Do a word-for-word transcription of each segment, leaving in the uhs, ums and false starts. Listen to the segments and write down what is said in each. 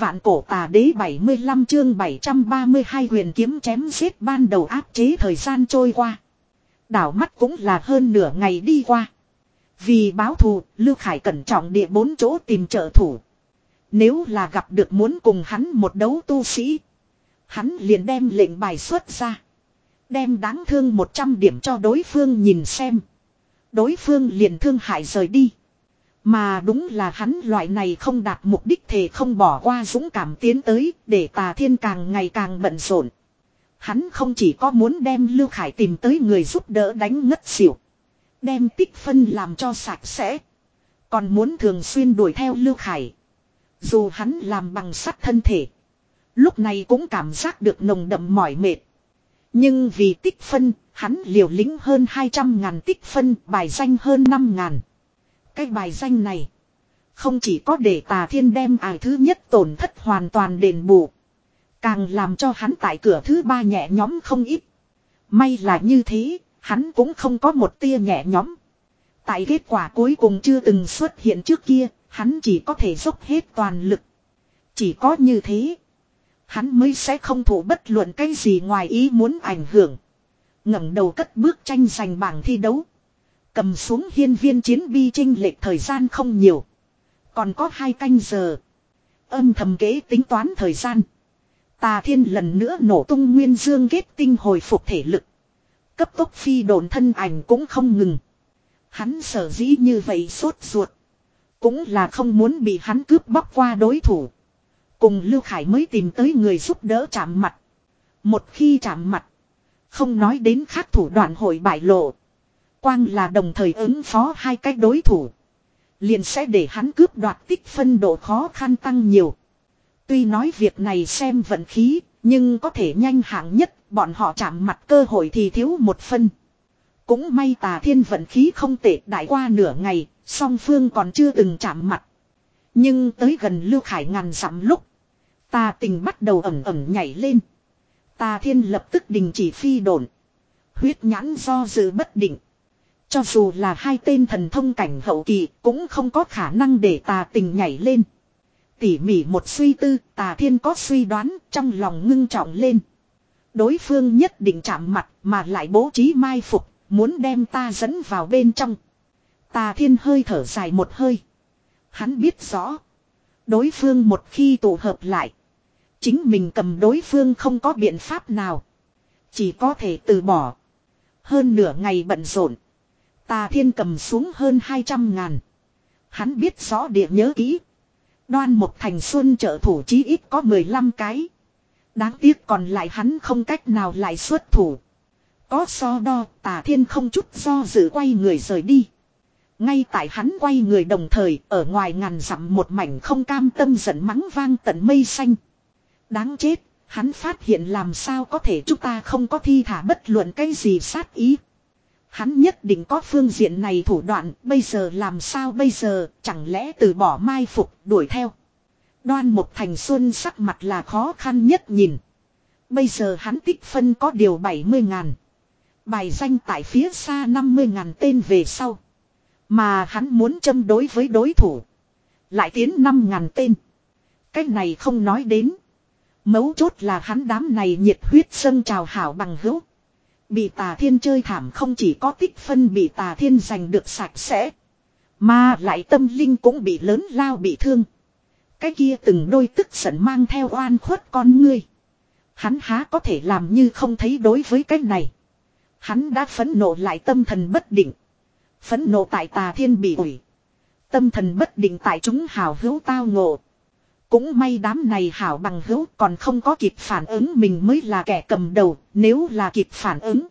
Vạn cổ tà đế bảy mươi lăm chương bảy trăm ba mươi hai huyền kiếm chém giết ban đầu áp chế thời gian trôi qua. Đảo mắt cũng là hơn nửa ngày đi qua. Vì báo thù, Lưu Khải cẩn trọng địa bốn chỗ tìm trợ thủ. Nếu là gặp được muốn cùng hắn một đấu tu sĩ, hắn liền đem lệnh bài xuất ra. Đem đáng thương một trăm điểm cho đối phương nhìn xem. Đối phương liền thương hại rời đi. Mà đúng là hắn loại này không đạt mục đích thể không bỏ qua dũng cảm tiến tới để Tà Thiên càng ngày càng bận rộn. Hắn không chỉ có muốn đem Lưu Khải tìm tới người giúp đỡ đánh ngất xỉu. Đem tích phân làm cho sạch sẽ. Còn muốn thường xuyên đuổi theo Lưu Khải. Dù hắn làm bằng sắt thân thể. Lúc này cũng cảm giác được nồng đậm mỏi mệt. Nhưng vì tích phân, hắn liều lĩnh hơn hai trăm ngàn tích phân, bài danh hơn năm ngàn. Cái bài danh này, không chỉ có để Tà Thiên đem ải thứ nhất tổn thất hoàn toàn đền bù. Càng làm cho hắn tại cửa thứ ba nhẹ nhõm không ít. May là như thế, hắn cũng không có một tia nhẹ nhõm. Tại kết quả cuối cùng chưa từng xuất hiện trước kia, hắn chỉ có thể dốc hết toàn lực. Chỉ có như thế, hắn mới sẽ không thụ bất luận cái gì ngoài ý muốn ảnh hưởng. Ngẩng đầu cất bước tranh giành bảng thi đấu. Cầm xuống hiên viên chiến bi chênh lệch thời gian không nhiều. Còn có hai canh giờ. Âm thầm kế tính toán thời gian. Tà Thiên lần nữa nổ tung nguyên dương kết tinh hồi phục thể lực. Cấp tốc phi độn thân ảnh cũng không ngừng. Hắn sở dĩ như vậy sốt ruột. Cũng là không muốn bị hắn cướp bóc qua đối thủ. Cùng Lưu Khải mới tìm tới người giúp đỡ chạm mặt. Một khi chạm mặt. Không nói đến khác thủ đoạn hội bại lộ. Quang là đồng thời ứng phó hai cái đối thủ. Liền sẽ để hắn cướp đoạt tích phân độ khó khăn tăng nhiều. Tuy nói việc này xem vận khí. Nhưng có thể nhanh hạng nhất. Bọn họ chạm mặt cơ hội thì thiếu một phân. Cũng may Tà Thiên vận khí không tệ, đại qua nửa ngày. Song phương còn chưa từng chạm mặt. Nhưng tới gần Lưu Khải ngàn dặm lúc. Tà tình bắt đầu ẩm ẩm nhảy lên. Tà Thiên lập tức đình chỉ phi độn. Huyết nhãn do dự bất định. Cho dù là hai tên thần thông cảnh hậu kỳ cũng không có khả năng để Tà tình nhảy lên. Tỉ mỉ một suy tư, Tà Thiên có suy đoán, trong lòng ngưng trọng lên. Đối phương nhất định chạm mặt mà lại bố trí mai phục, muốn đem ta dẫn vào bên trong. Tà Thiên hơi thở dài một hơi. Hắn biết rõ. Đối phương một khi tụ hợp lại. Chính mình cầm đối phương không có biện pháp nào. Chỉ có thể từ bỏ. Hơn nửa ngày bận rộn. Tà Thiên cầm xuống hơn hai trăm ngàn. Hắn biết rõ địa nhớ kỹ. Đoan một thành xuân trợ thủ chí ít có mười lăm cái. Đáng tiếc còn lại hắn không cách nào lại xuất thủ. Có so đo, Tà Thiên không chút do dự quay người rời đi. Ngay tại hắn quay người đồng thời, ở ngoài ngàn dặm một mảnh không cam tâm giận mắng vang tận mây xanh. Đáng chết, hắn phát hiện làm sao có thể chúng ta không có thi thả bất luận cái gì sát ý. Hắn nhất định có phương diện này thủ đoạn, bây giờ làm sao bây giờ, chẳng lẽ từ bỏ mai phục, đuổi theo. Đoan một thành xuân sắc mặt là khó khăn nhất nhìn. Bây giờ hắn tích phân có điều bảy mươi ngàn. Bài danh tại phía xa năm mươi ngàn tên về sau. Mà hắn muốn châm đối với đối thủ. Lại tiến năm ngàn tên. Cái này không nói đến. Mấu chốt là hắn đám này nhiệt huyết dâng trào hảo bằng hữu. Bị Tà Thiên chơi thảm không chỉ có tích phân bị Tà Thiên giành được sạch sẽ. Mà lại tâm linh cũng bị lớn lao bị thương. Cái kia từng đôi tức giận mang theo oan khuất con ngươi. Hắn há có thể làm như không thấy đối với cái này. Hắn đã phẫn nộ lại tâm thần bất định. Phẫn nộ tại Tà Thiên bị ủi. Tâm thần bất định tại chúng hảo hữu tao ngộ. Cũng may đám này hảo bằng hữu còn không có kịp phản ứng mình mới là kẻ cầm đầu, nếu là kịp phản ứng.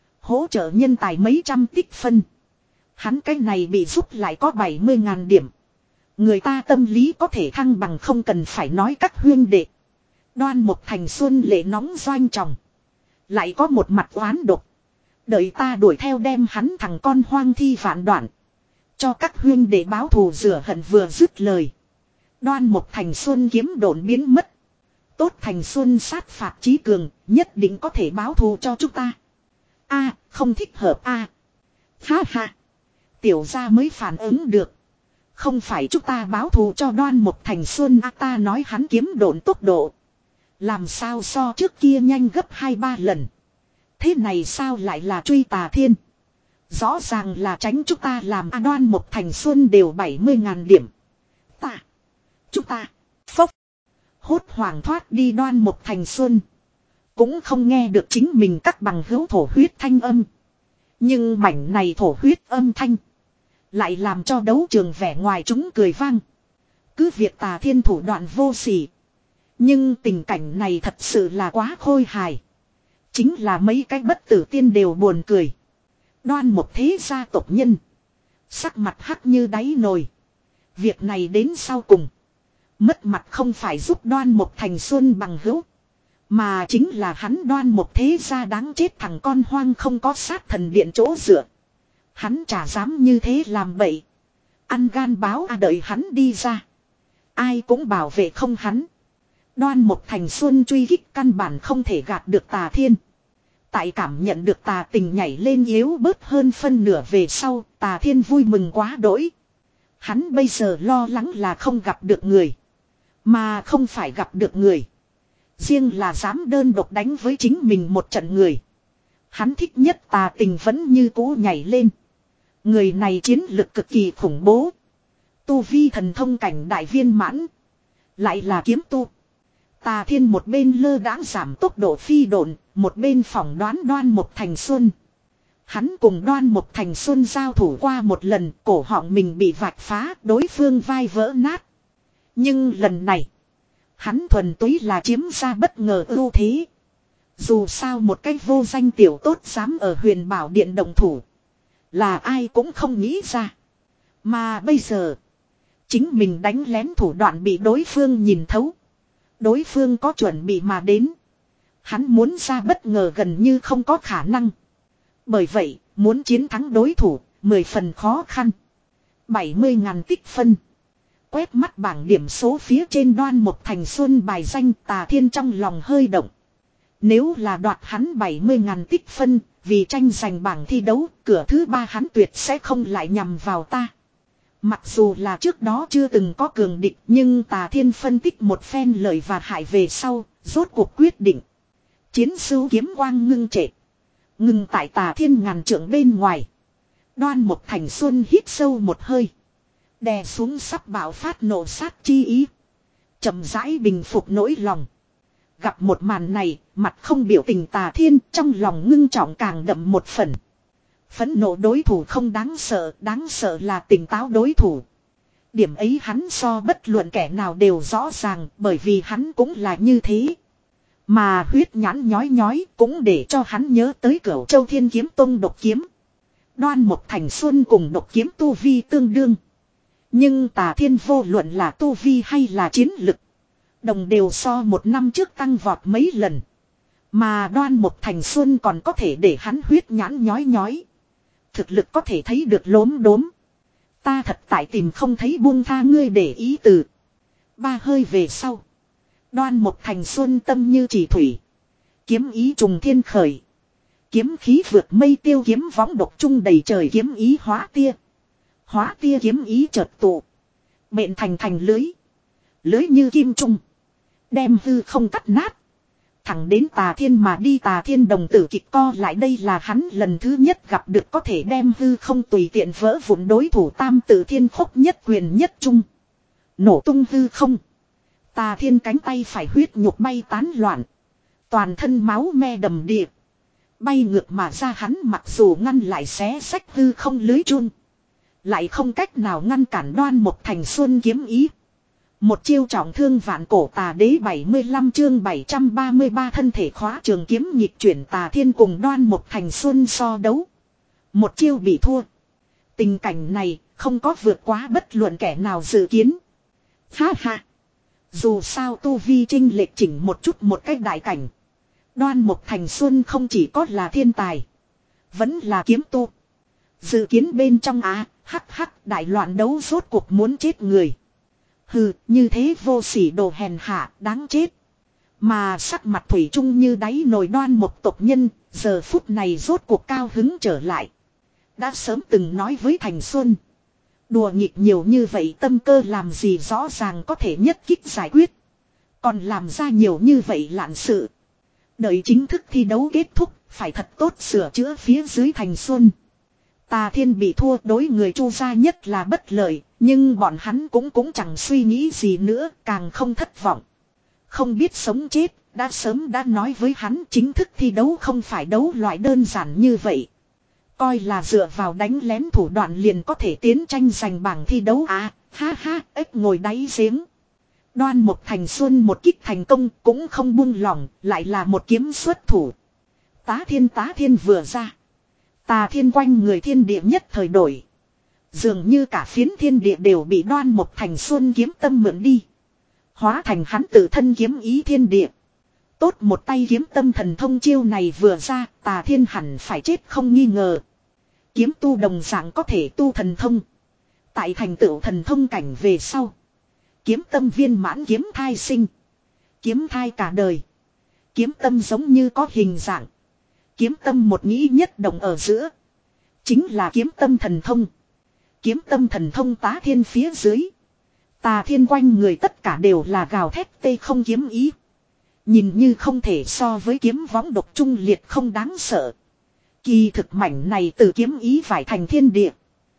Hỗ trợ nhân tài mấy trăm tích phân. Hắn cái này bị giúp lại có bảy mươi ngàn điểm. Người ta tâm lý có thể thăng bằng không cần phải nói các huyên đệ. Đoan một thành xuân lệ nóng doanh tròng. Lại có một mặt oán độc. Đợi ta đuổi theo đem hắn thằng con hoang thi vạn đoạn. Cho các huyên đệ báo thù rửa hận vừa dứt lời. Đoan một thành xuân kiếm độn biến mất. Tốt thành xuân sát phạt trí cường, nhất định có thể báo thù cho chúng ta. A, không thích hợp a. Ha ha. Tiểu gia mới phản ứng được. Không phải chúng ta báo thù cho Đoan Mục Thành Xuân à, ta nói hắn kiếm độn tốc độ. Làm sao so trước kia nhanh gấp hai ba lần. Thế này sao lại là truy Tà Thiên. Rõ ràng là tránh chúng ta làm à, Đoan Mục Thành Xuân đều bảy mươi ngàn điểm. Ta. Chúng ta. Phốc. Hốt hoảng thoát đi Đoan Mục Thành Xuân. Cũng không nghe được chính mình các bằng hữu thổ huyết thanh âm. Nhưng mảnh này thổ huyết âm thanh. Lại làm cho đấu trường vẻ ngoài chúng cười vang. Cứ việc Tà Thiên thủ đoạn vô sỉ. Nhưng tình cảnh này thật sự là quá khôi hài. Chính là mấy cái bất tử tiên đều buồn cười. Đoan một thế gia tộc nhân. Sắc mặt hắc như đáy nồi. Việc này đến sau cùng. Mất mặt không phải giúp Đoan một Thành Xuân bằng hữu. Mà chính là hắn Đoan một thế gia đáng chết thằng con hoang không có sát thần điện chỗ dựa. Hắn chả dám như thế làm bậy. Ăn gan báo à đợi hắn đi ra. Ai cũng bảo vệ không hắn. Đoan một Thành Xuân truy kích căn bản không thể gạt được Tà Thiên. Tại cảm nhận được Tà Tình nhảy lên yếu bớt hơn phân nửa về sau, Tà Thiên vui mừng quá đỗi. Hắn bây giờ lo lắng là không gặp được người. Mà không phải gặp được người. Riêng là dám đơn độc đánh với chính mình một trận người. Hắn thích nhất Tà Tình vẫn như cũ nhảy lên. Người này chiến lực cực kỳ khủng bố. Tu vi thần thông cảnh đại viên mãn. Lại là kiếm tu. Tà Thiên một bên lơ đãng giảm tốc độ phi độn, một bên phỏng đoán Đoan Mục Thành Xuân. Hắn cùng Đoan Mục Thành Xuân giao thủ qua một lần, cổ họng mình bị vạch phá, đối phương vai vỡ nát. Nhưng lần này, hắn thuần túy là chiếm ra bất ngờ ưu thế. Dù sao một cái vô danh tiểu tốt dám ở Huyền Bảo Điện động thủ, là ai cũng không nghĩ ra. Mà bây giờ, chính mình đánh lén thủ đoạn bị đối phương nhìn thấu. Đối phương có chuẩn bị mà đến. Hắn muốn ra bất ngờ gần như không có khả năng. Bởi vậy, muốn chiến thắng đối thủ, mười phần khó khăn. bảy mươi ngàn tích phân. Quét mắt bảng điểm số phía trên Đoan Mục Thành Xuân bài danh, Tà Thiên trong lòng hơi động. Nếu là đoạt hắn bảy mươi ngàn tích phân, vì tranh giành bảng thi đấu, cửa thứ ba hắn tuyệt sẽ không lại nhằm vào ta. Mặc dù là trước đó chưa từng có cường địch, nhưng Tà Thiên phân tích một phen lợi và hại về sau, rốt cuộc quyết định. Chiến sư kiếm quang ngưng trệ. Ngừng tại Tà Thiên ngàn trượng bên ngoài. Đoan Mục Thành Xuân hít sâu một hơi. Đè xuống sắp bạo phát nộ sát chi ý. Chậm rãi bình phục nỗi lòng. Gặp một màn này, mặt không biểu tình Tà Thiên, trong lòng ngưng trọng càng đậm một phần. Phẫn nộ đối thủ không đáng sợ, đáng sợ là tỉnh táo đối thủ. Điểm ấy hắn so bất luận kẻ nào đều rõ ràng, bởi vì hắn cũng là như thế. Mà huyết nhãn nhói nhói cũng để cho hắn nhớ tới Cửu Châu Thiên Kiếm Tông độc kiếm. Đoan Mục Thành Xuân cùng độc kiếm tu vi tương đương. Nhưng Tà Thiên vô luận là tu vi hay là chiến lực, đồng đều so một năm trước tăng vọt mấy lần. Mà Đoan Mục Thành Xuân còn có thể để hắn huyết nhãn nhói nhói. Thực lực có thể thấy được lốm đốm. Ta thật tại tìm không thấy buông tha ngươi để ý từ. Ba hơi về sau. Đoan Mục Thành Xuân tâm như chỉ thủy. Kiếm ý trùng thiên khởi. Kiếm khí vượt mây tiêu kiếm võng độc trung đầy trời kiếm ý hóa tia. Hóa tia kiếm ý chợt tụ. Bện thành thành lưới. Lưới như kim trung. Đem hư không cắt nát. Thẳng đến Tà Thiên mà đi. Tà Thiên đồng tử kịch co lại, đây là hắn lần thứ nhất gặp được có thể đem hư không tùy tiện vỡ vụn đối thủ. Tam Tử Thiên Khốc nhất quyền nhất trung. Nổ tung hư không. Tà Thiên cánh tay phải huyết nhục bay tán loạn. Toàn thân máu me đầm đìa. Bay ngược mà ra, hắn mặc dù ngăn lại xé sách hư không lưới chun, lại không cách nào ngăn cản Đoan Mục Thành Xuân kiếm ý. Một chiêu trọng thương vạn cổ tà đế. Bảy mươi lăm chương bảy trăm ba mươi ba thân thể khóa trường kiếm nhịp chuyển. Tà Thiên cùng Đoan Mục Thành Xuân so đấu. Một chiêu bị thua. Tình cảnh này không có vượt quá bất luận kẻ nào dự kiến. Ha ha. Dù sao tu vi trinh lệch chỉnh một chút một cách đại cảnh. Đoan Mục Thành Xuân không chỉ có là thiên tài, vẫn là kiếm tu. Dự kiến bên trong á, hắc hắc, đại loạn đấu rốt cuộc muốn chết người. Hừ, như thế vô sỉ đồ hèn hạ, đáng chết. Mà sắc mặt thủy chung như đáy nồi Đoan Mục tộc nhân, giờ phút này rốt cuộc cao hứng trở lại. Đã sớm từng nói với Thành Xuân, Đùa nghịch nhiều như vậy tâm cơ làm gì rõ ràng có thể nhất kích giải quyết. Còn làm ra nhiều như vậy lạn sự. Đợi chính thức thi đấu kết thúc, phải thật tốt sửa chữa phía dưới thành xuân. Tà Thiên bị thua đối người Chu gia nhất là bất lợi, nhưng bọn hắn cũng cũng chẳng suy nghĩ gì nữa, càng không thất vọng. Không biết sống chết, đã sớm đã nói với hắn chính thức thi đấu không phải đấu loại đơn giản như vậy. Coi là dựa vào đánh lén thủ đoạn liền có thể tiến tranh giành bảng thi đấu à, ha ha, ếch ngồi đáy giếng. Đoan một thành xuân một kích thành công cũng không buông lỏng, lại là một kiếm xuất thủ. Tá thiên tá thiên vừa ra. Tà Thiên quanh người thiên địa nhất thời đổi. Dường như cả phiến thiên địa đều bị đoan một thành xuân kiếm tâm mượn đi. Hóa thành hắn tự thân kiếm ý thiên địa. Tốt một tay kiếm tâm thần thông chiêu này vừa ra, Tà Thiên hẳn phải chết không nghi ngờ. Kiếm tu đồng dạng có thể tu thần thông. Tại thành tựu thần thông cảnh về sau. Kiếm tâm viên mãn kiếm thai sinh. Kiếm thai cả đời. Kiếm tâm giống như có hình dạng. Kiếm tâm một nghĩ nhất động ở giữa. Chính là kiếm tâm thần thông. Kiếm tâm thần thông Tá Thiên phía dưới. Tà Thiên quanh người tất cả đều là gào thét tê không kiếm ý. Nhìn như không thể so với kiếm võng độc trung liệt không đáng sợ. Kỳ thực mảnh này từ kiếm ý vải thành thiên địa.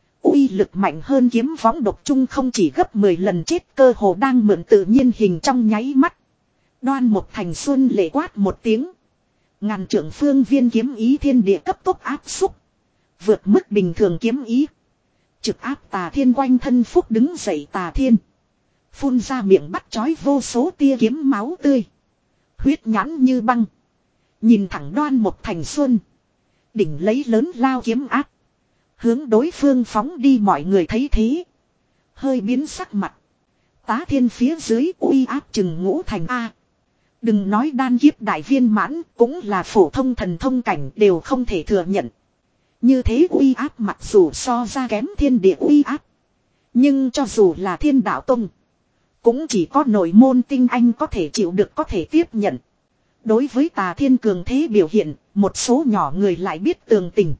Uy lực mạnh hơn kiếm võng độc trung không chỉ gấp mười lần chết cơ hồ đang mượn tự nhiên hình trong nháy mắt. Đoan một thành xuân lệ quát một tiếng. Ngàn trượng phương viên kiếm ý thiên địa cấp tốc áp xúc. Vượt mức bình thường kiếm ý. Trực áp Tà Thiên quanh thân phúc đứng dậy Tà Thiên. Phun ra miệng bắt chói vô số tia kiếm máu tươi. Huyết nhãn như băng. Nhìn thẳng đoan một thành xuân. Đỉnh lấy lớn lao kiếm áp. Hướng đối phương phóng đi mọi người thấy thế. Hơi biến sắc mặt. Tá Thiên phía dưới uy áp chừng ngũ thành A. Đừng nói đan kiếp đại viên mãn, cũng là phổ thông thần thông cảnh đều không thể thừa nhận. Như thế uy áp mặc dù so ra kém thiên địa uy áp. Nhưng cho dù là thiên đạo tông, cũng chỉ có nội môn tinh anh có thể chịu được có thể tiếp nhận. Đối với Tà Thiên cường thế biểu hiện, một số nhỏ người lại biết tường tình.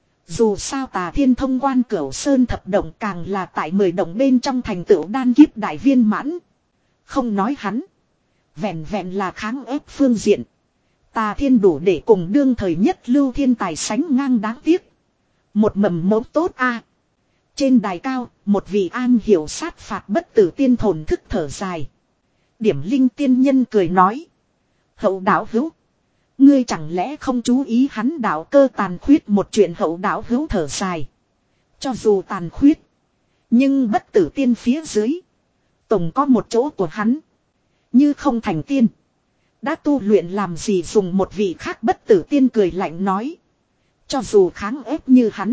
Dù sao Tà Thiên thông quan cửu sơn thập động càng là tại mười động bên trong thành tựu đan kiếp đại viên mãn. Không nói hắn. Vẹn vẹn là kháng ép phương diện. Tà Thiên đủ để cùng đương thời nhất lưu thiên tài sánh ngang đáng tiếc. Một mầm mống tốt a. Trên đài cao, một vị an hiểu sát phạt bất tử tiên thổn thức thở dài. Điểm linh tiên nhân cười nói. Hậu đạo hữu. Ngươi chẳng lẽ không chú ý hắn đạo cơ tàn khuyết một chuyện hậu đạo hữu thở dài. Cho dù tàn khuyết. Nhưng bất tử tiên phía dưới. Tổng có một chỗ của hắn. Như không thành tiên. Đã tu luyện làm gì dùng một vị khác bất tử tiên cười lạnh nói. Cho dù kháng ép như hắn.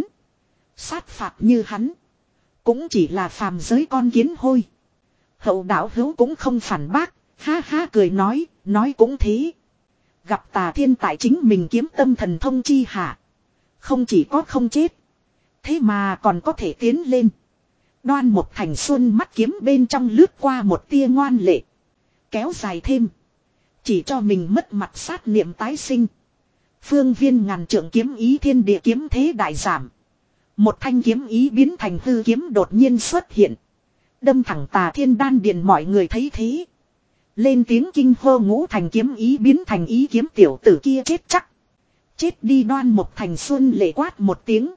Sát phạt như hắn. Cũng chỉ là phàm giới con kiến hôi. Hậu đạo hữu cũng không phản bác. Ha ha cười nói. Nói cũng thế. Gặp Tà Thiên tại chính mình kiếm tâm thần thông chi hạ. Không chỉ có không chết. Thế mà còn có thể tiến lên. Đoan một thành xuân mắt kiếm bên trong lướt qua một tia ngoan lệ. Kéo dài thêm. Chỉ cho mình mất mặt sát niệm tái sinh. Phương viên ngàn trượng kiếm ý thiên địa kiếm thế đại giảm. Một thanh kiếm ý biến thành hư kiếm đột nhiên xuất hiện. Đâm thẳng Tà Thiên đan điền mọi người thấy thế. Lên tiếng kinh hô ngũ thành kiếm ý biến thành ý kiếm tiểu tử kia chết chắc. Chết đi đoan một thành xuân lệ quát một tiếng.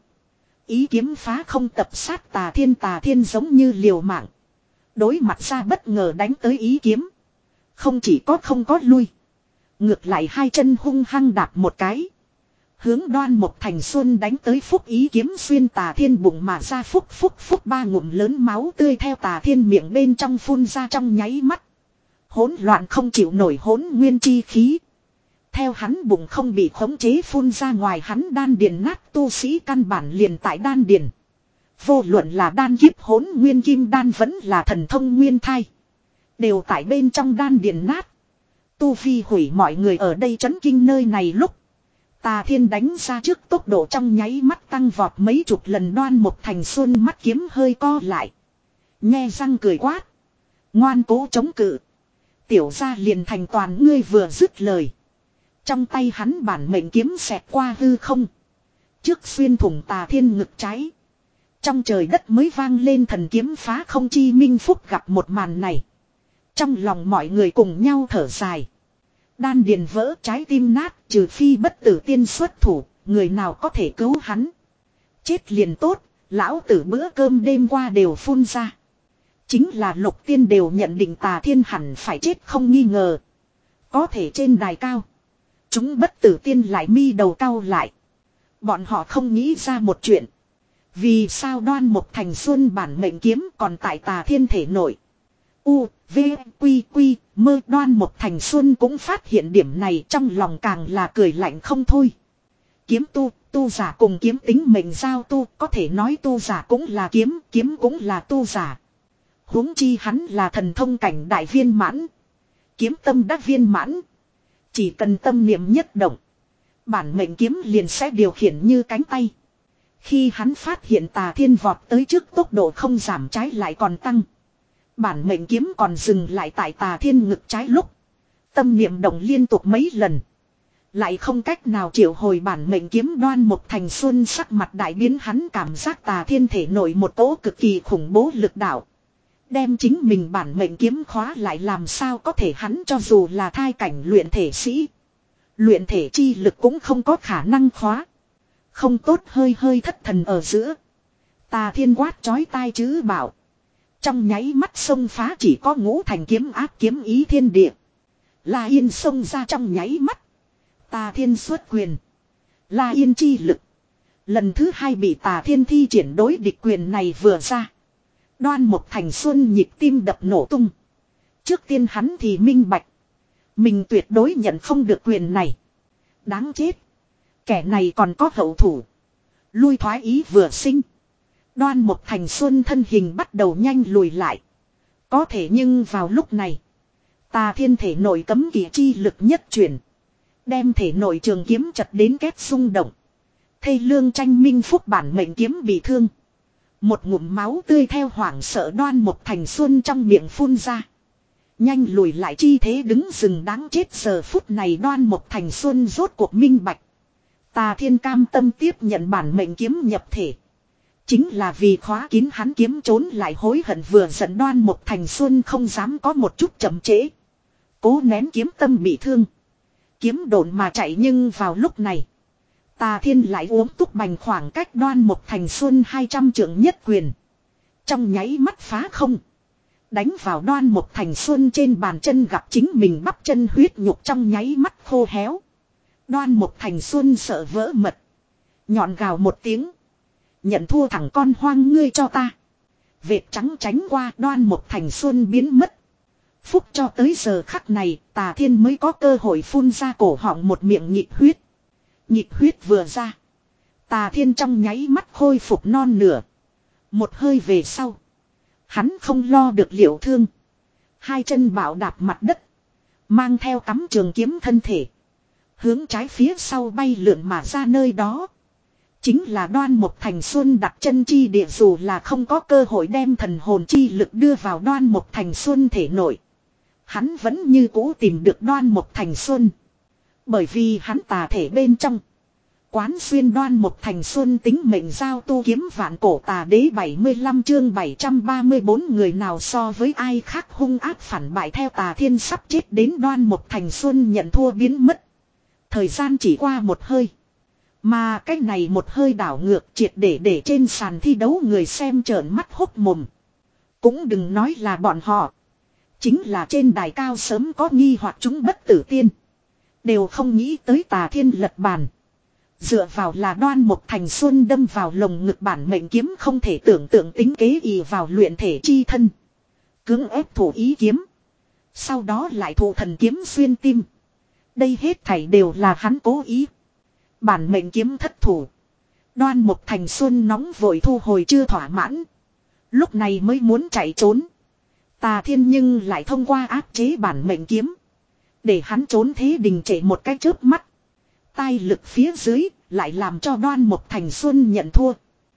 Ý kiếm phá không tập sát Tà Thiên Tà Thiên giống như liều mạng. Đối mặt ra bất ngờ đánh tới ý kiếm. Không chỉ có không có lui. Ngược lại hai chân hung hăng đạp một cái. Hướng đoan một thành xuân đánh tới phúc ý kiếm xuyên Tà Thiên bụng mà ra phúc phúc phúc ba ngụm lớn máu tươi theo Tà Thiên miệng bên trong phun ra trong nháy mắt. Hỗn loạn không chịu nổi hỗn nguyên chi khí. Theo hắn bụng không bị khống chế phun ra ngoài hắn đan điền nát tu sĩ căn bản liền tại đan điền. Vô luận là đan kiếp hỗn nguyên kim đan vẫn là thần thông nguyên thai. Đều tại bên trong đan điền nát. Tu vi hủy mọi người ở đây chấn kinh nơi này lúc. Tà Thiên đánh ra trước tốc độ trong nháy mắt tăng vọt mấy chục lần đoan một thành xuân mắt kiếm hơi co lại. Nhe răng cười quát. Ngoan cố chống cự. Tiểu ra liền thành toàn ngươi vừa dứt lời. Trong tay hắn bản mệnh kiếm xẹt qua hư không. Trước xuyên thủng Tà Thiên ngực trái. Trong trời đất mới vang lên thần kiếm phá không chi Minh Phúc gặp một màn này. Trong lòng mọi người cùng nhau thở dài. Đan điền vỡ trái tim nát, trừ phi bất tử tiên xuất thủ, người nào có thể cứu hắn. Chết liền tốt, lão tử bữa cơm đêm qua đều phun ra. Chính là Lục Tiên đều nhận định Tà Thiên hẳn phải chết không nghi ngờ. Có thể trên đài cao, chúng bất tử tiên lại mi đầu cau lại. Bọn họ không nghĩ ra một chuyện. Vì sao Đoan Mục Thành Xuân bản mệnh kiếm còn tại Tà Thiên thể nổi. U, V, Quy, Quy, mơ Đoan Mục Thành Xuân cũng phát hiện điểm này, trong lòng càng là cười lạnh không thôi. Kiếm tu, tu giả cùng kiếm tính mệnh giao tu, có thể nói tu giả cũng là kiếm, kiếm cũng là tu giả. Huống chi hắn là thần thông cảnh đại viên mãn. Kiếm tâm đắc viên mãn. Chỉ cần tâm niệm nhất động, bản mệnh kiếm liền sẽ điều khiển như cánh tay. Khi hắn phát hiện Tà Thiên vọt tới trước tốc độ không giảm trái lại còn tăng. Bản mệnh kiếm còn dừng lại tại Tà Thiên ngực trái lúc. Tâm niệm động liên tục mấy lần. Lại không cách nào triệu hồi bản mệnh kiếm. Đoan Mục Thành Xuân sắc mặt đại biến, hắn cảm giác Tà Thiên thể nổi một cỗ cực kỳ khủng bố lực đạo. Đem chính mình bản mệnh kiếm khóa lại, làm sao có thể, hắn cho dù là thai cảnh luyện thể sĩ. Luyện thể chi lực cũng không có khả năng khóa. Không tốt, hơi hơi thất thần ở giữa. Tà Thiên quát chói tai chứ bảo. Trong nháy mắt xông phá chỉ có ngũ thành kiếm áp kiếm ý thiên địa. La Yên xông ra trong nháy mắt. Tà Thiên xuất quyền. La Yên chi lực. Lần thứ hai bị Tà Thiên thi triển, đối địch quyền này vừa ra. Đoan Mục Thành Xuân nhịp tim đập nổ tung. Trước tiên hắn thì minh bạch. Mình tuyệt đối nhận không được quyền này. Đáng chết. Kẻ này còn có hậu thủ. Lui thoái ý vừa sinh. Đoan Mục Thành Xuân thân hình bắt đầu nhanh lùi lại. Có thể nhưng vào lúc này, Tà Thiên thể nội cấm kỵ chi lực nhất chuyển. Đem thể nội trường kiếm chặt đến két rung động. Thây lương tranh Minh Phúc bản mệnh kiếm bị thương. Một ngụm máu tươi theo hoảng sợ Đoan Mục Thành Xuân trong miệng phun ra. Nhanh lùi lại chi thế đứng rừng đáng chết. Giờ phút này Đoan Mục Thành Xuân rốt cuộc minh bạch. Tà Thiên cam tâm tiếp nhận bản mệnh kiếm nhập thể. Chính là vì khóa kín hắn kiếm trốn lại hối hận vừa giận. Đoan Mục Thành Xuân không dám có một chút chậm trễ. Cố nén kiếm tâm bị thương. Kiếm độn mà chạy, nhưng vào lúc này Tà Thiên lại uống túc bành khoảng cách Đoan Mục Thành Xuân hai trăm trượng nhất quyền. Trong nháy mắt phá không. Đánh vào Đoan Mục Thành Xuân trên bàn chân, gặp chính mình bắp chân huyết nhục trong nháy mắt khô héo. Đoan Mục Thành Xuân sợ vỡ mật. Nhọn gào một tiếng. Nhận thua thằng con hoang ngươi cho ta. Vệt trắng tránh qua, Đoan Mục Thành Xuân biến mất. Phúc cho tới giờ khắc này, Tà Thiên mới có cơ hội phun ra cổ họng một miệng nhịp huyết. Nhịp huyết vừa ra, Tà Thiên trong nháy mắt khôi phục non nửa. Một hơi về sau, hắn không lo được liệu thương. Hai chân bạo đạp mặt đất. Mang theo cắm trường kiếm thân thể. Hướng trái phía sau bay lượn mà ra, nơi đó chính là Đoan Mục Thành Xuân đặt chân chi địa. Dù là không có cơ hội đem thần hồn chi lực đưa vào Đoan Mục Thành Xuân thể nội, hắn vẫn như cũ tìm được Đoan Mục Thành Xuân. Bởi vì hắn tà thể bên trong quán xuyên Đoan Mục Thành Xuân tính mệnh giao tu kiếm vạn cổ tà đế. Bảy mươi lăm chương bảy trăm ba mươi bốn người nào so với ai khác hung ác phản bại. Theo Tà Thiên sắp chết đến Đoan Mục Thành Xuân nhận thua biến mất. Thời gian chỉ qua một hơi. Mà cái này một hơi đảo ngược triệt để để trên sàn thi đấu người xem trợn mắt hốc mồm. Cũng đừng nói là bọn họ. Chính là trên đài cao sớm có nghi hoặc chúng bất tử tiên. Đều không nghĩ tới Tà Thiên lật bàn. Dựa vào là Đoan Mục Thành Xuân đâm vào lồng ngực bản mệnh kiếm, không thể tưởng tượng tính kế ì vào luyện thể chi thân. Cưỡng ép thủ ý kiếm. Sau đó lại thủ thần kiếm xuyên tim. Đây hết thảy đều là hắn cố ý. Bản mệnh kiếm thất thủ. Đoan Mục Thành Xuân nóng vội thu hồi chưa thỏa mãn. Lúc này mới muốn chạy trốn. Tà Thiên nhưng lại thông qua áp chế bản mệnh kiếm. Để hắn trốn thế đình trệ một cái chớp mắt. Tai lực phía dưới lại làm cho Đoan Mục Thành Xuân nhận thua.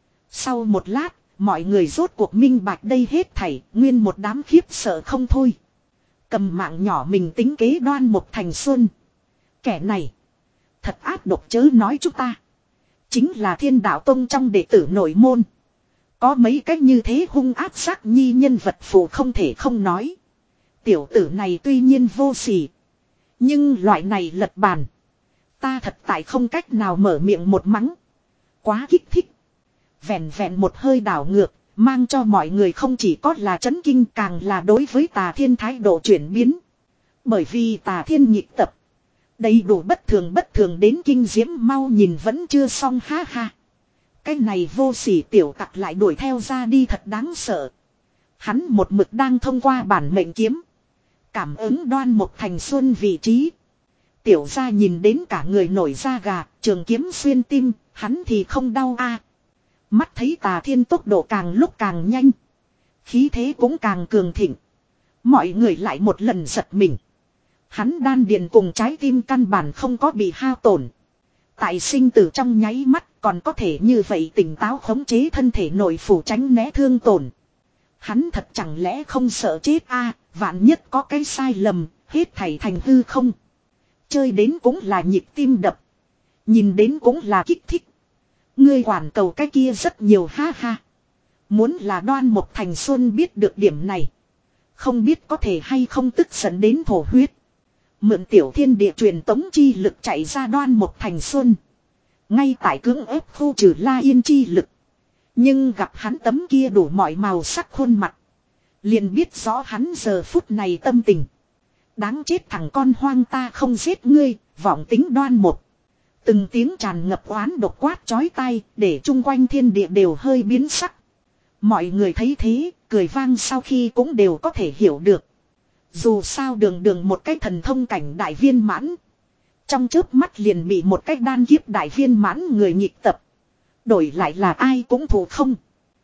Sau một lát, mọi người rốt cuộc minh bạch đây hết thảy, nguyên một đám khiếp sợ không thôi. Cầm mạng nhỏ mình tính kế Đoan Mục Thành Xuân. Kẻ này thật ác độc, chớ nói chúng ta. Chính là Thiên Đạo Tông trong đệ tử nội môn. Có mấy cách như thế hung áp sắc nhi nhân vật phụ không thể không nói. Tiểu tử này tuy nhiên vô sỉ. Nhưng loại này lật bàn. Ta thật tại không cách nào mở miệng một mắng. Quá kích thích. Vẹn vẹn một hơi đảo ngược. Mang cho mọi người không chỉ có là chấn kinh càng là đối với Tà Thiên thái độ chuyển biến. Bởi vì Tà Thiên nhịp tập. Đầy đủ bất thường bất thường đến kinh diễm mau nhìn vẫn chưa xong ha ha. Cái này vô sỉ tiểu tặc lại đuổi theo ra đi thật đáng sợ. Hắn một mực đang thông qua bản mệnh kiếm. Cảm ứng Đoan Mục Thành Xuân vị trí. Tiểu gia nhìn đến cả người nổi da gà, trường kiếm xuyên tim, hắn thì không đau a. Mắt thấy Tà Thiên tốc độ càng lúc càng nhanh. Khí thế cũng càng cường thịnh. Mọi người lại một lần giật mình. Hắn đan điền cùng trái tim căn bản không có bị hao tổn. Tại sinh tử trong nháy mắt còn có thể như vậy tỉnh táo khống chế thân thể nội phủ tránh né thương tổn. Hắn thật chẳng lẽ không sợ chết a? Vạn nhất có cái sai lầm, hết thảy thành hư không. Chơi đến cũng là nhịp tim đập. Nhìn đến cũng là kích thích. Ngươi quản cầu cái kia rất nhiều ha ha. Muốn là Đoan Mục Thành Xuân biết được điểm này. Không biết có thể hay không tức giận đến thổ huyết. Mượn tiểu thiên địa truyền tống chi lực chạy ra Đoan Mục Thành Xuân. Ngay tại cưỡng ép khu trừ La Yên chi lực. Nhưng gặp hắn tấm kia đủ mọi màu sắc khuôn mặt. Liền biết rõ hắn giờ phút này tâm tình. Đáng chết thằng con hoang ta không giết ngươi, vọng tính Đoan Mục. Từng tiếng tràn ngập oán độc quát chói tai, để chung quanh thiên địa đều hơi biến sắc. Mọi người thấy thế, cười vang sau khi cũng đều có thể hiểu được. Dù sao đường đường một cái thần thông cảnh đại viên mãn. Trong chớp mắt liền bị một cái đan kiếp đại viên mãn người nhịp tập. Đổi lại là ai cũng thù không.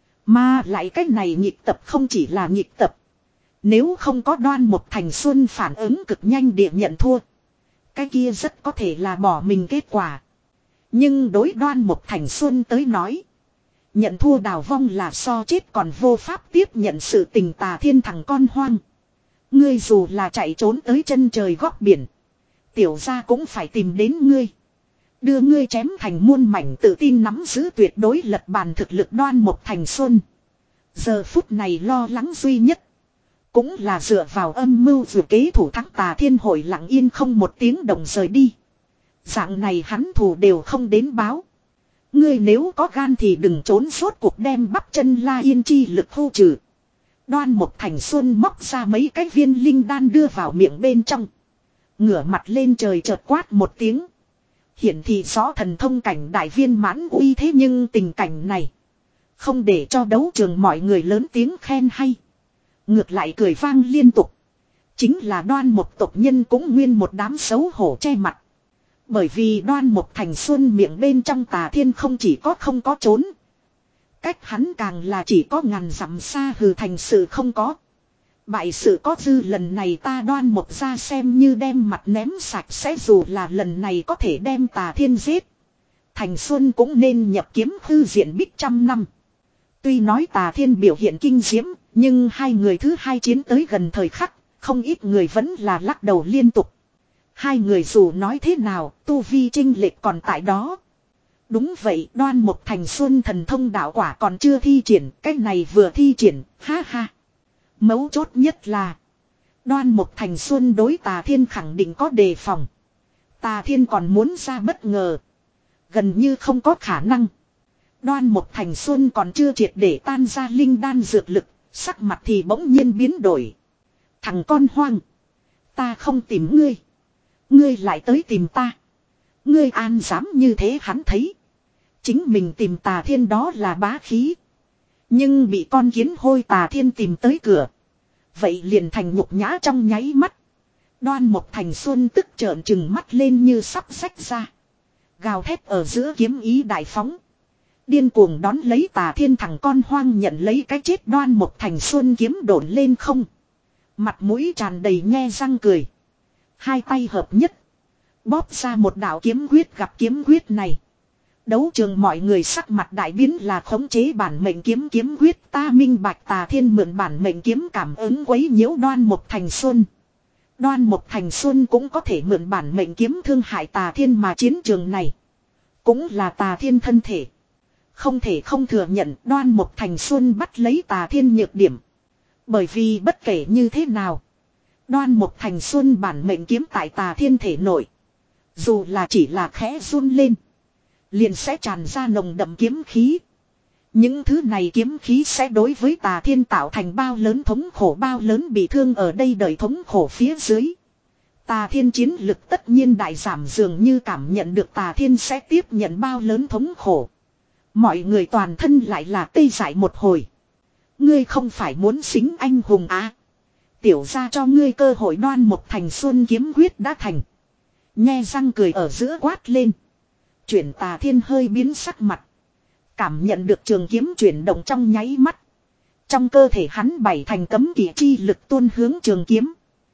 Mà lại cái này nhịp tập không chỉ là nhịp tập. Nếu không có Đoan Mục Thành Xuân phản ứng cực nhanh địa nhận thua. Cái kia rất có thể là bỏ mình kết quả. Nhưng đối Đoan Mục Thành Xuân tới nói. Nhận thua đào vong là so chết còn vô pháp tiếp nhận sự tình Tà Thiên thằng con hoang. Ngươi dù là chạy trốn tới chân trời góc biển. Tiểu gia cũng phải tìm đến ngươi. Đưa ngươi chém thành muôn mảnh tự tin nắm giữ tuyệt đối lật bàn thực lực Đoan Mục Thành Xuân. Giờ phút này lo lắng duy nhất. Cũng là dựa vào âm mưu vừa kế thủ thắng Tà Thiên hội lặng yên không một tiếng động rời đi. Dạng này hắn thù đều không đến báo. Ngươi nếu có gan thì đừng trốn suốt cuộc đem bắp chân La Yên chi lực khu trừ. Đoan Mục Thành Xuân móc ra mấy cái viên linh đan đưa vào miệng bên trong. Ngửa mặt lên trời chợt quát một tiếng. Hiển thị rõ thần thông cảnh đại viên mãn uy thế nhưng tình cảnh này. Không để cho đấu trường mọi người lớn tiếng khen hay. Ngược lại cười vang liên tục. Chính là Đoan Mục tộc nhân cũng nguyên một đám xấu hổ che mặt. Bởi vì Đoan Mục Thành Xuân miệng bên trong Tà Thiên không chỉ có không có trốn. Cách hắn càng là chỉ có ngàn dặm xa hừ thành sự không có. Bại sự có dư lần này ta Đoan Mục ra xem như đem mặt ném sạch sẽ dù là lần này có thể đem Tà Thiên giết. Thành Xuân cũng nên nhập kiếm hư diện bích trăm năm. Tuy nói Tà Thiên biểu hiện kinh diễm, nhưng hai người thứ hai chiến tới gần thời khắc, không ít người vẫn là lắc đầu liên tục. Hai người dù nói thế nào, tu vi chênh lệch còn tại đó. Đúng vậy, Đoan Mục Thành Xuân thần thông đạo quả còn chưa thi triển, cái này vừa thi triển, ha ha. Mấu chốt nhất là, Đoan Mục Thành Xuân đối Tà Thiên khẳng định có đề phòng. Tà Thiên còn muốn ra bất ngờ. Gần như không có khả năng. Đoan Mục Thành Xuân còn chưa triệt để tan ra linh đan dược lực, sắc mặt thì bỗng nhiên biến đổi. Thằng con hoang, ta không tìm ngươi. Ngươi lại tới tìm ta. Ngươi an dám như thế hắn thấy. Chính mình tìm Tà Thiên đó là bá khí. Nhưng bị con kiến hôi Tà Thiên tìm tới cửa. Vậy liền thành nhục nhã trong nháy mắt. Đoan Mục Thành Xuân tức trợn trừng mắt lên như sắp xách ra. Gào thét ở giữa kiếm ý đại phóng. Điên cuồng đón lấy Tà Thiên thằng con hoang nhận lấy cái chết. Đoan Mục Thành Xuân kiếm đổn lên không. Mặt mũi tràn đầy nhe răng cười. Hai tay hợp nhất. Bóp ra một đạo kiếm quyết gặp kiếm quyết này. Đấu trường mọi người sắc mặt đại biến là khống chế bản mệnh kiếm kiếm quyết ta minh bạch Tà Thiên mượn bản mệnh kiếm cảm ứng quấy nhiễu Đoan Mục Thành Xuân. Đoan Mục Thành Xuân cũng có thể mượn bản mệnh kiếm thương hại Tà Thiên mà chiến trường này. Cũng là Tà Thiên thân thể. Không thể không thừa nhận Đoan Mục Thành Xuân bắt lấy Tà Thiên nhược điểm. Bởi vì bất kể như thế nào, Đoan Mục Thành Xuân bản mệnh kiếm tại Tà Thiên thể nội, dù là chỉ là khẽ run lên, liền sẽ tràn ra nồng đậm kiếm khí. Những thứ này kiếm khí sẽ đối với Tà Thiên tạo thành bao lớn thống khổ, bao lớn bị thương ở đây đời thống khổ phía dưới. Tà Thiên chiến lực tất nhiên đại giảm, dường như cảm nhận được Tà Thiên sẽ tiếp nhận bao lớn thống khổ. Mọi người toàn thân lại là tê dại một hồi. Ngươi không phải muốn xính anh hùng á? Tiểu ra cho ngươi cơ hội. Đoan Mục Thành Xuân kiếm quyết đã thành. Nhe răng cười ở giữa quát lên. Chuyển Tà Thiên hơi biến sắc mặt. Cảm nhận được trường kiếm chuyển động trong nháy mắt. Trong cơ thể hắn bảy thành cấm kỵ chi lực tuôn hướng trường kiếm.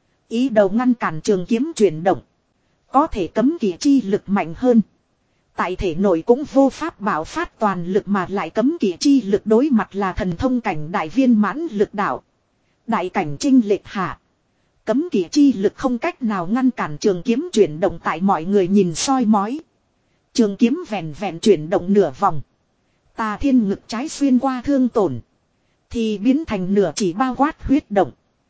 Ý đầu ngăn cản trường kiếm chuyển động. Có thể cấm kỵ chi lực mạnh hơn. Tại thể nội cũng vô pháp bảo phát toàn lực, mà lại cấm kỵ chi lực đối mặt là thần thông cảnh đại viên mãn lực đạo. Đại cảnh trinh lệch hạ. Cấm kỵ chi lực không cách nào ngăn cản trường kiếm chuyển động, tại mọi người nhìn soi mói. Trường kiếm vẹn vẹn chuyển động nửa vòng. Tà Thiên ngực trái xuyên qua thương tổn. Thì biến thành nửa chỉ bao quát huyết động.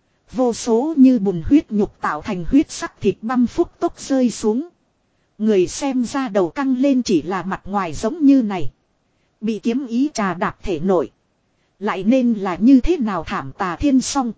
Vô số như bùn huyết nhục tạo thành huyết sắc thịt băm phúc tốc rơi xuống. Người xem ra đầu căng lên, chỉ là mặt ngoài giống như này. Bị kiếm ý trà đạp thể nổi. Lại nên là như thế nào thảm. Tà Thiên xong.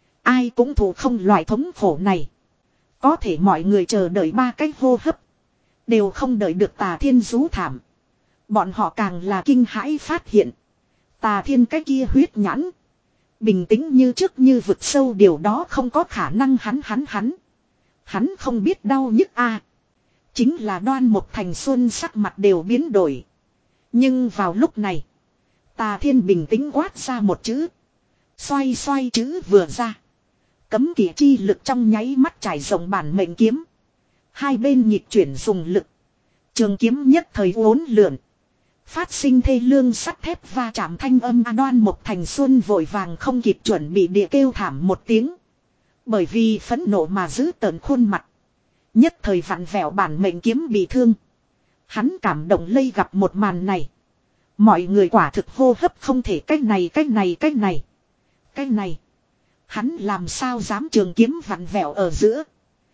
Ai cũng thụ không loại thống khổ này. Có thể mọi người chờ đợi ba cái hô hấp. Đều không đợi được Tà Thiên rú thảm. Bọn họ càng là kinh hãi phát hiện. Tà Thiên cái kia huyết nhãn. Bình tĩnh như trước như vực sâu, điều đó không có khả năng. Hắn hắn hắn. Hắn không biết đau nhức a. À. Chính là Đoan Mục Thành Xuân sắc mặt đều biến đổi. Nhưng vào lúc này, Tà Thiên bình tĩnh quát ra một chữ. Xoay xoay chữ vừa ra. Cấm kỵ chi lực trong nháy mắt trải rộng bản mệnh kiếm. Hai bên nhịp chuyển dùng lực. Trường kiếm nhất thời uốn lượn. Phát sinh thê lương sắt thép va chạm thanh âm. Đoan Mục Thành Xuân vội vàng không kịp chuẩn bị địa kêu thảm một tiếng. Bởi vì phẫn nộ mà giữ tợn khuôn mặt. Nhất thời vặn vẹo bản mệnh kiếm bị thương. Hắn cảm động lây gặp một màn này. Mọi người quả thực hô hấp không thể. Cách này cách này cách này. Cách này. Hắn làm sao dám trường kiếm vặn vẹo ở giữa.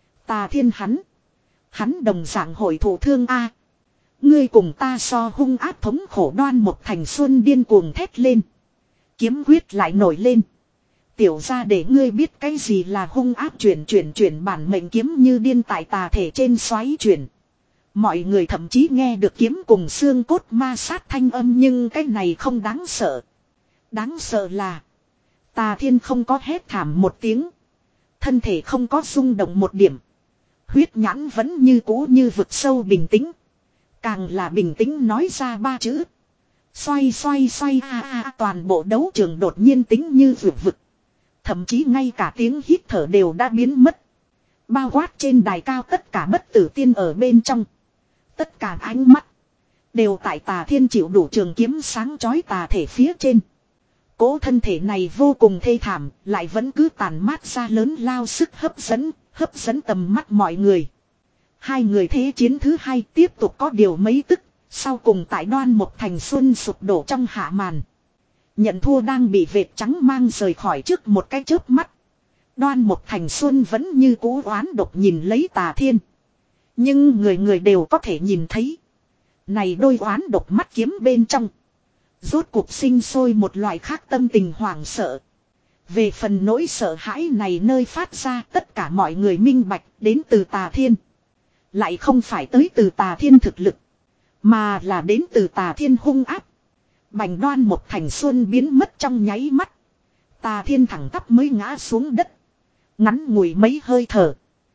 Tà Thiên hắn. Hắn đồng dạng hội thụ thương a. Ngươi cùng ta so hung ác thống khổ. Đoan Mục Thành Xuân điên cuồng thét lên. Kiếm quyết lại nổi lên. Tiểu ra để ngươi biết cái gì là hung ác, chuyển chuyển chuyển bản mệnh kiếm như điên tại tà thể trên xoáy chuyển. Mọi người thậm chí nghe được kiếm cùng xương cốt ma sát thanh âm, nhưng cái này không đáng sợ. Đáng sợ là Tà Thiên không có hét thảm một tiếng. Thân thể không có rung động một điểm. Huyết nhãn vẫn như cũ như vực sâu bình tĩnh. Càng là bình tĩnh nói ra ba chữ. Xoay xoay xoay a a. Toàn bộ đấu trường đột nhiên tính như vượt vực. Thậm chí ngay cả tiếng hít thở đều đã biến mất. Bao quát trên đài cao tất cả bất tử tiên ở bên trong. Tất cả ánh mắt đều tại Tà Thiên chịu đủ trường kiếm sáng chói tà thể phía trên. Cố thân thể này vô cùng thê thảm, lại vẫn cứ tàn mát ra lớn lao sức hấp dẫn, hấp dẫn tầm mắt mọi người. Hai người thế chiến thứ hai tiếp tục có điều mấy tức, sau cùng tại Đoan Mục Thành Xuân sụp đổ trong hạ màn. Nhận thua đang bị vệt trắng mang rời khỏi trước một cái chớp mắt. Đoan Mục Thành Xuân vẫn như cú oán độc nhìn lấy Tà Thiên. Nhưng người người đều có thể nhìn thấy. Này đôi oán độc mắt kiếm bên trong. Rốt cuộc sinh sôi một loại khác tâm tình hoảng sợ. Về phần nỗi sợ hãi này nơi phát ra, tất cả mọi người minh bạch đến từ Tà Thiên. Lại không phải tới từ Tà Thiên thực lực. Mà là đến từ Tà Thiên hung áp. Bành Đoan Mục Thành Xuân biến mất trong nháy mắt. Tà Thiên thẳng tắp mới ngã xuống đất. Ngắn ngủi mấy hơi thở.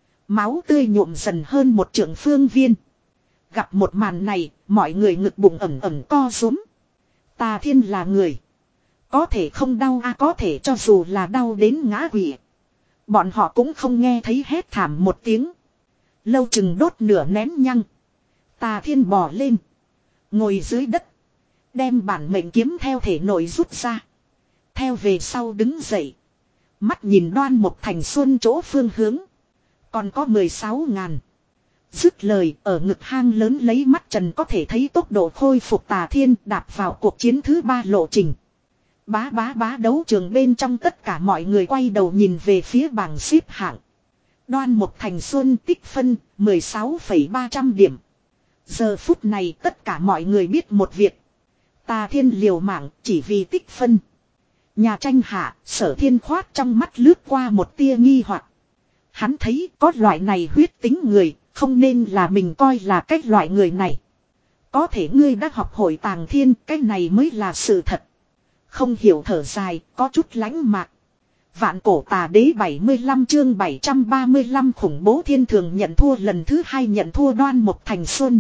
Máu tươi nhuộm dần hơn một trượng phương viên. Gặp một màn này, mọi người ngực bụng ẩm ẩm co rúm. Tà Thiên là người. Có thể không đau a, có thể cho dù là đau đến ngã quỵ. Bọn họ cũng không nghe thấy hét thảm một tiếng. Lâu chừng đốt nửa nén nhăng. Tà Thiên bò lên. Ngồi dưới đất. Đem bản mệnh kiếm theo thể nội rút ra. Theo về sau đứng dậy. Mắt nhìn Đoan Mục Thành Xuân chỗ phương hướng. Còn có mười sáu ngàn. Dứt lời, ở ngực hang lớn lấy mắt trần có thể thấy tốc độ khôi phục Tà Thiên đạp vào cuộc chiến thứ ba lộ trình. Bá bá bá, đấu trường bên trong tất cả mọi người quay đầu nhìn về phía bảng xếp hạng. Đoan Mục Thành Xuân tích phân mười sáu phẩy ba trăm điểm. Giờ phút này tất cả mọi người biết một việc. Tà Thiên liều mạng chỉ vì tích phân. Nhà tranh hạ, Sở Thiên khoát trong mắt lướt qua một tia nghi hoặc. Hắn thấy có loại này huyết tính người, không nên là mình coi là cái loại người này. Có thể ngươi đã học hội Tàng Thiên, cái này mới là sự thật. Không hiểu thở dài, có chút lãnh mạc. Vạn Cổ Tà Đế bảy mươi lăm chương bảy trăm ba mươi lăm khủng bố thiên thường nhận thua lần thứ hai, nhận thua Đoan Mục Thành Xuân.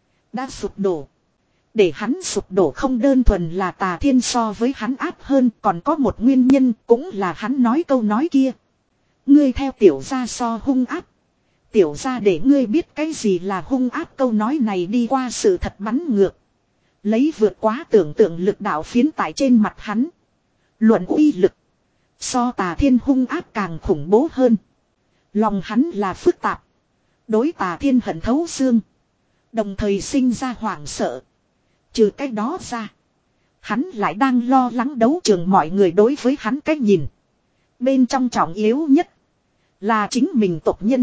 Đã sụp đổ. Để hắn sụp đổ không đơn thuần là Tà Thiên so với hắn áp hơn, còn có một nguyên nhân cũng là hắn nói câu nói kia. Ngươi theo tiểu gia so hung áp. Tiểu gia để ngươi biết cái gì là hung áp, câu nói này đi qua sự thật bắn ngược. Lấy vượt quá tưởng tượng lực đạo phiến tại trên mặt hắn. Luận uy lực. So Tà Thiên hung áp càng khủng bố hơn. Lòng hắn là phức tạp. Đối Tà Thiên hận thấu xương. Đồng thời sinh ra hoảng sợ. Trừ cái đó ra. Hắn lại đang lo lắng đấu trường mọi người đối với hắn cái nhìn. Bên trong trọng yếu nhất. Là chính mình tộc nhân.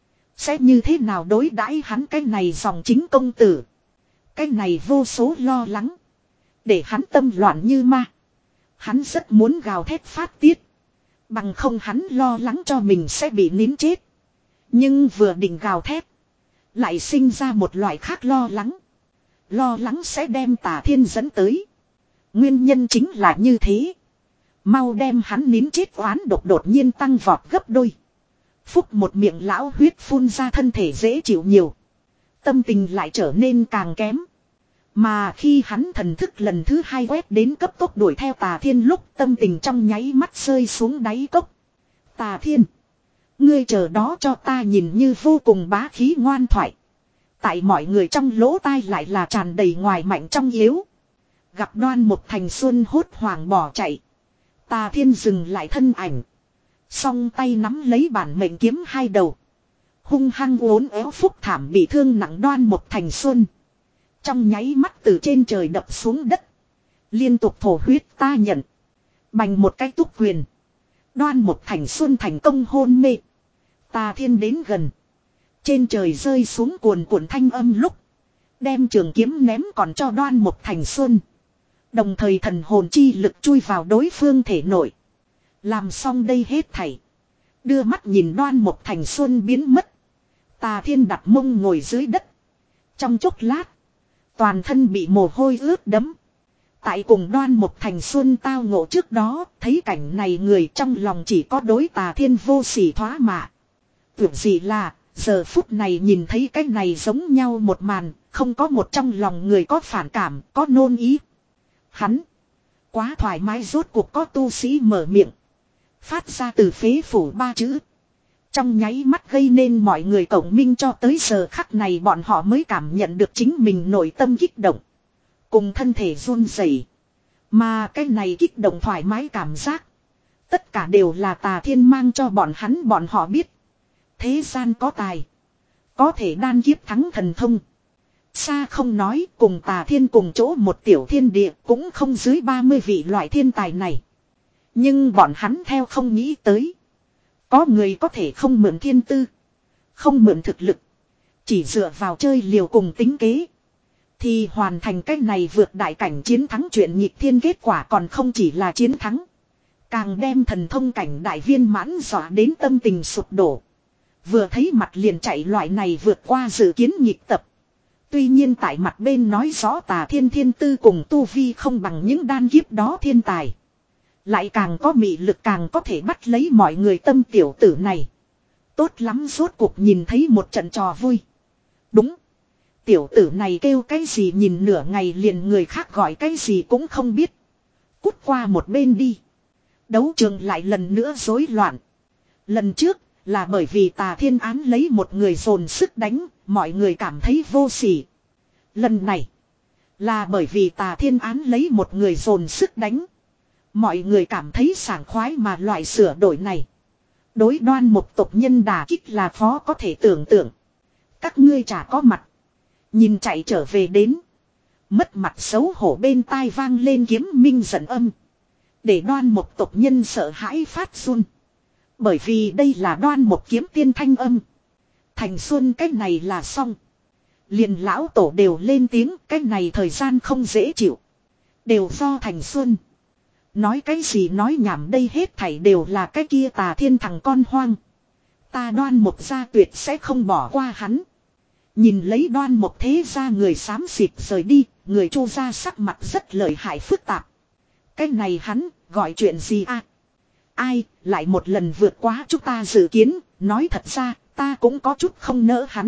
Sẽ như thế nào đối đãi hắn cái này dòng chính công tử. Cái này vô số lo lắng. Để hắn tâm loạn như ma. Hắn rất muốn gào thét phát tiết. Bằng không hắn lo lắng cho mình sẽ bị nín chết. Nhưng vừa định gào thét. Lại sinh ra một loại khác lo lắng. Lo lắng sẽ đem Tà Thiên dẫn tới. Nguyên nhân chính là như thế. Mau đem hắn nín chết oán độc đột nhiên tăng vọt gấp đôi. Phúc một miệng lão huyết phun ra, thân thể dễ chịu nhiều. Tâm tình lại trở nên càng kém. Mà khi hắn thần thức lần thứ hai quét đến cấp tốc đuổi theo Tà Thiên lúc, tâm tình trong nháy mắt rơi xuống đáy cốc. Tà Thiên, ngươi chờ đó cho ta, nhìn như vô cùng bá khí ngoan thoại. Tại mọi người trong lỗ tai lại là tràn đầy ngoài mạnh trong yếu. Gặp Đoan Mục Thành Xuân hốt hoảng bỏ chạy. Tà Thiên dừng lại thân ảnh. Song tay nắm lấy bản mệnh kiếm hai đầu. Hung hăng uốn éo phúc thảm bị thương nặng Đoan Mục Thành Xuân. Trong nháy mắt từ trên trời đập xuống đất. Liên tục thổ huyết ta nhận. Bành một cái túc quyền. Đoan Mục Thành Xuân thành công hôn mê. Tà Thiên đến gần. Trên trời rơi xuống cuồn cuộn thanh âm lúc. Đem trường kiếm ném còn cho Đoan Mục Thành Xuân. Đồng thời thần hồn chi lực chui vào đối phương thể nội. Làm xong đây hết thảy. Đưa mắt nhìn Đoan Mục Thành Xuân biến mất. Tà Thiên đặt mông ngồi dưới đất. Trong chốc lát. Toàn thân bị mồ hôi ướt đẫm. Tại cùng Đoan Mục Thành Xuân tao ngộ trước đó. Thấy cảnh này người trong lòng chỉ có đối Tà Thiên vô sỉ thoá mạ. Tưởng gì là. Giờ phút này nhìn thấy cái này giống nhau một màn. Không có một trong lòng người có phản cảm, có nôn ý. Hắn. Quá thoải mái, rốt cuộc có tu sĩ mở miệng. Phát ra từ phế phủ ba chữ. Trong nháy mắt gây nên mọi người cộng minh, cho tới giờ khắc này bọn họ mới cảm nhận được chính mình nội tâm kích động. Cùng thân thể run rẩy. Mà cái này kích động thoải mái cảm giác. Tất cả đều là Tà Thiên mang cho bọn hắn, bọn họ biết. Thế gian có tài. Có thể đan kiếp thắng thần thông. Xa không nói, cùng Tà Thiên cùng chỗ một tiểu thiên địa cũng không dưới ba mươi vị loại thiên tài này. Nhưng bọn hắn theo không nghĩ tới. Có người có thể không mượn thiên tư. Không mượn thực lực. Chỉ dựa vào chơi liều cùng tính kế. Thì hoàn thành cách này vượt đại cảnh chiến thắng chuyện nhịp thiên, kết quả còn không chỉ là chiến thắng. Càng đem thần thông cảnh đại viên mãn dọa đến tâm tình sụp đổ. Vừa thấy mặt liền chạy, loại này vượt qua dự kiến nhịp tập. Tuy nhiên tại mặt bên nói rõ Tà Thiên thiên tư cùng tu vi không bằng những đan kiếp đó thiên tài. Lại càng có mị lực, càng có thể bắt lấy mọi người tâm tiểu tử này. Tốt lắm, rốt cuộc nhìn thấy một trận trò vui. Đúng. Tiểu tử này kêu cái gì nhìn nửa ngày liền người khác gọi cái gì cũng không biết. Cút qua một bên đi. Đấu trường lại lần nữa rối loạn. Lần trước là bởi vì Tà Thiên án lấy một người dồn sức đánh, mọi người cảm thấy vô sỉ. Lần này là bởi vì Tà Thiên án lấy một người dồn sức đánh. Mọi người cảm thấy sảng khoái, mà loại sửa đổi này đối Đoan Mục tộc nhân đả kích là khó có thể tưởng tượng. Các ngươi chả có mặt. Nhìn chạy trở về đến. Mất mặt xấu hổ bên tai vang lên kiếm minh giận âm. Để Đoan Mộc tộc nhân sợ hãi phát run. Bởi vì đây là Đoan Mộc kiếm tiên thanh âm. Thành Xuân cái này là xong. Liền lão tổ đều lên tiếng, cái này thời gian không dễ chịu. Đều do Thành Xuân. Nói cái gì nói nhảm, đây hết thảy đều là cái kia Tà Thiên thằng con hoang. Ta Đoan Mộc gia tuyệt sẽ không bỏ qua hắn. Nhìn lấy Đoan Mộc thế gia người xám xịt rời đi, người Chu gia sắc mặt rất lợi hại phức tạp. Cái này hắn, gọi chuyện gì à? Ai, lại một lần vượt quá chúng ta dự kiến, nói thật ra, ta cũng có chút không nỡ hắn.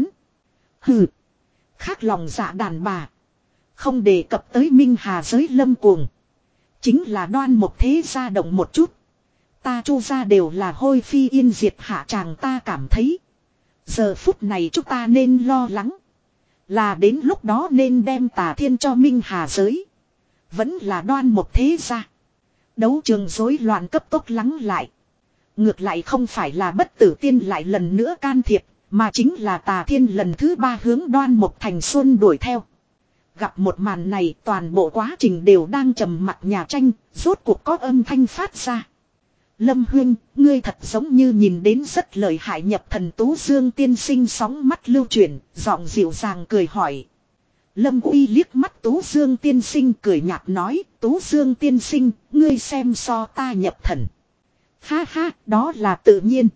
Hừ, khác lòng dạ đàn bà. Không đề cập tới Minh Hà giới lâm cuồng. Chính là Đoan Mộc thế gia động một chút. Ta Chu gia đều là hôi phi yên diệt hạ tràng, ta cảm thấy. Giờ phút này chúng ta nên lo lắng. Là đến lúc đó nên đem Tà Thiên cho Minh Hà giới. Vẫn là Đoan Mộc thế gia. Đấu trường rối loạn cấp tốc lắng lại. Ngược lại không phải là Bất Tử Tiên lại lần nữa can thiệp, mà chính là Tà Thiên lần thứ ba hướng Đoan Mộc Thành Xuân đuổi theo. Gặp một màn này, toàn bộ quá trình đều đang trầm mặc nhà tranh, rốt cuộc có âm thanh phát ra. Lâm Huyên, ngươi thật giống như nhìn đến rất lợi hại. Nhập Thần Tú Dương tiên sinh sóng mắt lưu chuyển, giọng dịu dàng cười hỏi. Lâm Uy liếc mắt Tú Dương tiên sinh cười nhạt nói, Tú Dương tiên sinh, ngươi xem so ta nhập thần. Ha ha, đó là tự nhiên.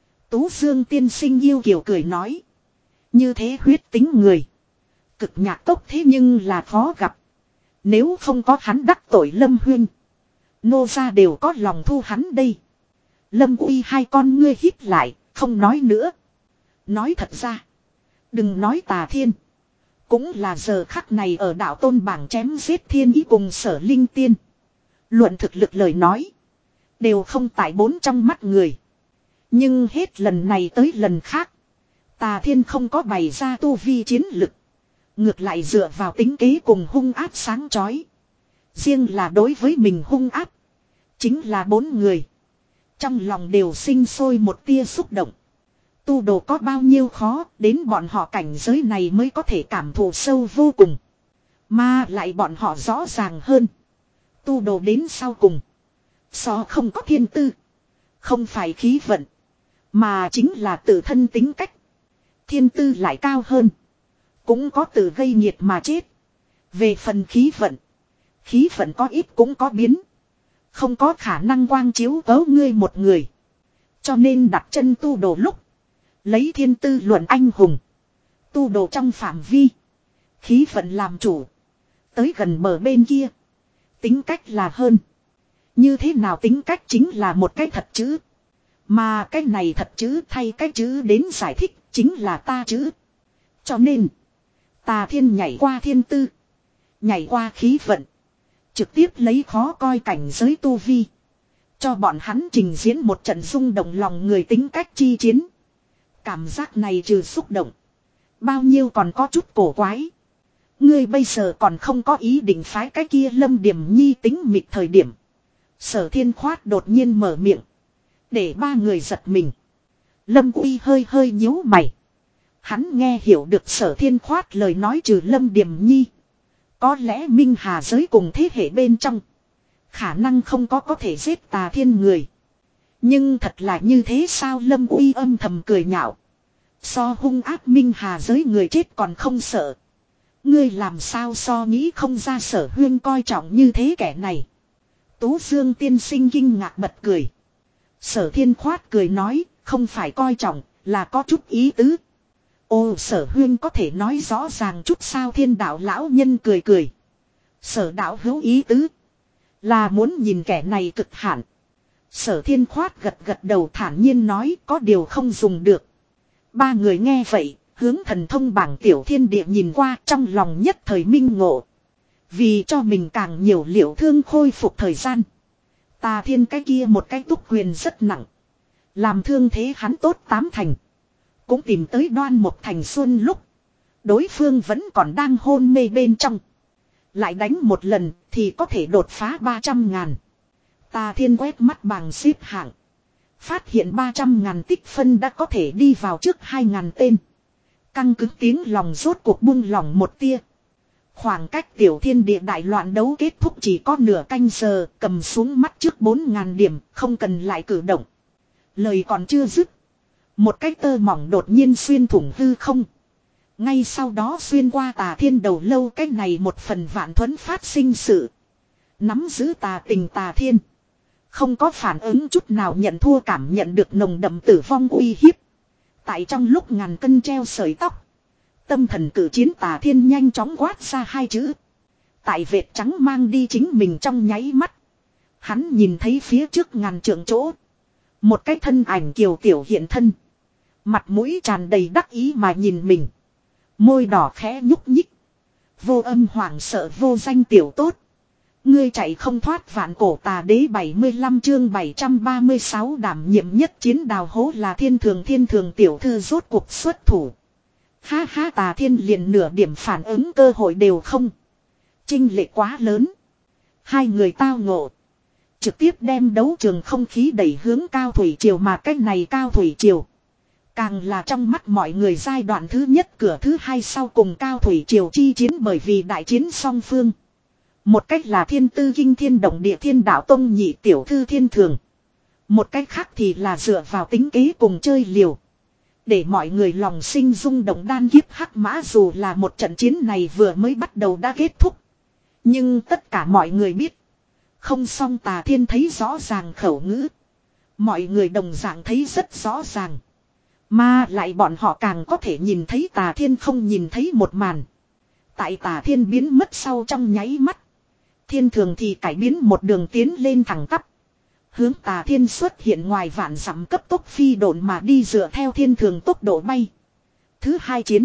Tú Dương tiên sinh yêu kiều cười nói. Như thế huyết tính người. Cực nhạc tốc thế nhưng là khó gặp. Nếu không có hắn đắc tội Lâm Huyên, nô gia đều có lòng thu hắn đây. Lâm Uy hai con ngươi hít lại, không nói nữa. Nói thật ra, đừng nói Tà Thiên, cũng là giờ khắc này ở đạo tôn bảng chém giết thiên ý cùng Sở Linh Tiên. Luận thực lực lời nói, đều không tại bốn trong mắt người. Nhưng hết lần này tới lần khác, Tà Thiên không có bày ra tu vi chiến lực. Ngược lại dựa vào tính kế cùng hung áp sáng chói. Riêng là đối với mình hung áp, chính là bốn người. Trong lòng đều sinh sôi một tia xúc động. Tu đồ có bao nhiêu khó, đến bọn họ cảnh giới này mới có thể cảm thụ sâu vô cùng. Mà lại bọn họ rõ ràng hơn. Tu đồ đến sau cùng, so không có thiên tư, không phải khí vận, mà chính là tự thân tính cách. Thiên tư lại cao hơn, cũng có tự gây nghiệt mà chết. Về phần khí vận, khí vận có ít cũng có biến, không có khả năng quang chiếu cấu ngươi một người. Cho nên đặt chân tu đồ lúc, lấy thiên tư luận anh hùng. Tu đồ trong phạm vi, khí vận làm chủ. Tới gần bờ bên kia, tính cách là hơn. Như thế nào tính cách chính là một cái thật chữ. Mà cái này thật chữ thay cái chữ đến giải thích, chính là ta chữ. Cho nên, Tà Thiên nhảy qua thiên tư, nhảy qua khí vận, trực tiếp lấy khó coi cảnh giới tu vi, cho bọn hắn trình diễn một trận rung động lòng người tính cách chi chiến. Cảm giác này trừ xúc động, bao nhiêu còn có chút cổ quái. Ngươi bây giờ còn không có ý định phái cái kia Lâm Điềm Nhi tính mịt thời điểm, Sở Thiên Khoát đột nhiên mở miệng, để ba người giật mình. Lâm Uy hơi hơi nhíu mày. Hắn nghe hiểu được Sở Thiên Khoát lời nói, trừ Lâm Điềm Nhi, có lẽ Minh Hà giới cùng thế hệ bên trong, khả năng không có có thể giết Tà Thiên người. Nhưng thật là như thế sao? Lâm Uy âm thầm cười nhạo. So hung ác Minh Hà giới người chết còn không sợ. Ngươi làm sao so nghĩ không ra Sở Huyên coi trọng như thế kẻ này. Tú Dương tiên sinh kinh ngạc bật cười. Sở Thiên Khoát cười nói, không phải coi trọng, là có chút ý tứ. Ô, Sở Huyên có thể nói rõ ràng chút sao? Thiên đạo lão nhân cười cười. Sở đạo hữu ý tứ, là muốn nhìn kẻ này cực hạn. Sở Thiên Khoát gật gật đầu thản nhiên nói, có điều không dùng được. Ba người nghe vậy, hướng thần thông bảng tiểu thiên địa nhìn qua, trong lòng nhất thời minh ngộ. Vì cho mình càng nhiều liệu thương khôi phục thời gian, Tà Thiên cái kia một cái túc quyền rất nặng, làm thương thế hắn tốt tám thành. Cũng tìm tới Đoan Mộc Thành Xuân lúc, đối phương vẫn còn đang hôn mê bên trong. Lại đánh một lần thì có thể đột phá ba trăm ngàn. Tà Thiên quét mắt bảng xếp hạng, phát hiện ba trăm ngàn tích phân đã có thể đi vào trước hai ngàn tên. căng cứng tiếng lòng rốt cuộc buông lỏng một tia. Khoảng cách tiểu thiên địa đại loạn đấu kết thúc chỉ có nửa canh giờ, cầm xuống mắt trước bốn ngàn điểm, không cần lại cử động. Lời còn chưa dứt. Một cái tơ mỏng đột nhiên xuyên thủng hư không. Ngay sau đó xuyên qua Tà Thiên đầu lâu, cái này một phần vạn thuẫn phát sinh sự. Nắm giữ tà tình Tà Thiên. Không có phản ứng chút nào nhận thua, cảm nhận được nồng đậm tử vong uy hiếp. Tại trong lúc ngàn cân treo sợi tóc. Tâm thần cử chiến Tà Thiên nhanh chóng quát ra hai chữ. Tại vệt trắng mang đi chính mình trong nháy mắt. Hắn nhìn thấy phía trước ngàn trượng chỗ. Một cái thân ảnh kiều tiểu hiện thân. Mặt mũi tràn đầy đắc ý mà nhìn mình. Môi đỏ khẽ nhúc nhích. Vô âm hoảng sợ vô danh tiểu tốt. Ngươi chạy không thoát vạn cổ tà đế. Bảy mươi lăm chương bảy trăm ba mươi sáu đảm nhiệm nhất chiến đào hố là thiên thường. Thiên thường tiểu thư rốt cuộc xuất thủ. Ha ha, Tà Thiên liền nửa điểm phản ứng cơ hội đều không. Chênh lệch quá lớn. Hai người tao ngộ. Trực tiếp đem đấu trường không khí đẩy hướng cao thủy triều, mà cách này cao thủy triều. Càng là trong mắt mọi người giai đoạn thứ nhất, cửa thứ hai sau cùng cao thủy triều chi chiến, bởi vì đại chiến song phương. Một cách là thiên tư kinh thiên động địa Thiên Đạo Tông nhị tiểu thư Thiên Thường. Một cách khác thì là dựa vào tính kế cùng chơi liều. Để mọi người lòng sinh rung động. Đan kiếp hắc mã, dù là một trận chiến này vừa mới bắt đầu đã kết thúc. Nhưng tất cả mọi người biết. Không xong, Tà Thiên thấy rõ ràng khẩu ngữ. Mọi người đồng dạng thấy rất rõ ràng. Mà lại bọn họ càng có thể nhìn thấy Tà Thiên không nhìn thấy một màn. Tại Tà Thiên biến mất sau trong nháy mắt. Thiên Thường thì cải biến một đường tiến lên thẳng tắp. Hướng Tà Thiên xuất hiện ngoài vạn dặm cấp tốc phi độn mà đi, dựa theo Thiên Thường tốc độ bay. Thứ hai chiến.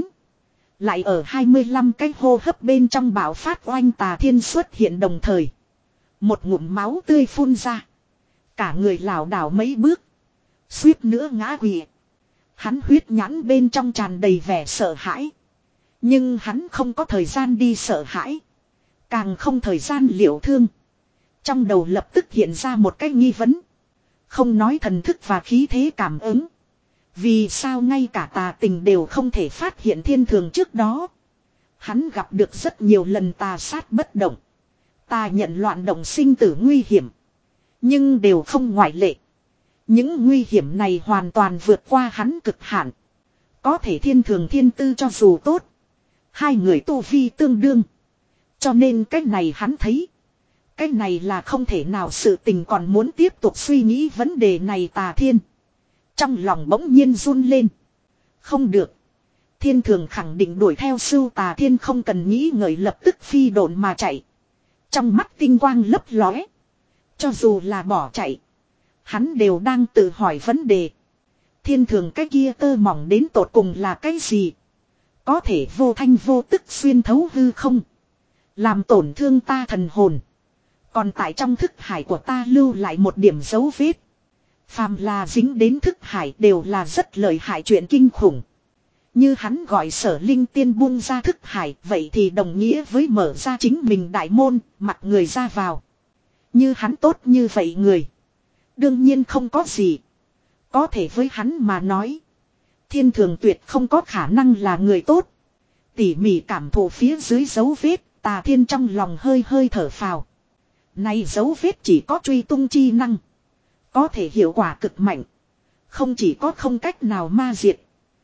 Lại ở hai mươi lăm cái hô hấp bên trong bạo phát oanh. Tà Thiên xuất hiện đồng thời. Một ngụm máu tươi phun ra. Cả người lảo đảo mấy bước. Suýt nữa ngã quỵ. Hắn huyết nhãn bên trong tràn đầy vẻ sợ hãi. Nhưng hắn không có thời gian đi sợ hãi. Càng không thời gian liệu thương. Trong đầu lập tức hiện ra một cái nghi vấn. Không nói thần thức và khí thế cảm ứng. Vì sao ngay cả Tà Tình đều không thể phát hiện Thiên Thường trước đó. Hắn gặp được rất nhiều lần tà sát bất động. Tà nhận loạn động sinh tử nguy hiểm. Nhưng đều không ngoại lệ. Những nguy hiểm này hoàn toàn vượt qua hắn cực hạn. Có thể Thiên Thường thiên tư cho dù tốt. Hai người tu vi tương đương. Cho nên cái này hắn thấy. Cái này là không thể nào sự tình, còn muốn tiếp tục suy nghĩ vấn đề này. Tà Thiên trong lòng bỗng nhiên run lên. Không được. Thiên Thường khẳng định đuổi theo Sưu. Tà Thiên không cần nghĩ ngợi lập tức phi độn mà chạy. Trong mắt tinh quang lấp lóe. Cho dù là bỏ chạy. Hắn đều đang tự hỏi vấn đề. Thiên Thường cái kia tơ mỏng đến tột cùng là cái gì? Có thể vô thanh vô tức xuyên thấu hư không? Làm tổn thương ta thần hồn. Còn tại trong thức hải của ta lưu lại một điểm dấu vết. Phàm là dính đến thức hải đều là rất lợi hại chuyện kinh khủng. Như hắn gọi Sở Linh Tiên buông ra thức hải, vậy thì đồng nghĩa với mở ra chính mình đại môn, mặc người ra vào. Như hắn tốt như vậy người. Đương nhiên không có gì. Có thể với hắn mà nói. Thiên Thường tuyệt không có khả năng là người tốt. Tỉ mỉ cảm thụ phía dưới dấu vết, Tà Thiên trong lòng hơi hơi thở phào. Này dấu vết chỉ có truy tung chi năng. Có thể hiệu quả cực mạnh. Không chỉ có không cách nào ma diệt.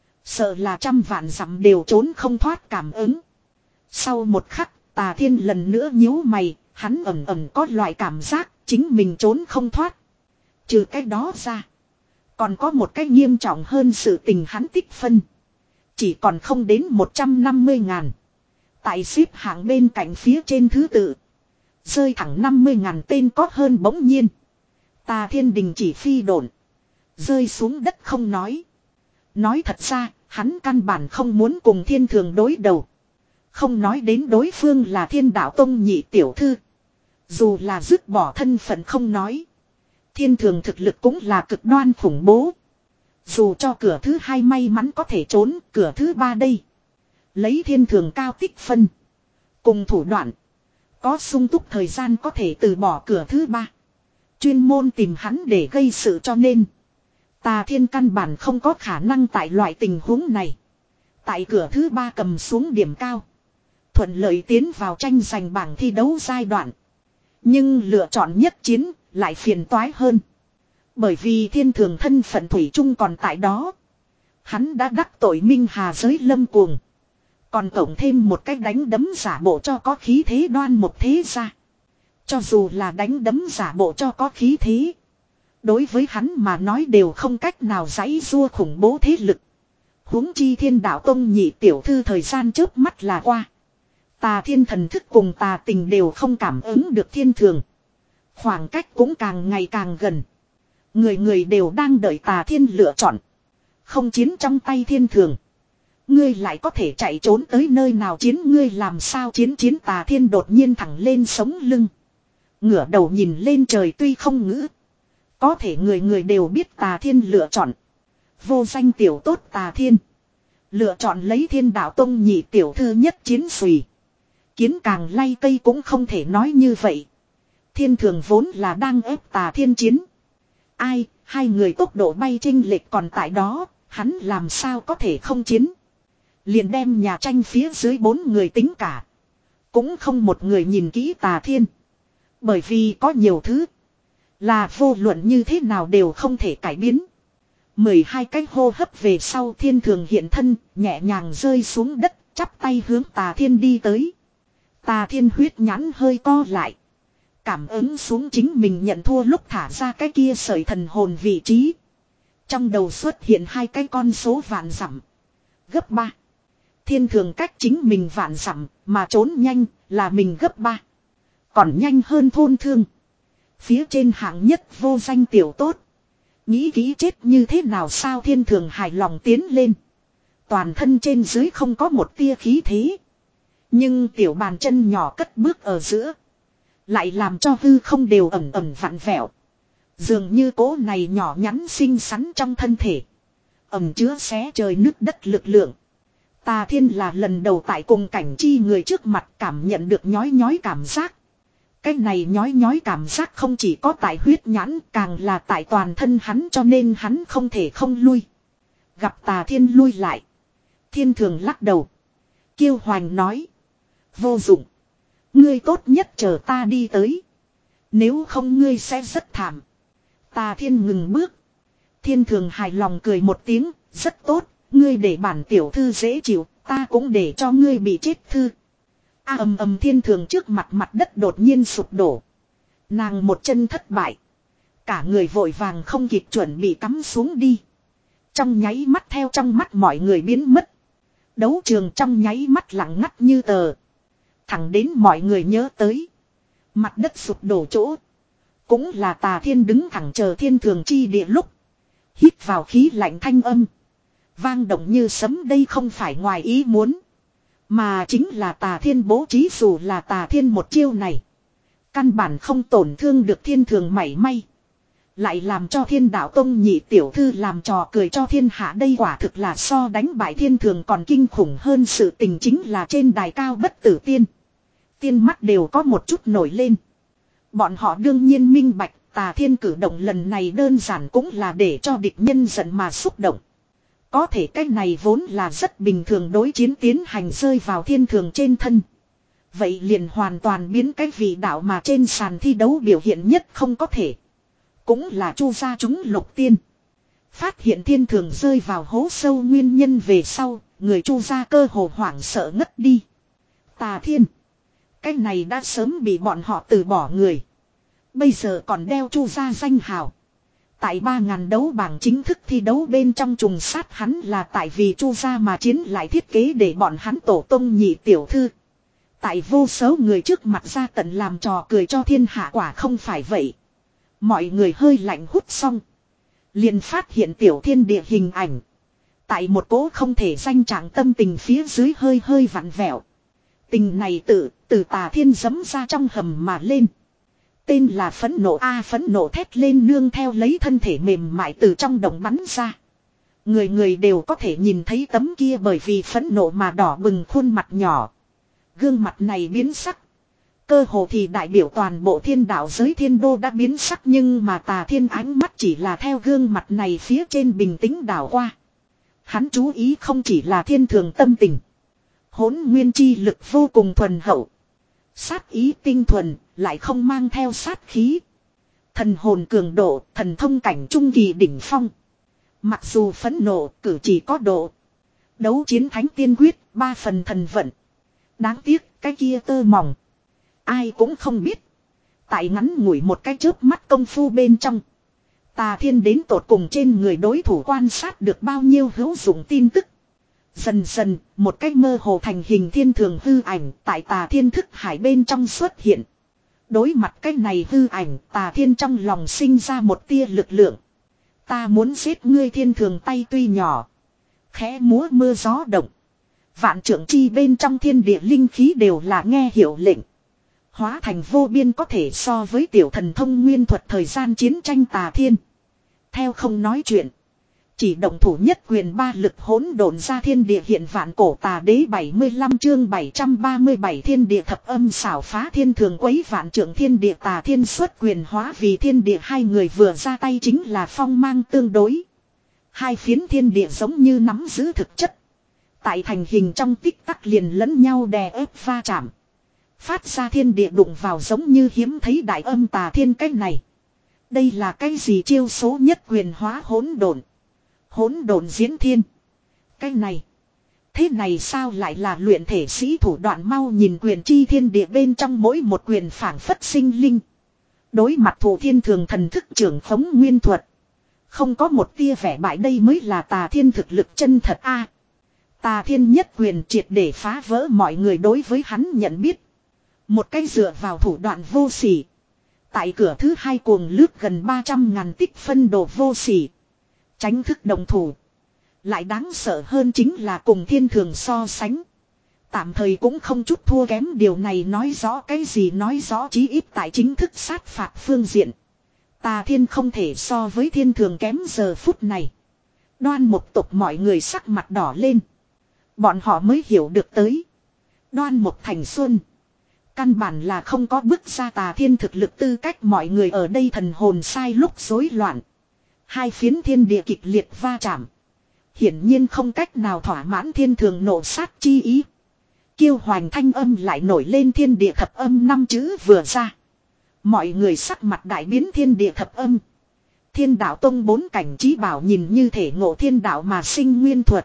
Sợ là trăm vạn dặm đều trốn không thoát cảm ứng. Sau một khắc, Tà Thiên lần nữa nhíu mày, hắn ẩm ẩm có loại cảm giác chính mình trốn không thoát. Trừ cái đó ra. Còn có một cái nghiêm trọng hơn sự tình hắn tích phân. Chỉ còn không đến một trăm năm mươi ngàn. Tại xếp hạng bên cạnh phía trên thứ tự. Rơi thẳng năm mươi ngàn tên có hơn bỗng nhiên. Tà Thiên đình chỉ phi độn. Rơi xuống đất không nói. Nói thật ra, hắn căn bản không muốn cùng Thiên Thường đối đầu. Không nói đến đối phương là Thiên Đạo Tông nhị tiểu thư. Dù là dứt bỏ thân phận không nói. Thiên Thường thực lực cũng là cực đoan khủng bố. Dù cho cửa thứ hai may mắn có thể trốn, cửa thứ ba đây. Lấy Thiên Thường cao tích phân. Cùng thủ đoạn. Có sung túc thời gian có thể từ bỏ cửa thứ ba. Chuyên môn tìm hắn để gây sự, cho nên Tà Thiên căn bản không có khả năng tại loại tình huống này. Tại cửa thứ ba cầm xuống điểm cao. Thuận lợi tiến vào tranh giành bảng thi đấu giai đoạn. Nhưng lựa chọn nhất chiến lại phiền toái hơn. Bởi vì thiên thường thân phận thủy chung còn tại đó. Hắn đã đắc tội Minh Hà giới lâm cuồng. Còn cộng thêm một cách đánh đấm giả bộ cho có khí thế đoan một thế ra. Cho dù là đánh đấm giả bộ cho có khí thế. Đối với hắn mà nói đều không cách nào giãy giụa khủng bố thế lực. Huống chi Thiên Đạo Tông nhị tiểu thư thời gian chớp mắt là qua. Tà thiên thần thức cùng tà tình đều không cảm ứng được thiên thường. Khoảng cách cũng càng ngày càng gần. Người người đều đang đợi tà thiên lựa chọn. Không chiến trong tay thiên thường. Ngươi lại có thể chạy trốn tới nơi nào chiến, ngươi làm sao chiến chiến tà thiên đột nhiên thẳng lên sống lưng. Ngửa đầu nhìn lên trời tuy không ngữ. Có thể người người đều biết tà thiên lựa chọn. Vô danh tiểu tốt tà thiên. Lựa chọn lấy Thiên Đạo Tông nhị tiểu thư nhất chiến xùy. Kiến càng lay cây cũng không thể nói như vậy. Thiên thường vốn là đang ép tà thiên chiến. Ai, hai người tốc độ bay chênh lệch còn tại đó, hắn làm sao có thể không chiến. Liền đem nhà tranh phía dưới bốn người tính cả. Cũng không một người nhìn kỹ tà thiên. Bởi vì có nhiều thứ là vô luận như thế nào đều không thể cải biến. mười hai cái hô hấp về sau thiên thường hiện thân, nhẹ nhàng rơi xuống đất, chắp tay hướng tà thiên đi tới. Tà thiên huyết nhãn hơi co lại. Cảm ứng xuống chính mình nhận thua lúc thả ra cái kia sợi thần hồn vị trí. Trong đầu xuất hiện hai cái con số vạn dặm. Gấp ba. Thiên thường cách chính mình vạn dặm mà trốn nhanh là mình gấp ba. Còn nhanh hơn thôn thương. Phía trên hạng nhất vô danh tiểu tốt. Nghĩ kỹ chết như thế nào sao thiên thường hài lòng tiến lên. Toàn thân trên dưới không có một tia khí thế. Nhưng tiểu bàn chân nhỏ cất bước ở giữa. Lại làm cho hư không đều ẩm ẩm vặn vẹo. Dường như cố này nhỏ nhắn xinh xắn trong thân thể. Ẩm chứa xé trời nước đất lực lượng. Tà thiên là lần đầu tại cùng cảnh chi người trước mặt cảm nhận được nhói nhói cảm giác. Cái này nhói nhói cảm giác không chỉ có tại huyết nhãn càng là tại toàn thân hắn cho nên hắn không thể không lui. Gặp tà thiên lui lại. Thiên thường lắc đầu. Kiêu hoành nói. Vô dụng. Ngươi tốt nhất chờ ta đi tới. Nếu không ngươi sẽ rất thảm. Tà thiên ngừng bước. Thiên thường hài lòng cười một tiếng. Rất tốt. Ngươi để bản tiểu thư dễ chịu. Ta cũng để cho ngươi bị chết thư. A ầm ầm thiên thường trước mặt mặt đất đột nhiên sụp đổ. Nàng một chân thất bại. Cả người vội vàng không kịp chuẩn bị cắm xuống đi. Trong nháy mắt theo trong mắt mọi người biến mất. Đấu trường trong nháy mắt lặng ngắt như tờ. Thẳng đến mọi người nhớ tới. Mặt đất sụp đổ chỗ. Cũng là tà thiên đứng thẳng chờ thiên thường chi địa lúc. Hít vào khí lạnh thanh âm. Vang động như sấm đây không phải ngoài ý muốn. Mà chính là tà thiên bố trí dù là tà thiên một chiêu này. Căn bản không tổn thương được thiên thường mảy may. Lại làm cho Thiên Đạo Tông nhị tiểu thư làm trò cười cho thiên hạ đây quả thực là so đánh bại thiên thường còn kinh khủng hơn sự tình chính là trên đài cao bất tử tiên. Tiên mắt đều có một chút nổi lên. Bọn họ đương nhiên minh bạch tà thiên cử động lần này đơn giản cũng là để cho địch nhân giận mà xúc động. Có thể cái này vốn là rất bình thường đối chiến tiến hành rơi vào thiên thường trên thân. Vậy liền hoàn toàn biến cái vị đạo mà trên sàn thi đấu biểu hiện nhất không có thể. Cũng là chu gia chúng lục tiên. Phát hiện thiên thường rơi vào hố sâu nguyên nhân về sau, người chu gia cơ hồ hoảng sợ ngất đi. Tà thiên. Cái này đã sớm bị bọn họ từ bỏ người. Bây giờ còn đeo chu gia danh hào. Tại ba ngàn đấu bảng chính thức thi đấu bên trong trùng sát hắn là tại vì chu gia mà chiến lại thiết kế để bọn hắn tổ tông nhị tiểu thư. Tại vô số người trước mặt ra tận làm trò cười cho thiên hạ quả không phải vậy. Mọi người hơi lạnh hút xong. Liền phát hiện tiểu thiên địa hình ảnh. Tại một cỗ không thể danh trạng tâm tình phía dưới hơi hơi vặn vẹo. Tình này tự, từ tà thiên giấm ra trong hầm mà lên. Tên là phẫn nộ a phẫn nộ thét lên nương theo lấy thân thể mềm mại từ trong đồng bắn ra. Người người đều có thể nhìn thấy tấm kia bởi vì phẫn nộ mà đỏ bừng khuôn mặt nhỏ. Gương mặt này biến sắc. Cơ hồ thì đại biểu toàn bộ thiên đạo giới thiên đô đã biến sắc nhưng mà tà thiên ánh mắt chỉ là theo gương mặt này phía trên bình tĩnh đảo qua. Hắn chú ý không chỉ là thiên thường tâm tình. Hỗn nguyên chi lực vô cùng thuần hậu. Sát ý tinh thuần, lại không mang theo sát khí. Thần hồn cường độ, thần thông cảnh trung kỳ đỉnh phong. Mặc dù phẫn nộ, cử chỉ có độ. Đấu chiến thánh tiên quyết, ba phần thần vận. Đáng tiếc, cái kia tơ mỏng. Ai cũng không biết. Tại ngắn ngủi một cái chớp mắt công phu bên trong. Tà Thiên đến tột cùng trên người đối thủ quan sát được bao nhiêu hữu dụng tin tức. Dần dần, một cái mơ hồ thành hình thiên thường hư ảnh tại Tà Thiên thức hải bên trong xuất hiện. Đối mặt cái này hư ảnh, Tà Thiên trong lòng sinh ra một tia lực lượng. Ta muốn giết ngươi thiên thường tay tuy nhỏ. Khẽ múa mưa gió động. Vạn trưởng chi bên trong thiên địa linh khí đều là nghe hiệu lệnh. Hóa thành vô biên có thể so với tiểu thần thông nguyên thuật thời gian chiến tranh Tà Thiên. Theo không nói chuyện. Chỉ động thủ nhất quyền ba lực hỗn độn ra thiên địa hiện vạn cổ tà đế bảy mươi lăm chương bảy trăm ba mươi bảy thiên địa thập âm xảo phá thiên thường quấy vạn trưởng thiên địa Tà Thiên xuất quyền hóa vì thiên địa hai người vừa ra tay chính là phong mang tương đối. Hai phiến thiên địa giống như nắm giữ thực chất. Tại thành hình trong tích tắc liền lẫn nhau đè ép va chạm. Phát ra thiên địa đụng vào giống như hiếm thấy đại âm Tà Thiên cách này. Đây là cái gì chiêu số nhất quyền hóa hỗn độn. Hỗn độn diễn thiên. Cái này. Thế này sao lại là luyện thể sĩ thủ đoạn mau nhìn quyền chi thiên địa bên trong mỗi một quyền phảng phất sinh linh. Đối mặt thủ thiên thường thần thức trưởng khống nguyên thuật. Không có một tia vẻ bại đây mới là Tà Thiên thực lực chân thật a. Tà Thiên nhất quyền triệt để phá vỡ mọi người đối với hắn nhận biết. Một cái dựa vào thủ đoạn vô sỉ. Tại cửa thứ hai cuồng lướt gần ba trăm ngàn tích phân đồ vô sỉ. Tránh thức đồng thủ. Lại đáng sợ hơn chính là cùng thiên thường so sánh. Tạm thời cũng không chút thua kém điều này nói rõ cái gì nói rõ chí ít tại chính thức sát phạt phương diện. Tà Thiên không thể so với thiên thường kém giờ phút này. Đoan một tục mọi người sắc mặt đỏ lên. Bọn họ mới hiểu được tới. Đoan một thành xuân. Căn bản là không có bước ra Tà Thiên thực lực tư cách mọi người ở đây thần hồn sai lúc rối loạn. Hai phiến thiên địa kịch liệt va chạm. Hiển nhiên không cách nào thỏa mãn thiên thường nộ sát chi ý. Kiêu hoành thanh âm lại nổi lên thiên địa thập âm năm chữ vừa ra. Mọi người sắc mặt đại biến thiên địa thập âm. Thiên đạo tông bốn cảnh trí bảo nhìn như thể ngộ thiên đạo mà sinh nguyên thuật.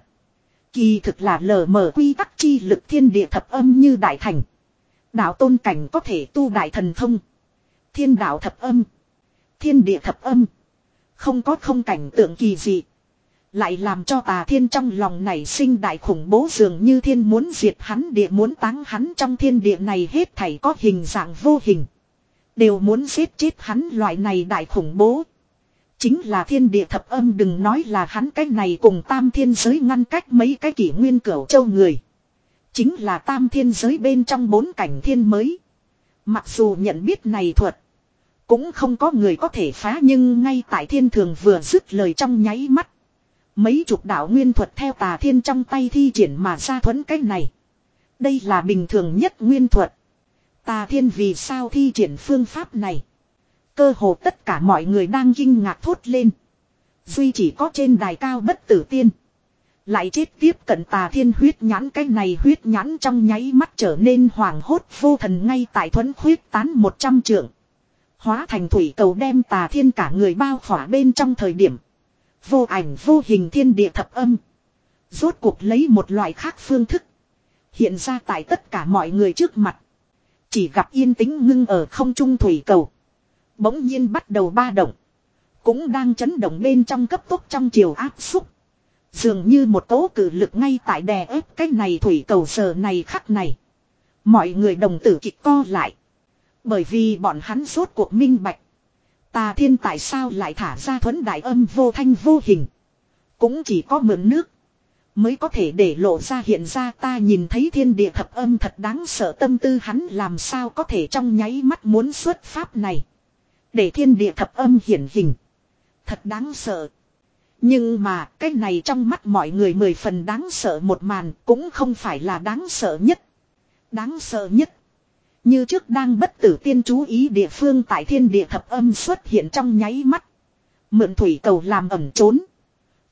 Kỳ thực là lờ mờ quy tắc chi lực thiên địa thập âm như đại thành. Đạo tôn cảnh có thể tu đại thần thông. Thiên đạo thập âm. Thiên địa thập âm. Không có không cảnh tượng kỳ dị. Lại làm cho Tà Thiên trong lòng này sinh đại khủng bố dường như thiên muốn diệt hắn địa muốn táng hắn trong thiên địa này hết thảy có hình dạng vô hình. Đều muốn giết chết hắn loại này đại khủng bố. Chính là thiên địa thập âm đừng nói là hắn cái này cùng tam thiên giới ngăn cách mấy cái kỷ nguyên cửu châu người. Chính là tam thiên giới bên trong bốn cảnh thiên mới. Mặc dù nhận biết này thuật. Cũng không có người có thể phá nhưng ngay tại thiên thường vừa dứt lời trong nháy mắt. Mấy chục đạo nguyên thuật theo Tà Thiên trong tay thi triển mà ra thuẫn cái này. Đây là bình thường nhất nguyên thuật. Tà Thiên vì sao thi triển phương pháp này? Cơ hồ tất cả mọi người đang kinh ngạc thốt lên. Duy chỉ có trên đài cao bất tử tiên. Lại chết tiếp cận Tà Thiên huyết nhãn cái này huyết nhãn trong nháy mắt trở nên hoàng hốt vô thần ngay tại thuẫn khuyết tán một trăm trượng. Hóa thành thủy cầu đem Tà Thiên cả người bao khỏa bên trong thời điểm. Vô ảnh vô hình thiên địa thập âm. Rốt cuộc lấy một loại khác phương thức. Hiện ra tại tất cả mọi người trước mặt. Chỉ gặp yên tĩnh ngưng ở không trung thủy cầu. Bỗng nhiên bắt đầu ba động. Cũng đang chấn động bên trong cấp tốc trong chiều áp xúc. Dường như một cỗ cử lực ngay tại đè ép cái này thủy cầu giờ này khắc này. Mọi người đồng tử kịch co lại. Bởi vì bọn hắn rốt cuộc minh bạch. Tà Thiên tại sao lại thả ra thuẫn đại âm vô thanh vô hình. Cũng chỉ có mượn nước. Mới có thể để lộ ra hiện ra ta nhìn thấy thiên địa thập âm thật đáng sợ tâm tư hắn làm sao có thể trong nháy mắt muốn xuất pháp này. Để thiên địa thập âm hiển hình. Thật đáng sợ. Nhưng mà cái này trong mắt mọi người mười phần đáng sợ một màn cũng không phải là đáng sợ nhất. Đáng sợ nhất. Như trước đang bất tử tiên chú ý địa phương tại thiên địa thập âm xuất hiện trong nháy mắt. Mượn thủy cầu làm ẩm trốn.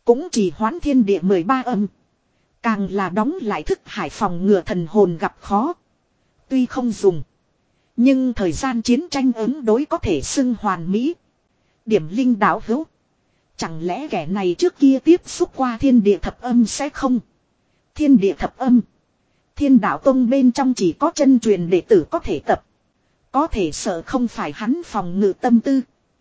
Cũng chỉ hoãn thiên địa mười ba âm. Càng là đóng lại thức hải phòng ngừa thần hồn gặp khó. Tuy không dùng. Nhưng thời gian chiến tranh ứng đối có thể xưng hoàn mỹ. Điểm linh đạo hữu. Chẳng lẽ kẻ này trước kia tiếp xúc qua thiên địa thập âm sẽ không? Thiên địa thập âm. Thiên đạo tông bên trong chỉ có chân truyền đệ tử có thể tập. Có thể sợ không phải hắn phòng ngự tâm tư.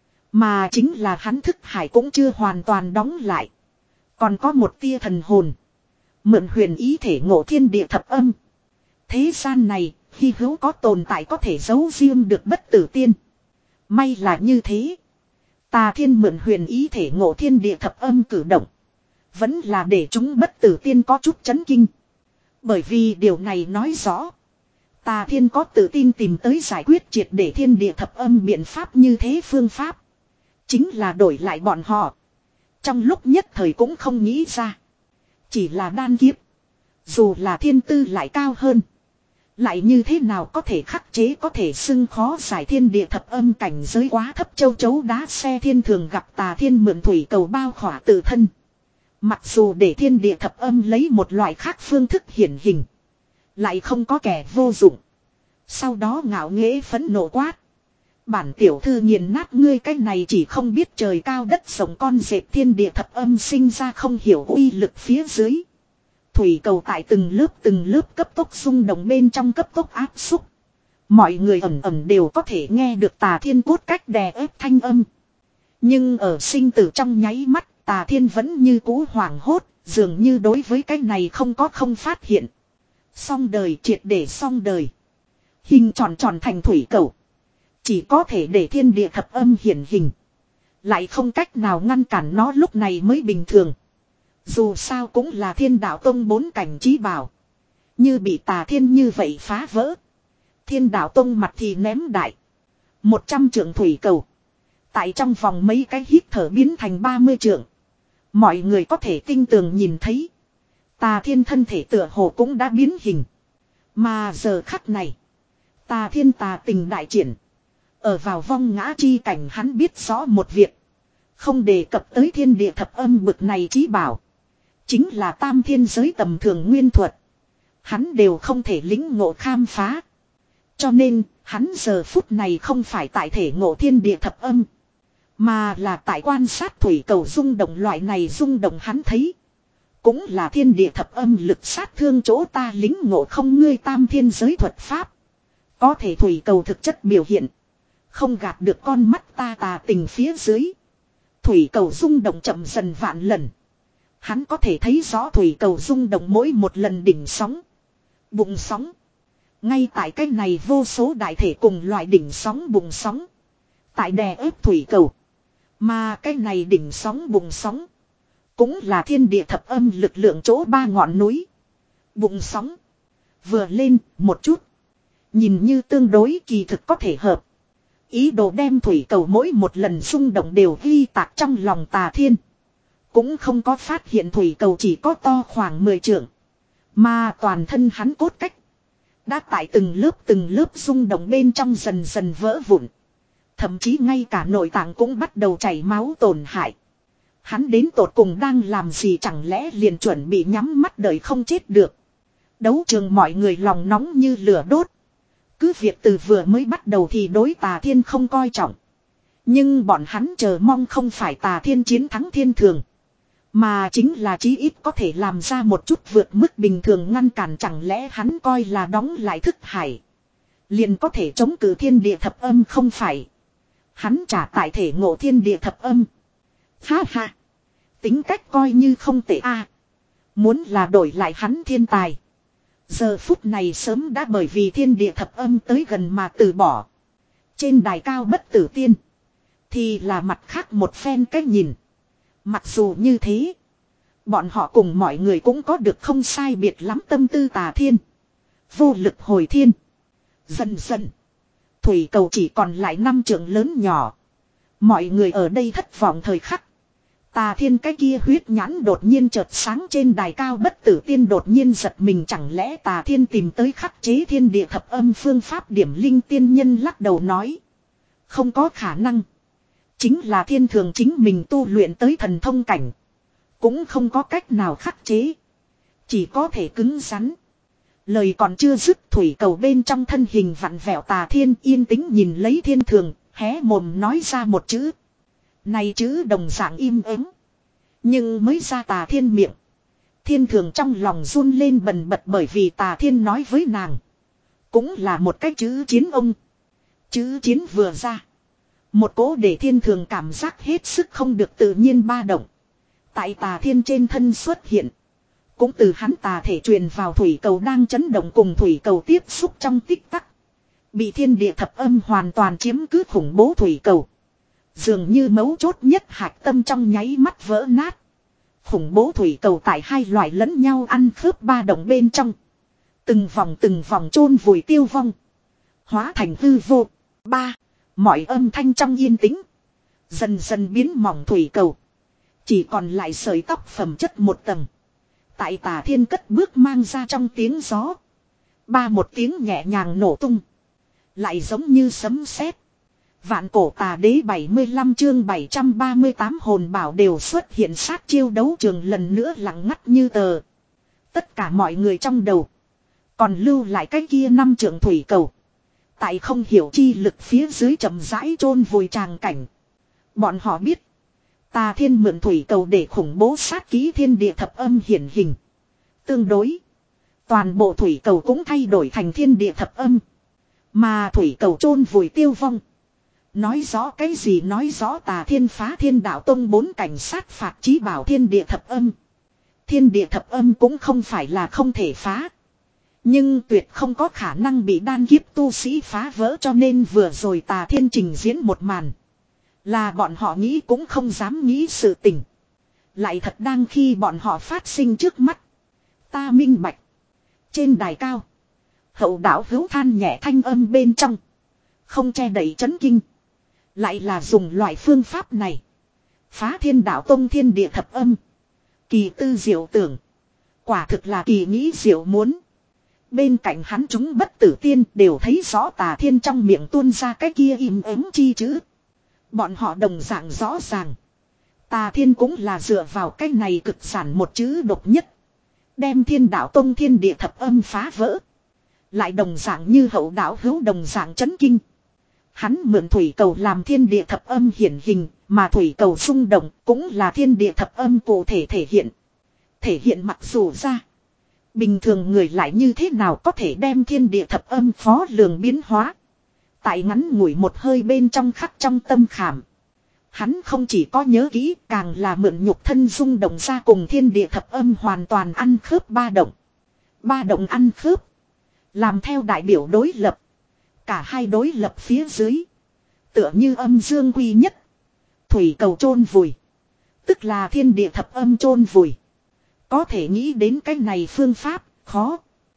Mà chính là hắn thức hải cũng chưa hoàn toàn đóng lại. Còn có một tia thần hồn. Mượn huyền ý thể ngộ thiên địa thập âm. Thế gian này, hy hữu có tồn tại có thể giấu riêng được bất tử tiên. May là như thế. Tà Thiên mượn huyền ý thể ngộ thiên địa thập âm cử động. Vẫn là để chúng bất tử tiên có chút chấn kinh. Bởi vì điều này nói rõ. Tà Thiên có tự tin tìm tới giải quyết triệt để thiên địa thập âm biện pháp như thế phương pháp. Chính là đổi lại bọn họ. Trong lúc nhất thời cũng không nghĩ ra. Chỉ là đan kiếp. Dù là thiên tư lại cao hơn. Lại như thế nào có thể khắc chế có thể xưng khó giải thiên địa thập âm cảnh giới quá thấp châu chấu đá xe thiên thường gặp Tà Thiên mượn thủy cầu bao khỏa tự thân. Mặc dù để thiên địa thập âm lấy một loại khác phương thức hiển hình. Lại không có kẻ vô dụng. Sau đó ngạo nghễ phẫn nộ quát. Bản tiểu thư nghiền nát ngươi cái này chỉ không biết trời cao đất rộng con dẹp thiên địa thập âm sinh ra không hiểu uy lực phía dưới. Thủy cầu tại từng lớp từng lớp cấp tốc xung động bên trong cấp tốc áp xúc. Mọi người ẩm ẩm đều có thể nghe được Tà Thiên cốt cách đè ép thanh âm. Nhưng ở sinh tử trong nháy mắt Tà Thiên vẫn như cũ hoảng hốt, dường như đối với cái này không có không phát hiện. Xong đời triệt để xong đời. Hình tròn tròn thành thủy cầu. Chỉ có thể để thiên địa thập âm hiển hình. Lại không cách nào ngăn cản nó lúc này mới bình thường. Dù sao cũng là thiên đạo tông bốn cảnh trí bảo. Như bị Tà Thiên như vậy phá vỡ. Thiên đạo tông mặt thì ném đại. Một trăm trượng thủy cầu. Tại trong vòng mấy cái hít thở biến thành ba mươi trượng. Mọi người có thể tinh tường nhìn thấy. Tà Thiên thân thể tựa hồ cũng đã biến hình. Mà giờ khắc này. Tà Thiên tà tình đại triển. Ở vào vong ngã chi cảnh hắn biết rõ một việc. Không đề cập tới thiên địa thập âm bực này trí bảo. Chính là tam thiên giới tầm thường nguyên thuật. Hắn đều không thể lĩnh ngộ khám phá. Cho nên, hắn giờ phút này không phải tại thể ngộ thiên địa thập âm. Mà là tại quan sát thủy cầu rung động loại này rung động hắn thấy. Cũng là thiên địa thập âm lực sát thương chỗ ta lĩnh ngộ không ngươi tam thiên giới thuật pháp. Có thể thủy cầu thực chất biểu hiện. Không gạt được con mắt ta tà tình phía dưới. Thủy cầu rung động chậm dần vạn lần. Hắn có thể thấy rõ thủy cầu rung động mỗi một lần đỉnh sóng. Bụng sóng. Ngay tại cái này vô số đại thể cùng loại đỉnh sóng bụng sóng. Tại đè ép thủy cầu. Mà cái này đỉnh sóng bụng sóng. Cũng là thiên địa thập âm lực lượng chỗ ba ngọn núi. Bụng sóng. Vừa lên một chút. Nhìn như tương đối kỳ thực có thể hợp. Ý đồ đem thủy cầu mỗi một lần rung động đều ghi tạc trong lòng Tà Thiên. Cũng không có phát hiện thủy cầu chỉ có to khoảng mười trượng. Mà toàn thân hắn cốt cách. Đã tại từng lớp từng lớp rung động bên trong dần dần vỡ vụn. Thậm chí ngay cả nội tạng cũng bắt đầu chảy máu tổn hại. Hắn đến tột cùng đang làm gì chẳng lẽ liền chuẩn bị nhắm mắt đợi không chết được. Đấu trường mọi người lòng nóng như lửa đốt. Cứ việc từ vừa mới bắt đầu thì đối Tà Thiên không coi trọng. Nhưng bọn hắn chờ mong không phải Tà Thiên chiến thắng thiên thường. Mà chính là chí ít có thể làm ra một chút vượt mức bình thường ngăn cản chẳng lẽ hắn coi là đóng lại thức hải. Liền có thể chống cự thiên địa thập âm không phải. Hắn trả tại thể ngộ thiên địa thập âm. Ha ha. Tính cách coi như không tệ a. Muốn là đổi lại hắn thiên tài. Giờ phút này sớm đã bởi vì thiên địa thập âm tới gần mà từ bỏ. Trên đài cao bất tử tiên. Thì là mặt khác một phen cách nhìn. Mặc dù như thế. Bọn họ cùng mọi người cũng có được không sai biệt lắm tâm tư Tà Thiên. Vô lực hồi thiên. Dần dần. Thủy cầu chỉ còn lại năm trượng lớn nhỏ. Mọi người ở đây thất vọng thời khắc. Tà Thiên cái kia huyết nhãn đột nhiên chợt sáng trên đài cao bất tử tiên đột nhiên giật mình chẳng lẽ Tà Thiên tìm tới khắc chế thiên địa thập âm phương pháp điểm linh tiên nhân lắc đầu nói. Không có khả năng. Chính là thiên thường chính mình tu luyện tới thần thông cảnh. cũng không có cách nào khắc chế. Chỉ có thể cứng rắn. Lời còn chưa dứt, thủy cầu bên trong thân hình vặn vẹo Tà Thiên yên tĩnh nhìn lấy Thiên Thường, hé mồm nói ra một chữ. Này chữ đồng dạng im ắng. Nhưng mới ra Tà Thiên miệng, Thiên Thường trong lòng run lên bần bật, bởi vì Tà Thiên nói với nàng cũng là một cái chữ chiến ông. Chữ chiến vừa ra, một cỗ để Thiên Thường cảm giác hết sức không được tự nhiên ba động tại Tà Thiên trên thân xuất hiện. Cũng từ hắn tà thể truyền vào thủy cầu đang chấn động, cùng thủy cầu tiếp xúc trong tích tắc. Bị thiên địa thập âm hoàn toàn chiếm cứ khủng bố thủy cầu. Dường như mấu chốt nhất hạch tâm trong nháy mắt vỡ nát. Khủng bố thủy cầu tại hai loại lẫn nhau ăn khớp ba động bên trong. Từng vòng từng vòng chôn vùi tiêu vong. Hóa thành hư vô. Ba. Mọi âm thanh trong yên tĩnh. Dần dần biến mỏng thủy cầu. Chỉ còn lại sợi tóc phẩm chất một tầng. Tại Tà Thiên cất bước mang ra trong tiếng gió. Ba một tiếng nhẹ nhàng nổ tung. Lại giống như sấm sét. Vạn cổ tà đế bảy mươi lăm chương bảy trăm ba mươi tám hồn bảo đều xuất hiện, sát chiêu đấu trường lần nữa lặng ngắt như tờ. Tất cả mọi người trong đầu còn lưu lại cái kia năm trượng thủy cầu. Tại không hiểu chi lực phía dưới chậm rãi chôn vùi tràng cảnh. Bọn họ biết Tà Thiên mượn thủy cầu để khủng bố sát ký thiên địa thập âm hiển hình. Tương đối, toàn bộ thủy cầu cũng thay đổi thành thiên địa thập âm. Mà thủy cầu chôn vùi tiêu vong. Nói rõ cái gì? Nói rõ Tà Thiên phá Thiên Đạo Tông bốn cảnh sát phạt chí bảo thiên địa thập âm. Thiên địa thập âm cũng không phải là không thể phá, nhưng tuyệt không có khả năng bị đan kiếp tu sĩ phá vỡ, cho nên vừa rồi Tà Thiên trình diễn một màn là bọn họ nghĩ cũng không dám nghĩ sự tình. Lại thật đang khi bọn họ phát sinh trước mắt. Ta minh bạch. Trên đài cao, Hậu Đạo Hữu than nhẹ thanh âm bên trong không che đậy chấn kinh. Lại là dùng loại phương pháp này phá Thiên Đạo Tông thiên địa thập âm. Kỳ tư diệu tưởng, quả thực là kỳ nghĩ diệu muốn. Bên cạnh hắn chúng bất tử tiên đều thấy rõ Tà Thiên trong miệng tuôn ra cái kia im ắng chi chữ. Bọn họ đồng dạng rõ ràng, Tà Thiên cũng là dựa vào cái này cực giản một chữ độc nhất, đem Thiên Đạo Tông thiên địa thập âm phá vỡ. Lại đồng dạng như Hậu Đạo Hữu đồng dạng chấn kinh. Hắn mượn thủy cầu làm thiên địa thập âm hiển hình, mà thủy cầu xung động cũng là thiên địa thập âm cụ thể thể hiện. Thể hiện mặc dù ra, bình thường người lại như thế nào có thể đem thiên địa thập âm phó lường biến hóa. Tại ngắn ngủi một hơi bên trong khắc trong tâm khảm. Hắn không chỉ có nhớ kỹ, càng là mượn nhục thân rung động ra cùng thiên địa thập âm hoàn toàn ăn khớp ba động. Ba động ăn khớp, làm theo đại biểu đối lập. Cả hai đối lập phía dưới, tựa như âm dương quy nhất. Thủy cầu chôn vùi, tức là thiên địa thập âm chôn vùi. Có thể nghĩ đến cái này phương pháp, khó.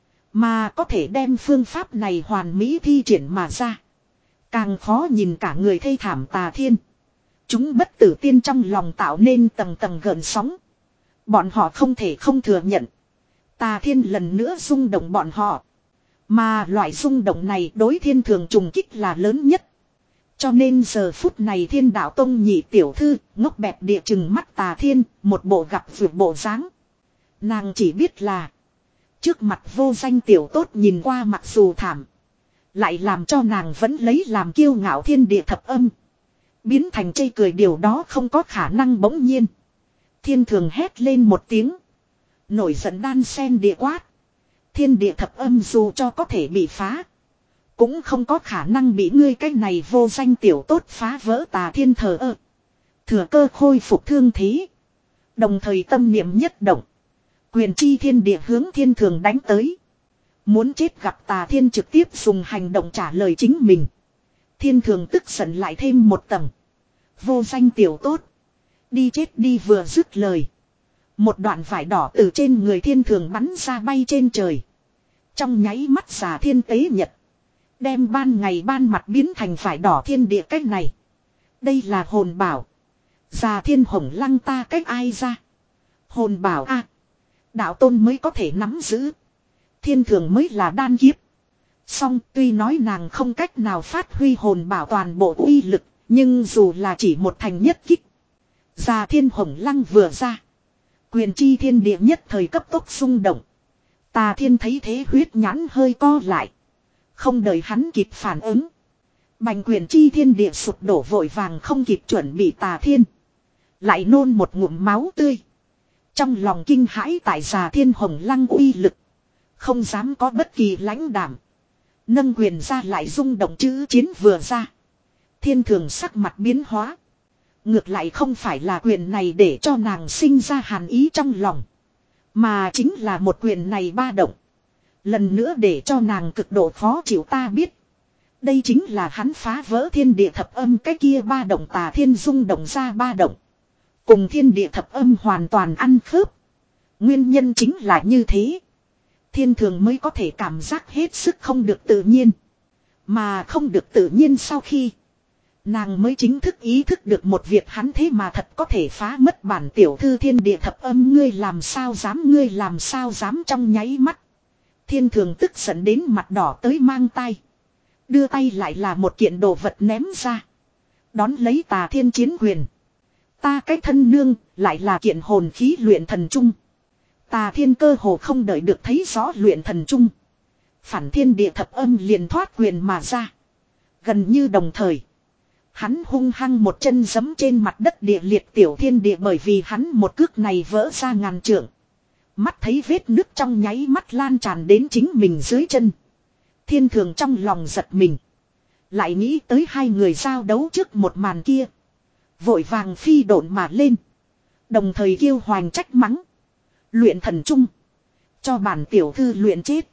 Mà có thể đem phương pháp này hoàn mỹ thi triển mà ra, càng khó. Nhìn cả người thê thảm Tà Thiên, chúng bất tử tiên trong lòng tạo nên tầng tầng gợn sóng. Bọn họ không thể không thừa nhận, Tà Thiên lần nữa rung động bọn họ. Mà loại rung động này đối Thiên Thường trùng kích là lớn nhất. Cho nên giờ phút này Thiên Đạo Tông nhị tiểu thư ngốc bẹp địa chừng mắt Tà Thiên, một bộ gặp vượt bộ dáng. Nàng chỉ biết là trước mặt vô danh tiểu tốt nhìn qua mặc dù thảm, lại làm cho nàng vẫn lấy làm kiêu ngạo thiên địa thập âm biến thành chê cười, điều đó không có khả năng. Bỗng nhiên Thiên Thường hét lên một tiếng, nổi giận đan sen địa quát. Thiên địa thập âm dù cho có thể bị phá, cũng không có khả năng bị ngươi cái này vô danh tiểu tốt phá vỡ. Tà Thiên thờ ơ, thừa cơ khôi phục thương thế, đồng thời tâm niệm nhất động, quyền chi thiên địa hướng Thiên Thường đánh tới. Muốn chết gặp Tà Thiên trực tiếp dùng hành động trả lời chính mình. Thiên Thường tức giận lại thêm một tầng. Vô danh tiểu tốt, đi chết đi. Vừa dứt lời, một đoạn vải đỏ từ trên người Thiên Thường bắn ra bay trên trời. Trong nháy mắt giả thiên tế nhật, đem ban ngày ban mặt biến thành vải đỏ thiên địa. Cách này, đây là hồn bảo. Già Thiên Hồng Lăng ta cách ai ra? Hồn bảo a, đạo tôn mới có thể nắm giữ. Thiên Thường mới là đan kiếp. Song tuy nói nàng không cách nào phát huy hồn bảo toàn bộ uy lực, nhưng dù là chỉ một thành nhất kích, Già Thiên Hồng Lăng vừa ra, Quyền chi thiên địa nhất thời cấp tốc xung động. Tà thiên thấy thế huyết nhãn hơi co lại. Không đợi hắn kịp phản ứng. Bành quyền chi thiên địa sụp đổ vội vàng không kịp chuẩn bị tà thiên. Lại nôn một ngụm máu tươi. Trong lòng kinh hãi tại già thiên hồng lăng uy lực. Không dám có bất kỳ lãnh đảm. Nâng quyền ra lại rung động chữ chiến vừa ra. Thiên thường sắc mặt biến hóa. Ngược lại không phải là quyền này để cho nàng sinh ra hàn ý trong lòng. Mà chính là một quyền này ba động. Lần nữa để cho nàng cực độ khó chịu ta biết. Đây chính là hắn phá vỡ thiên địa thập âm cái kia ba động tà thiên rung động ra ba động. Cùng thiên địa thập âm hoàn toàn ăn khớp. Nguyên nhân chính là như thế. Thiên thường mới có thể cảm giác hết sức không được tự nhiên. Mà không được tự nhiên sau khi. Nàng mới chính thức ý thức được một việc hắn thế mà thật có thể phá mất bản tiểu thư thiên địa thập âm. Ngươi làm sao dám, ngươi làm sao dám, trong nháy mắt. Thiên thường tức giận đến mặt đỏ tới mang tay. Đưa tay lại là một kiện đồ vật ném ra. Đón lấy tà thiên chiến quyền. Ta cái thân nương lại là kiện hồn khí luyện thần trung. Tà thiên cơ hồ không đợi được thấy rõ luyện thần trung. Phản thiên địa thập âm liền thoát quyền mà ra. Gần như đồng thời. Hắn hung hăng một chân giẫm trên mặt đất địa liệt tiểu thiên địa, bởi vì hắn một cước này vỡ ra ngàn trượng. Mắt thấy vết nước trong nháy mắt lan tràn đến chính mình dưới chân. Thiên thường trong lòng giật mình. Lại nghĩ tới hai người giao đấu trước một màn kia. Vội vàng phi độn mà lên. Đồng thời kêu hoành trách mắng. Luyện thần trung. Cho bản tiểu thư luyện chết.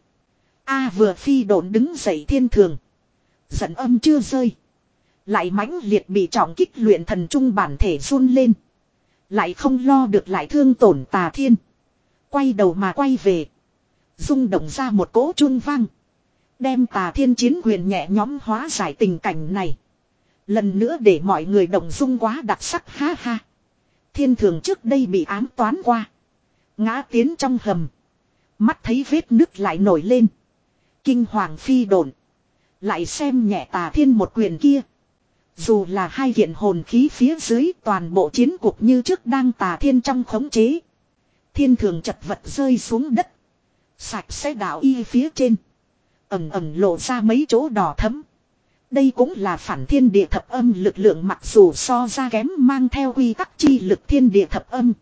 A vừa phi độn đứng dậy thiên thường. Giận âm chưa rơi. Lại mãnh liệt bị trọng kích luyện thần trung bản thể run lên. Lại không lo được lại thương tổn tà thiên. Quay đầu mà quay về. Rung động ra một cỗ chuông vang. Đem tà thiên chiến quyền nhẹ nhóm hóa giải tình cảnh này. Lần nữa để mọi người động dung quá đặc sắc ha ha. Thiên thường trước đây bị ám toán qua. Ngã tiến trong hầm. Mắt thấy vết nứt lại nổi lên. Kinh hoàng phi độn. Lại xem nhẹ tà thiên một quyền kia. Dù là hai kiện hồn khí phía dưới, toàn bộ chiến cuộc như trước đang tà thiên trong khống chế. Thiên thường chật vật rơi xuống đất. Sạch sẽ đạo y phía trên. Ẩm ẩm lộ ra mấy chỗ đỏ thấm. Đây cũng là phản thiên địa thập âm lực lượng, mặc dù so ra kém mang theo quy tắc chi lực thiên địa thập âm.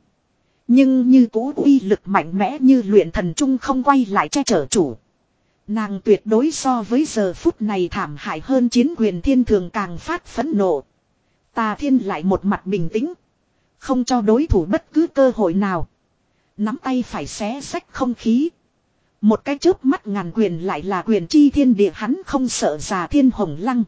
Nhưng như cũ uy lực mạnh mẽ như luyện thần trung không quay lại che chở chủ. Nàng tuyệt đối so với giờ phút này thảm hại hơn chiến quyền thiên thường càng phát phẫn nộ. Tà thiên lại một mặt bình tĩnh. Không cho đối thủ bất cứ cơ hội nào. Nắm tay phải xé xách không khí. Một cái chớp mắt ngàn quyền lại là quyền chi thiên địa, hắn không sợ già thiên hồng lăng.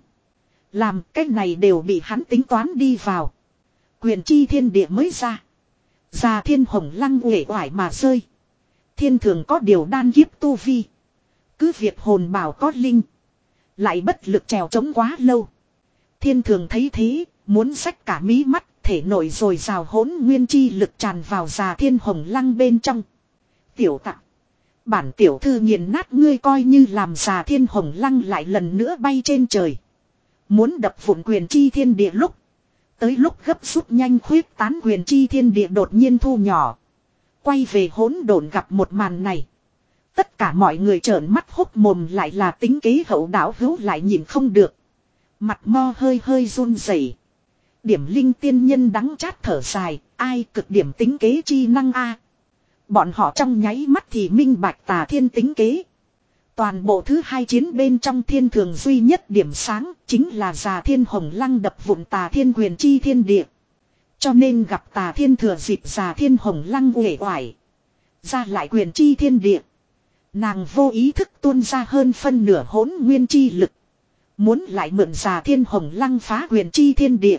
Làm cái này đều bị hắn tính toán đi vào. Quyền chi thiên địa mới ra. Già thiên hồng lăng uể oải mà rơi. Thiên thường có điều đan kiếp tu vi. Cứ việc hồn bảo có linh. Lại bất lực trèo trống quá lâu. Thiên thường thấy thế, muốn xách cả mí mắt, thể nổi rồi rào hỗn nguyên chi lực tràn vào già thiên hồng lăng bên trong. Tiểu tặc. Bản tiểu thư nghiền nát ngươi coi như làm. Già thiên hồng lăng lại lần nữa bay trên trời. Muốn đập vụn quyền chi thiên địa lúc. Tới lúc gấp rút nhanh khuyết tán quyền chi thiên địa đột nhiên thu nhỏ. Quay về hỗn độn gặp một màn này. Tất cả mọi người trợn mắt hốc mồm, lại là tính kế hậu đảo hữu lại nhìn không được. Mặt mo hơi hơi run rẩy. Điểm linh tiên nhân đắng chát thở dài, ai cực điểm tính kế chi năng a. Bọn họ trong nháy mắt thì minh bạch tà thiên tính kế. Toàn bộ thứ hai chiến bên trong thiên thường duy nhất điểm sáng chính là già thiên hồng lăng đập vụn tà thiên quyền chi thiên địa. Cho nên gặp tà thiên thừa dịp già thiên hồng lăng uể oải. Ra lại quyền chi thiên địa. Nàng vô ý thức tuôn ra hơn phân nửa hỗn nguyên chi lực. Muốn lại mượn già thiên hồng lăng phá quyền chi thiên địa.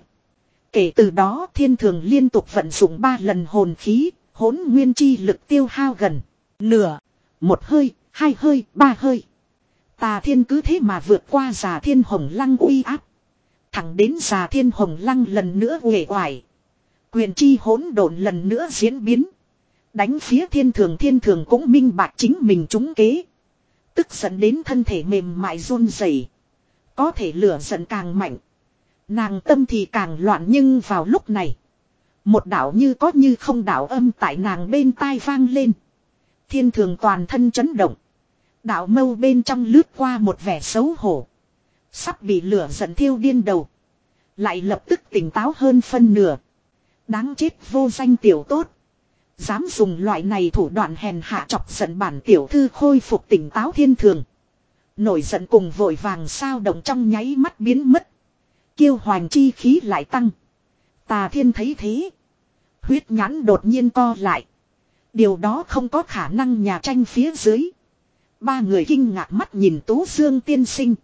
Kể từ đó thiên thường liên tục vận dụng ba lần hồn khí. Hỗn nguyên chi lực tiêu hao gần nửa. Một hơi, hai hơi, ba hơi. Tà thiên cứ thế mà vượt qua già thiên hồng lăng uy áp. Thẳng đến già thiên hồng lăng lần nữa uể oải. Quyền chi hỗn độn lần nữa diễn biến. Đánh phía thiên thường, thiên thường cũng minh bạch chính mình trúng kế. Tức giận đến thân thể mềm mại run rẩy. Có thể lửa giận càng mạnh. Nàng tâm thì càng loạn, nhưng vào lúc này. Một đạo như có như không đạo âm tại nàng bên tai vang lên. Thiên thường toàn thân chấn động. Đạo mâu bên trong lướt qua một vẻ xấu hổ. Sắp bị lửa giận thiêu điên đầu. Lại lập tức tỉnh táo hơn phân nửa. Đáng chết vô danh tiểu tốt. Dám dùng loại này thủ đoạn hèn hạ chọc giận bản tiểu thư khôi phục tỉnh táo thiên thường. Nổi giận cùng vội vàng sao động trong nháy mắt biến mất. Kiêu hoành chi khí lại tăng. Tà Thiên thấy thế. Huyết nhãn đột nhiên co lại. Điều đó không có khả năng nhà tranh phía dưới. Ba người kinh ngạc mắt nhìn Tú Dương tiên sinh.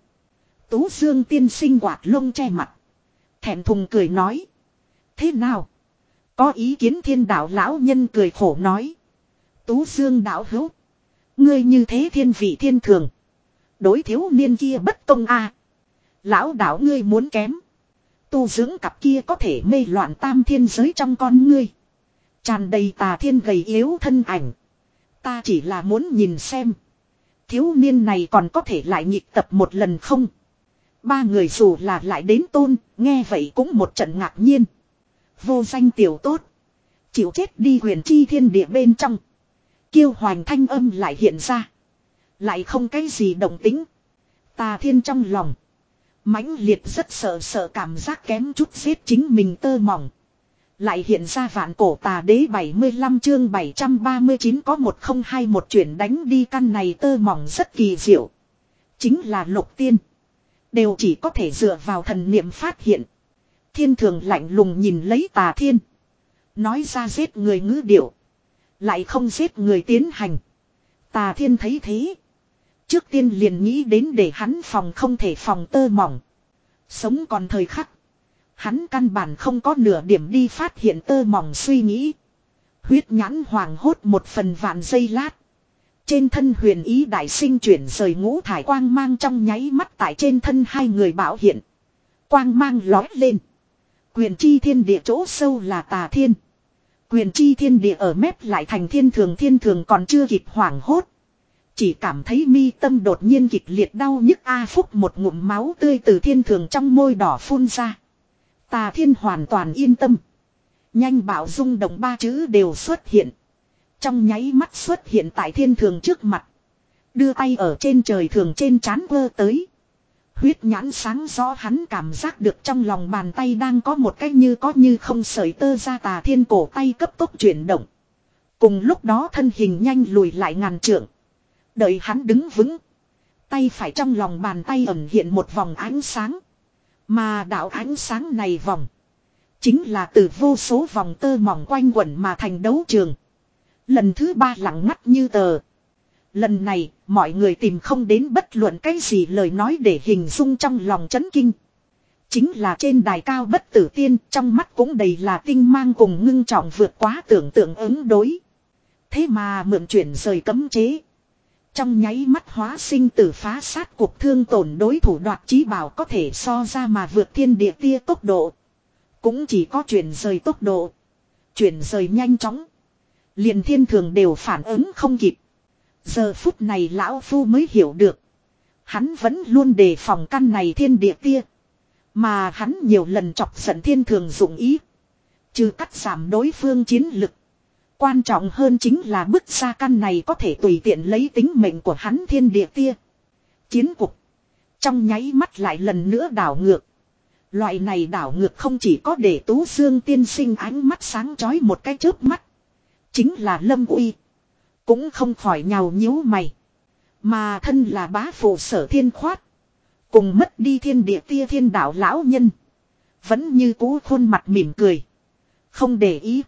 Tú Dương tiên sinh quạt lông che mặt. Thẹn thùng cười nói. Thế nào? Có ý kiến Thiên đạo lão nhân cười khổ nói. Tú Dương đạo hữu. Ngươi như thế thiên vị thiên thường. Đối thiếu niên kia bất công a. À. Lão đạo ngươi muốn kém. Tu dưỡng cặp kia có thể mê loạn tam thiên giới trong con ngươi. Tràn đầy tà thiên gầy yếu thân ảnh. Ta chỉ là muốn nhìn xem. Thiếu niên này còn có thể lại nhịp tập một lần không? Ba người dù là lại đến tôn, nghe vậy cũng một trận ngạc nhiên. Vô danh tiểu tốt. Chịu chết đi huyền chi thiên địa bên trong. Kiêu hoành thanh âm lại hiện ra. Lại không cái gì động tính. Tà Thiên trong lòng. Mãnh liệt rất sợ sợ cảm giác kém chút giết chính mình tơ mỏng. Lại hiện ra vạn cổ tà đế bảy mươi lăm chương bảy trăm ba mươi chín có một không hai một chuyển đánh đi căn này tơ mỏng rất kỳ diệu. Chính là lục tiên. Đều chỉ có thể dựa vào thần niệm phát hiện. Thiên thường lạnh lùng nhìn lấy Tà Thiên. Nói ra giết người ngữ điệu. Lại không giết người tiến hành. Tà Thiên thấy thế. Trước tiên liền nghĩ đến để hắn phòng không thể phòng tơ mỏng. Sống còn thời khắc. Hắn căn bản không có nửa điểm đi phát hiện tơ mỏng suy nghĩ. Huyết nhãn hoàng hốt một phần vạn giây lát. Trên thân huyền ý đại sinh chuyển rời ngũ thải quang mang trong nháy mắt tại trên thân hai người bảo hiện. Quang mang lói lên. Quyền chi thiên địa chỗ sâu là Tà Thiên. Quyền chi thiên địa ở mép lại thành thiên thường thiên thường còn chưa kịp hoảng hốt. Chỉ cảm thấy mi tâm đột nhiên kịch liệt đau nhức a phúc một ngụm máu tươi từ thiên thường trong môi đỏ phun ra. Tà Thiên hoàn toàn yên tâm. Nhanh bảo rung động ba chữ đều xuất hiện. Trong nháy mắt xuất hiện tại thiên thường trước mặt. Đưa tay ở trên trời thường trên trán vơ tới. Huyết nhãn sáng rõ hắn cảm giác được trong lòng bàn tay đang có một cái như có như không sợi tơ ra. Tà Thiên cổ tay cấp tốc chuyển động. Cùng lúc đó thân hình nhanh lùi lại ngàn trượng. Đợi hắn đứng vững. Tay phải trong lòng bàn tay ẩn hiện một vòng ánh sáng. Mà đạo ánh sáng này vòng. Chính là từ vô số vòng tơ mỏng quanh quẩn mà thành đấu trường. Lần thứ ba lặng ngắt như tờ. Lần này mọi người tìm không đến bất luận cái gì lời nói để hình dung trong lòng chấn kinh. Chính là trên đài cao bất tử tiên trong mắt cũng đầy là tinh mang cùng ngưng trọng vượt quá tưởng tượng ứng đối. Thế mà mượn chuyển rời cấm chế. Trong nháy mắt hóa sinh tử phá sát cuộc thương tổn đối thủ đoạt chí bảo có thể so ra mà vượt thiên địa tia tốc độ. Cũng chỉ có chuyển rời tốc độ. Chuyển rời nhanh chóng. Liền thiên thường đều phản ứng không kịp. Giờ phút này lão phu mới hiểu được. Hắn vẫn luôn đề phòng căn này thiên địa tia. Mà hắn nhiều lần chọc giận thiên thường dụng ý. Trừ cắt giảm đối phương chiến lực. Quan trọng hơn chính là bức ra căn này có thể tùy tiện lấy tính mệnh của hắn thiên địa tia. Chiến cục. Trong nháy mắt lại lần nữa đảo ngược. Loại này đảo ngược không chỉ có để Tú Dương tiên sinh ánh mắt sáng chói một cái chớp mắt. Chính là Lâm Uy. Cũng không khỏi nhào nhíu mày. Mà thân là bá phụ Sở Thiên Khoát. Cùng mất đi thiên địa tia thiên đạo lão nhân. Vẫn như cũ khuôn mặt mỉm cười. Không để ý.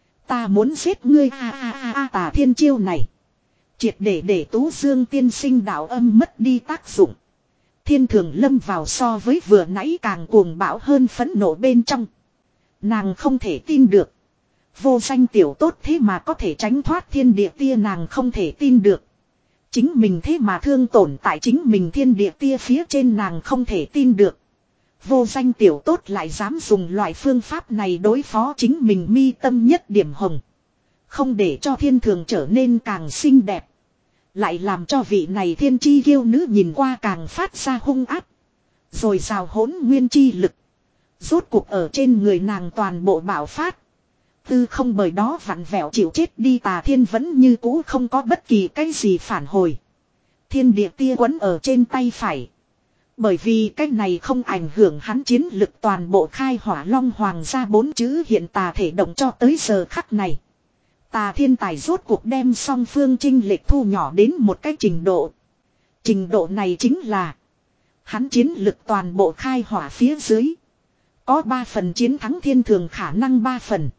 Ta muốn giết ngươi a a a a Tà Thiên chiêu này. Triệt để để Tú Dương tiên sinh đạo âm mất đi tác dụng. Thiên thường lâm vào so với vừa nãy càng cuồng bạo hơn phẫn nộ bên trong. Nàng không thể tin được. Vô danh tiểu tốt thế mà có thể tránh thoát thiên địa tia nàng không thể tin được. Chính mình thế mà thương tổn tại chính mình thiên địa tia phía trên nàng không thể tin được. Vô danh tiểu tốt lại dám dùng loại phương pháp này đối phó chính mình mi tâm nhất điểm hồng. Không để cho thiên thường trở nên càng xinh đẹp. Lại làm cho vị này thiên chi kiêu nữ nhìn qua càng phát ra hung áp. Rồi rào hỗn nguyên chi lực. Rốt cuộc ở trên người nàng toàn bộ bạo phát. Tư không bởi đó vặn vẹo chịu chết đi Tà Thiên vẫn như cũ không có bất kỳ cái gì phản hồi. Thiên địa tia quấn ở trên tay phải. Bởi vì cái này không ảnh hưởng hắn chiến lực toàn bộ khai hỏa long hoàng ra bốn chữ hiện tà thể động cho tới giờ khắc này. Tà Thiên tài rốt cuộc đem song phương chinh lệch thu nhỏ đến một cái trình độ. Trình độ này chính là hắn chiến lực toàn bộ khai hỏa phía dưới. Có ba phần chiến thắng thiên thường khả năng ba phần.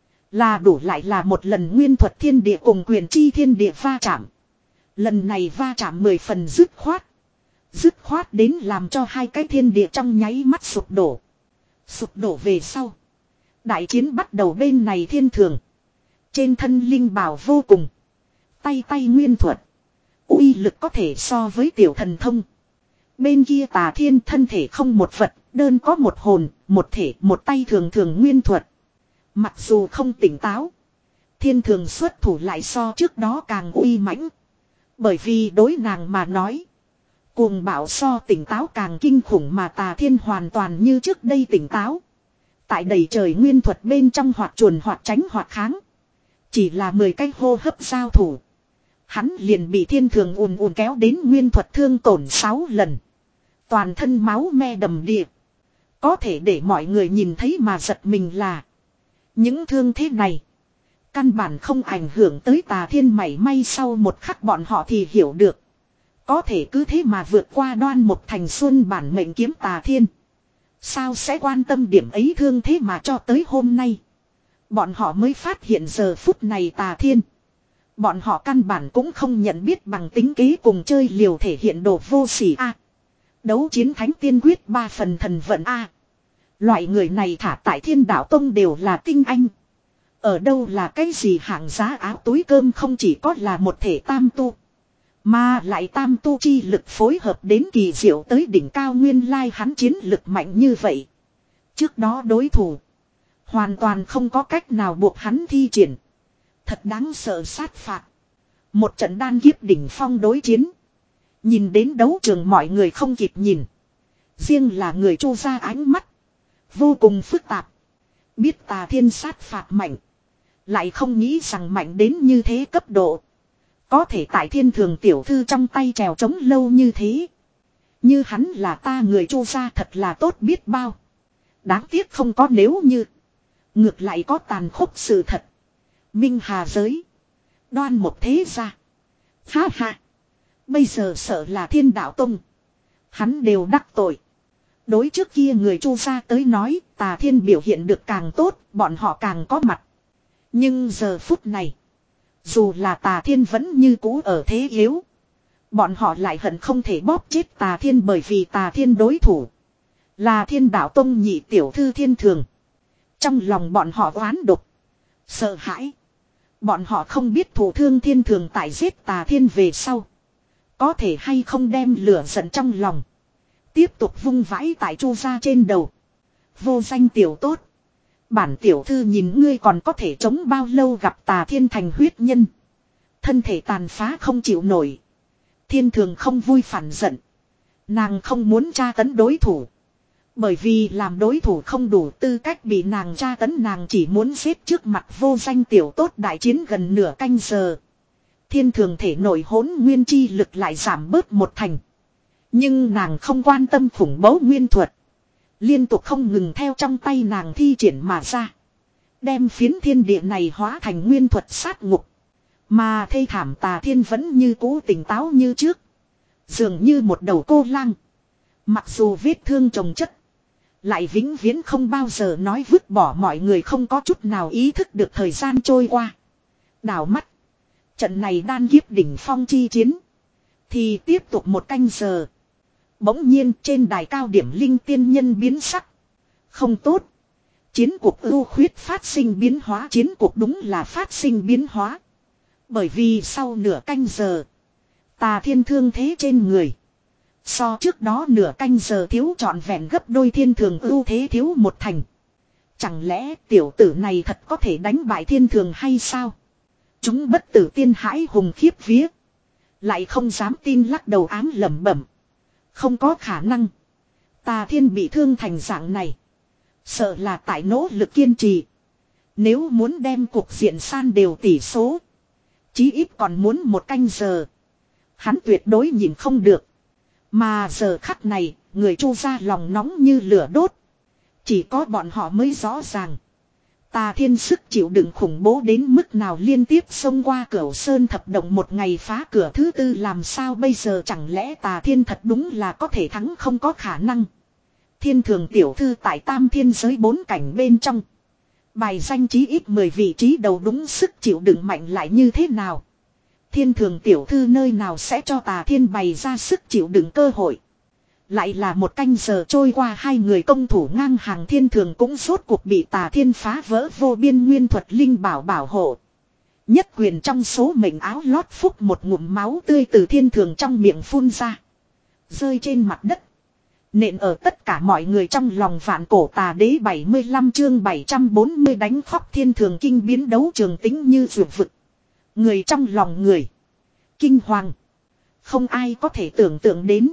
Là đủ lại là một lần nguyên thuật thiên địa cùng quyền chi thiên địa va chạm. Lần này va chạm mười phần dứt khoát. Dứt khoát đến làm cho hai cái thiên địa trong nháy mắt sụp đổ. Sụp đổ về sau. Đại chiến bắt đầu bên này thiên thường. Trên thân linh bảo vô cùng. Tay tay nguyên thuật. Uy lực có thể so với tiểu thần thông. Bên kia Tà Thiên thân thể không một vật, đơn có một hồn, một thể, một tay thường thường nguyên thuật. Mặc dù không tỉnh táo. Thiên thường xuất thủ lại so trước đó càng uy mãnh. Bởi vì đối nàng mà nói. Cuồng bạo so tỉnh táo càng kinh khủng mà Tà Thiên hoàn toàn như trước đây tỉnh táo. Tại đầy trời nguyên thuật bên trong hoặc chuồn hoặc tránh hoặc kháng. Chỉ là mười cái hô hấp giao thủ. Hắn liền bị thiên thường ùn ùn kéo đến nguyên thuật thương tổn sáu lần. Toàn thân máu me đầm đìa. Có thể để mọi người nhìn thấy mà giật mình là. Những thương thế này. Căn bản không ảnh hưởng tới Tà Thiên mảy may sau một khắc bọn họ thì hiểu được. Có thể cứ thế mà vượt qua Đoan Mộc Thành Xuân bản mệnh kiếm Tà Thiên. Sao sẽ quan tâm điểm ấy thương thế mà cho tới hôm nay. Bọn họ mới phát hiện giờ phút này Tà Thiên. Bọn họ căn bản cũng không nhận biết bằng tính kế cùng chơi liều thể hiện đồ vô sỉ a. Đấu chiến thánh tiên quyết ba phần thần vận a. Loại người này thả tại Thiên Đạo Tông đều là tinh anh. Ở đâu là cái gì hạng giá áo túi cơm không chỉ có là một thể tam tu. Mà lại tam tu chi lực phối hợp đến kỳ diệu tới đỉnh cao nguyên lai hắn chiến lực mạnh như vậy. Trước đó đối thủ. Hoàn toàn không có cách nào buộc hắn thi triển. Thật đáng sợ sát phạt. Một trận đan kiếp đỉnh phong đối chiến. Nhìn đến đấu trường mọi người không kịp nhìn. Riêng là người Chu gia ánh mắt. Vô cùng phức tạp. Biết Tà Thiên sát phạt mạnh. Lại không nghĩ rằng mạnh đến như thế cấp độ. Có thể tại Thiên thường tiểu thư trong tay trèo trống lâu như thế. Như hắn là ta người Chu gia thật là tốt biết bao. Đáng tiếc không có nếu như. Ngược lại có tàn khốc sự thật. Minh Hà giới. Đoan Mộc thế gia. Ha ha. Bây giờ sợ là Thiên Đạo Tông. Hắn đều đắc tội. Đối trước kia người Chu gia tới nói Tà Thiên biểu hiện được càng tốt. Bọn họ càng có mặt. Nhưng giờ phút này. Dù là Tà Thiên vẫn như cũ ở thế yếu. Bọn họ lại hận không thể bóp chết Tà Thiên bởi vì Tà Thiên đối thủ. Là Thiên Đạo Tông nhị tiểu thư Thiên Thường. Trong lòng bọn họ oán độc. Sợ hãi. Bọn họ không biết thủ thương Thiên Thường tại giết Tà Thiên về sau. Có thể hay không đem lửa giận trong lòng. Tiếp tục vung vãi tại Chu gia trên đầu. Vô danh tiểu tốt. Bản tiểu thư nhìn ngươi còn có thể chống bao lâu gặp Tà Thiên thành huyết nhân. Thân thể tàn phá không chịu nổi. Thiên Thường không vui phản giận. Nàng không muốn tra tấn đối thủ. Bởi vì làm đối thủ không đủ tư cách bị nàng tra tấn nàng chỉ muốn xếp trước mặt vô danh tiểu tốt đại chiến gần nửa canh giờ. Thiên Thường thể nổi hỗn nguyên chi lực lại giảm bớt một thành. Nhưng nàng không quan tâm khủng bố nguyên thuật. Liên tục không ngừng theo trong tay nàng thi triển mà ra. Đem phiến thiên địa này hóa thành nguyên thuật sát ngục. Mà thê thảm Tà Thiên vẫn như cũ tỉnh táo như trước. Dường như một đầu cô lang. Mặc dù vết thương chồng chất. Lại vĩnh viễn không bao giờ nói vứt bỏ mọi người không có chút nào ý thức được thời gian trôi qua. Đảo mắt. Trận này đan kiếp đỉnh phong chi chiến. Thì tiếp tục một canh giờ. Bỗng nhiên trên đài cao điểm linh tiên nhân biến sắc. Không tốt. Chiến cuộc ưu khuyết phát sinh biến hóa. Chiến cuộc đúng là phát sinh biến hóa. Bởi vì sau nửa canh giờ. Tà Thiên thương thế trên người. So trước đó nửa canh giờ thiếu trọn vẹn gấp đôi Thiên Thường ưu thế thiếu một thành. Chẳng lẽ tiểu tử này thật có thể đánh bại Thiên Thường hay sao? Chúng bất tử tiên hãi hùng khiếp vía. Lại không dám tin lắc đầu ám lẩm bẩm. Không có khả năng. Tà Thiên bị thương thành dạng này. Sợ là tại nỗ lực kiên trì. Nếu muốn đem cuộc diện san đều tỷ số. Chí ít còn muốn một canh giờ. Hắn tuyệt đối nhìn không được. Mà giờ khắc này, người Chu gia lòng nóng như lửa đốt. Chỉ có bọn họ mới rõ ràng. Tà Thiên sức chịu đựng khủng bố đến mức nào, liên tiếp xông qua Cửu Sơn thập động một ngày phá cửa thứ tư, làm sao bây giờ, chẳng lẽ Tà Thiên thật đúng là có thể thắng? Không có khả năng. Thiên Thường tiểu thư tại tam thiên giới bốn cảnh bên trong. Bài danh chí ít mười vị trí đầu, đúng sức chịu đựng mạnh lại như thế nào? Thiên Thường tiểu thư nơi nào sẽ cho Tà Thiên bày ra sức chịu đựng cơ hội? Lại là một canh giờ trôi qua, hai người công thủ ngang hàng. Thiên Thường cũng rốt cuộc bị Tà Thiên phá vỡ vô biên nguyên thuật linh bảo bảo hộ. Nhất quyền trong số mệnh áo lót phúc, một ngụm máu tươi từ Thiên Thường trong miệng phun ra. Rơi trên mặt đất. Nện ở tất cả mọi người trong lòng. Vạn cổ tà đế bảy mươi lăm chương bảy trăm bốn mươi đánh khóc. Thiên Thường kinh biến đấu trường tính như vượt vực. Người trong lòng người. Kinh hoàng. Không ai có thể tưởng tượng đến.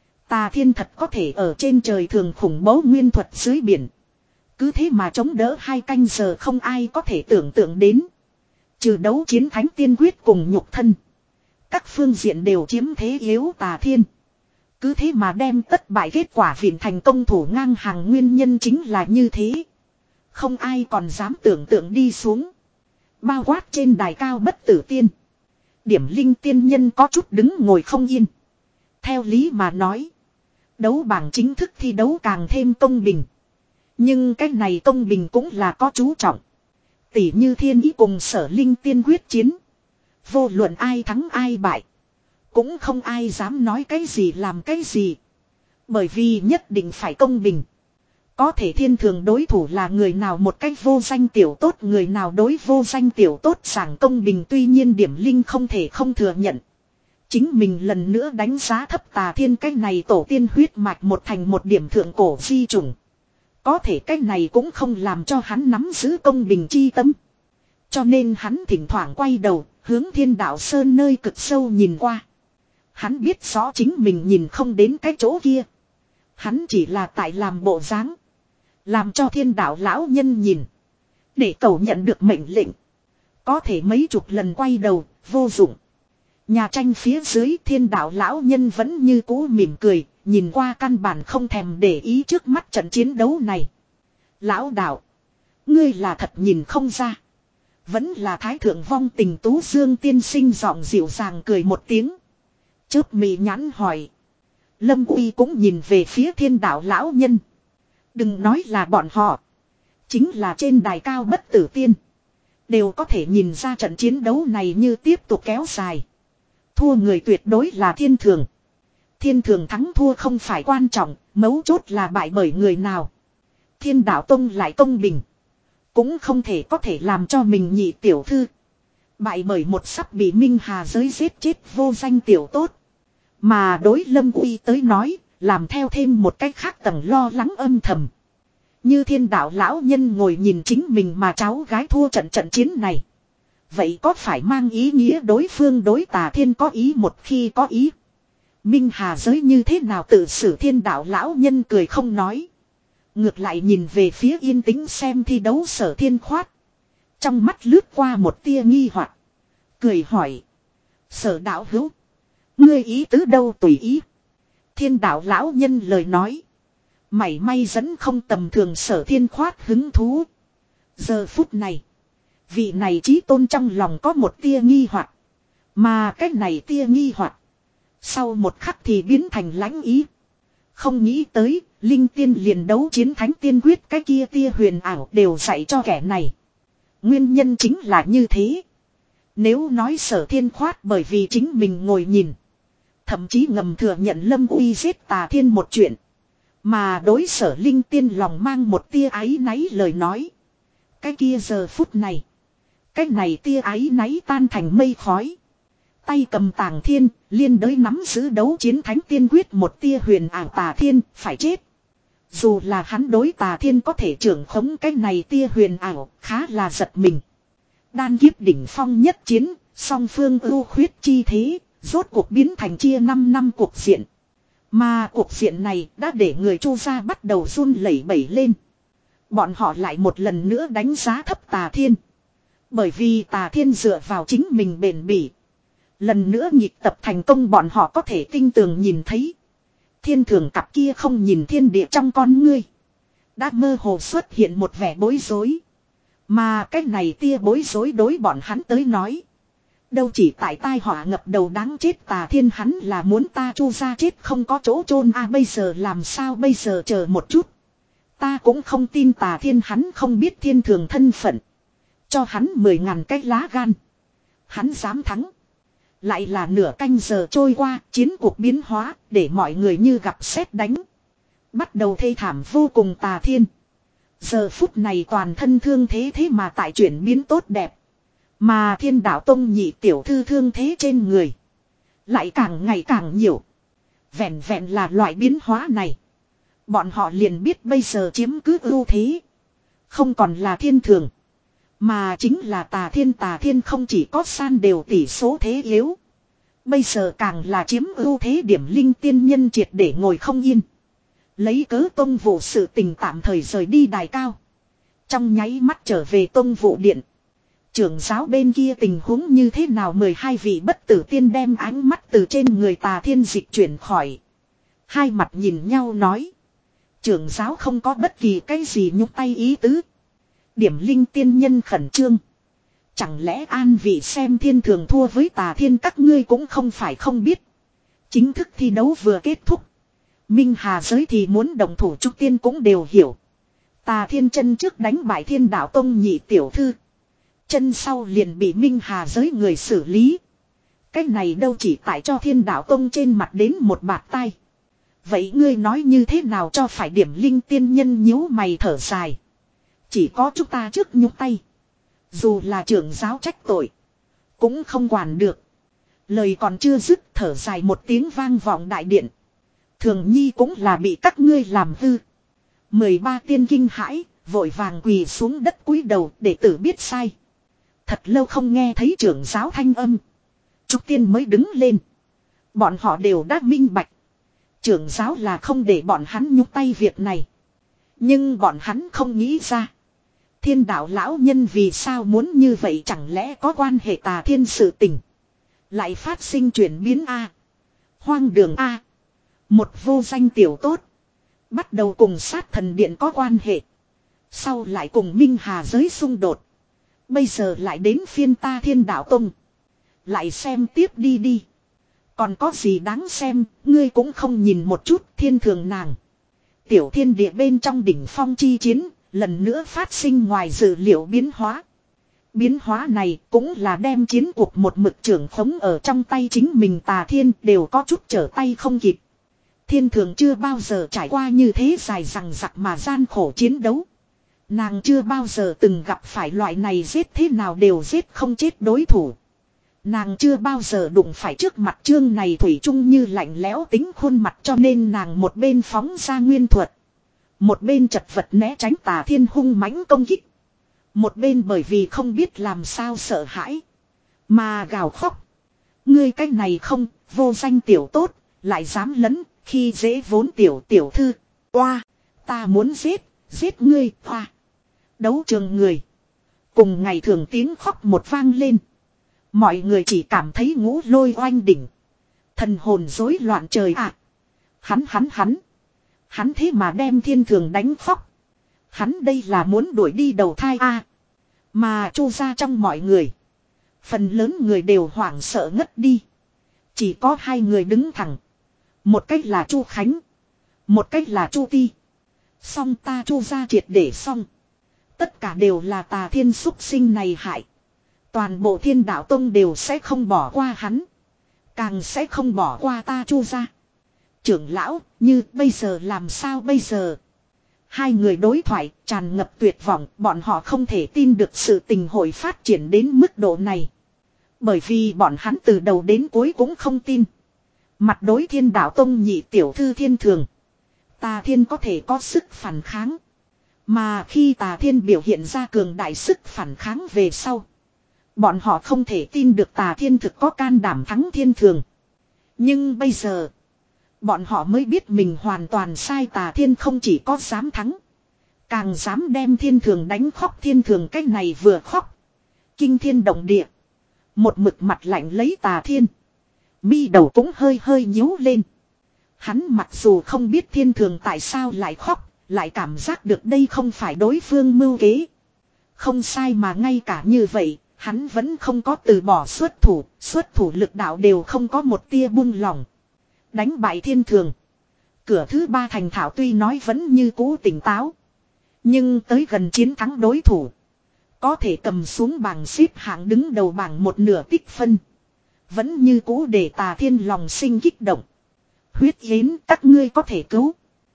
Tà Thiên thật có thể ở trên trời thường khủng bố nguyên thuật dưới biển. Cứ thế mà chống đỡ hai canh giờ, không ai có thể tưởng tượng đến. Trừ đấu chiến thánh tiên quyết cùng nhục thân. Các phương diện đều chiếm thế yếu Tà Thiên. Cứ thế mà đem tất bại kết quả viện thành công thủ ngang hàng, nguyên nhân chính là như thế. Không ai còn dám tưởng tượng đi xuống. Bao quát trên đài cao bất tử tiên. Điểm linh tiên nhân có chút đứng ngồi không yên. Theo lý mà nói, đấu bảng chính thức thi đấu càng thêm công bình. Nhưng cái này công bình cũng là có chú trọng. Tỷ như thiên ý cùng sở linh tiên quyết chiến. Vô luận ai thắng ai bại. Cũng không ai dám nói cái gì làm cái gì. Bởi vì nhất định phải công bình. Có thể Thiên Thường đối thủ là người nào một cách vô danh tiểu tốt, người nào đối vô danh tiểu tốt sảng công bình. Tuy nhiên điểm linh không thể không thừa nhận. Chính mình lần nữa đánh giá thấp Tà Thiên cái này tổ tiên huyết mạch một thành một điểm thượng cổ di chủng. Có thể cái này cũng không làm cho hắn nắm giữ công bình chi tâm. Cho nên hắn thỉnh thoảng quay đầu, hướng Thiên Đạo Sơn nơi cực sâu nhìn qua. Hắn biết rõ chính mình nhìn không đến cái chỗ kia. Hắn chỉ là tại làm bộ dáng. Làm cho Thiên Đạo lão nhân nhìn. Để cầu nhận được mệnh lệnh. Có thể mấy chục lần quay đầu, vô dụng. Nhà tranh phía dưới Thiên Đạo lão nhân vẫn như cũ mỉm cười, nhìn qua căn bản không thèm để ý trước mắt trận chiến đấu này. Lão đạo, ngươi là thật nhìn không ra. Vẫn là Thái Thượng Vong Tình Tú Dương tiên sinh giọng dịu dàng cười một tiếng. Chớp mì nhãn hỏi. Lâm Uy cũng nhìn về phía Thiên Đạo lão nhân. Đừng nói là bọn họ. Chính là trên đài cao bất tử tiên. Đều có thể nhìn ra trận chiến đấu này như tiếp tục kéo dài. Thua người tuyệt đối là Thiên Thường. Thiên Thường thắng thua không phải quan trọng, mấu chốt là bại bởi người nào. Thiên Đạo Tông lại công bình. Cũng không thể có thể làm cho mình nhị tiểu thư bại bởi một sắp bị Minh Hà giới giết chết vô danh tiểu tốt. Mà đối Lâm Uy tới nói, làm theo thêm một cách khác tầng lo lắng âm thầm. Như Thiên Đạo lão nhân ngồi nhìn chính mình mà cháu gái thua trận trận chiến này. Vậy có phải mang ý nghĩa đối phương đối Tà Thiên có ý? Một khi có ý, Minh Hà giới như thế nào tự xử? Thiên Đạo lão nhân cười không nói. Ngược lại nhìn về phía yên tĩnh xem thi đấu Sở Thiên Khoát. Trong mắt lướt qua một tia nghi hoặc, cười hỏi. Sở đạo hữu, ngươi ý tứ đâu? Tùy ý. Thiên Đạo lão nhân lời nói mảy may dẫn không tầm thường Sở Thiên Khoát hứng thú. Giờ phút này, vị này chí tôn trong lòng có một tia nghi hoặc. Mà cái này tia nghi hoặc sau một khắc thì biến thành lãnh ý. Không nghĩ tới, linh tiên liền đấu chiến thánh tiên quyết cái kia tia huyền ảo đều dạy cho kẻ này. Nguyên nhân chính là như thế. Nếu nói Sở Thiên Khoát bởi vì chính mình ngồi nhìn, thậm chí ngầm thừa nhận Lâm Uy giết Tà Thiên một chuyện, mà đối Sở linh tiên lòng mang một tia áy náy lời nói, cái kia giờ phút này, cái này tia áy náy tan thành mây khói. Tay cầm Tàng Thiên, liên đới nắm giữ đấu chiến thánh tiên quyết một tia huyền ảo Tà Thiên, phải chết. Dù là hắn đối Tà Thiên có thể trưởng khống cái này tia huyền ảo, khá là giật mình. Đan kiếp đỉnh phong nhất chiến, song phương ưu khuyết chi thế, rốt cuộc biến thành chia năm năm cuộc diện. Mà cuộc diện này đã để người Chu gia bắt đầu run lẩy bẩy lên. Bọn họ lại một lần nữa đánh giá thấp Tà Thiên. Bởi vì Tà Thiên dựa vào chính mình bền bỉ. Lần nữa nhịp tập thành công bọn họ có thể tinh tường nhìn thấy. Thiên thường cặp kia không nhìn thiên địa trong con ngươi. Đã mơ hồ xuất hiện một vẻ bối rối. Mà cái này tia bối rối đối bọn hắn tới nói. Đâu chỉ tại tai họa ngập đầu đáng chết Tà Thiên hắn là muốn ta Chu ra chết không có chỗ chôn a à, bây giờ làm sao bây giờ chờ một chút. Ta cũng không tin Tà Thiên hắn không biết thiên thường thân phận. Cho hắn mười ngàn cái lá gan. Hắn dám thắng. Lại là nửa canh giờ trôi qua chiến cuộc biến hóa để mọi người như gặp sét đánh. Bắt đầu thê thảm vô cùng Tà Thiên. Giờ phút này toàn thân thương thế thế mà tại chuyển biến tốt đẹp. Mà Thiên Đạo Tông nhị tiểu thư thương thế trên người. Lại càng ngày càng nhiều. Vẹn vẹn là loại biến hóa này. Bọn họ liền biết bây giờ chiếm cứ ưu thế. Không còn là thiên thường. Mà chính là Tà Thiên. Tà Thiên không chỉ có san đều tỷ số thế yếu. Bây giờ càng là chiếm ưu thế điểm linh tiên nhân triệt để ngồi không yên. Lấy cớ tông vụ sự tình tạm thời rời đi đài cao. Trong nháy mắt trở về tông vụ điện. Trưởng giáo bên kia tình huống như thế nào mười hai vị bất tử tiên đem ánh mắt từ trên người Tà Thiên dịch chuyển khỏi. Hai mặt nhìn nhau nói. Trưởng giáo không có bất kỳ cái gì nhúc tay ý tứ. Điểm linh tiên nhân khẩn trương. Chẳng lẽ an vị xem thiên thường thua với Tà Thiên các ngươi cũng không phải không biết. Chính thức thi đấu vừa kết thúc. Minh Hà giới thì muốn đồng thủ trúc tiên cũng đều hiểu. Tà Thiên chân trước đánh bại Thiên Đạo Tông nhị tiểu thư. Chân sau liền bị Minh Hà giới người xử lý. Cái này đâu chỉ tại cho Thiên Đạo Tông trên mặt đến một bạt tay. Vậy ngươi nói như thế nào cho phải điểm linh tiên nhân nhíu mày thở dài. Chỉ có chúng ta trước nhúc tay. Dù là trưởng giáo trách tội. Cũng không quản được. Lời còn chưa dứt thở dài một tiếng vang vọng đại điện. Thường nhi cũng là bị các ngươi làm hư. mười ba tiên kinh hãi, vội vàng quỳ xuống đất cúi đầu để tử biết sai. Thật lâu không nghe thấy trưởng giáo thanh âm. Trúc tiên mới đứng lên. Bọn họ đều đã minh bạch. Trưởng giáo là không để bọn hắn nhúc tay việc này. Nhưng bọn hắn không nghĩ ra. Thiên đạo lão nhân vì sao muốn như vậy chẳng lẽ có quan hệ Tà Thiên sự tình. Lại phát sinh chuyển biến A. Hoang đường A. Một vô danh tiểu tốt. Bắt đầu cùng sát thần điện có quan hệ. Sau lại cùng Minh Hà giới xung đột. Bây giờ lại đến phiên ta Thiên Đạo Tông. Lại xem tiếp đi đi. Còn có gì đáng xem, ngươi cũng không nhìn một chút thiên thường nàng. Tiểu thiên địa bên trong đỉnh phong chi chiến, lần nữa phát sinh ngoài dự liệu biến hóa. Biến hóa này cũng là đem chiến cuộc một mực trưởng khống ở trong tay chính mình Tà Thiên đều có chút trở tay không kịp. Thiên thường chưa bao giờ trải qua như thế dài dằng dặc mà gian khổ chiến đấu. Nàng chưa bao giờ từng gặp phải loại này giết thế nào đều giết không chết đối thủ. Nàng chưa bao giờ đụng phải trước mặt chương này thủy chung như lạnh lẽo tính khuôn mặt cho nên nàng một bên phóng ra nguyên thuật. Một bên chật vật né tránh Tà Thiên hung mãnh công kích. Một bên bởi vì không biết làm sao sợ hãi. Mà gào khóc. Ngươi cách này không, vô danh tiểu tốt, lại dám lấn, khi dễ vốn tiểu tiểu thư. Oa, ta muốn giết, giết ngươi, oa. Đấu trường người. Cùng ngày thường tiếng khóc một vang lên. Mọi người chỉ cảm thấy ngũ lôi oanh đỉnh. Thần hồn rối loạn trời ạ. À. Hắn hắn hắn. Hắn thế mà đem thiên thường đánh khóc. Hắn đây là muốn đuổi đi đầu thai a. À. Mà Chu ra trong mọi người. Phần lớn người đều hoảng sợ ngất đi. Chỉ có hai người đứng thẳng. Một cách là Chu Khánh. Một cách là Chu Ti. Xong ta Chu ra triệt để xong. Tất cả đều là Tà Thiên xúc sinh này hại. Toàn bộ Thiên Đạo Tông đều sẽ không bỏ qua hắn. Càng sẽ không bỏ qua ta Chu ra. Trưởng lão, như bây giờ làm sao bây giờ? Hai người đối thoại tràn ngập tuyệt vọng. Bọn họ không thể tin được sự tình hội phát triển đến mức độ này. Bởi vì bọn hắn từ đầu đến cuối cũng không tin. Mặt đối Thiên Đạo Tông nhị tiểu thư thiên thường. Tà Thiên có thể có sức phản kháng. Mà khi Tà Thiên biểu hiện ra cường đại sức phản kháng về sau. Bọn họ không thể tin được Tà Thiên thực có can đảm thắng thiên thường. Nhưng bây giờ. Bọn họ mới biết mình hoàn toàn sai. Tà Thiên không chỉ có dám thắng. Càng dám đem thiên thường đánh khóc, thiên thường cái này vừa khóc. Kinh thiên động địa. Một mực mặt lạnh lấy Tà Thiên. Mi đầu cũng hơi hơi nhíu lên. Hắn mặc dù không biết thiên thường tại sao lại khóc, lại cảm giác được đây không phải đối phương mưu kế. Không sai mà ngay cả như vậy, hắn vẫn không có từ bỏ xuất thủ, xuất thủ lực đạo đều không có một tia buông lỏng. Đánh bại thiên thường. Cửa thứ ba thành thảo tuy nói vẫn như cũ tỉnh táo. Nhưng tới gần chiến thắng đối thủ. Có thể cầm xuống bảng xếp hạng đứng đầu bảng một nửa tích phân. Vẫn như cũ để Tà Thiên lòng sinh kích động. Huyết yến các ngươi có thể cứu.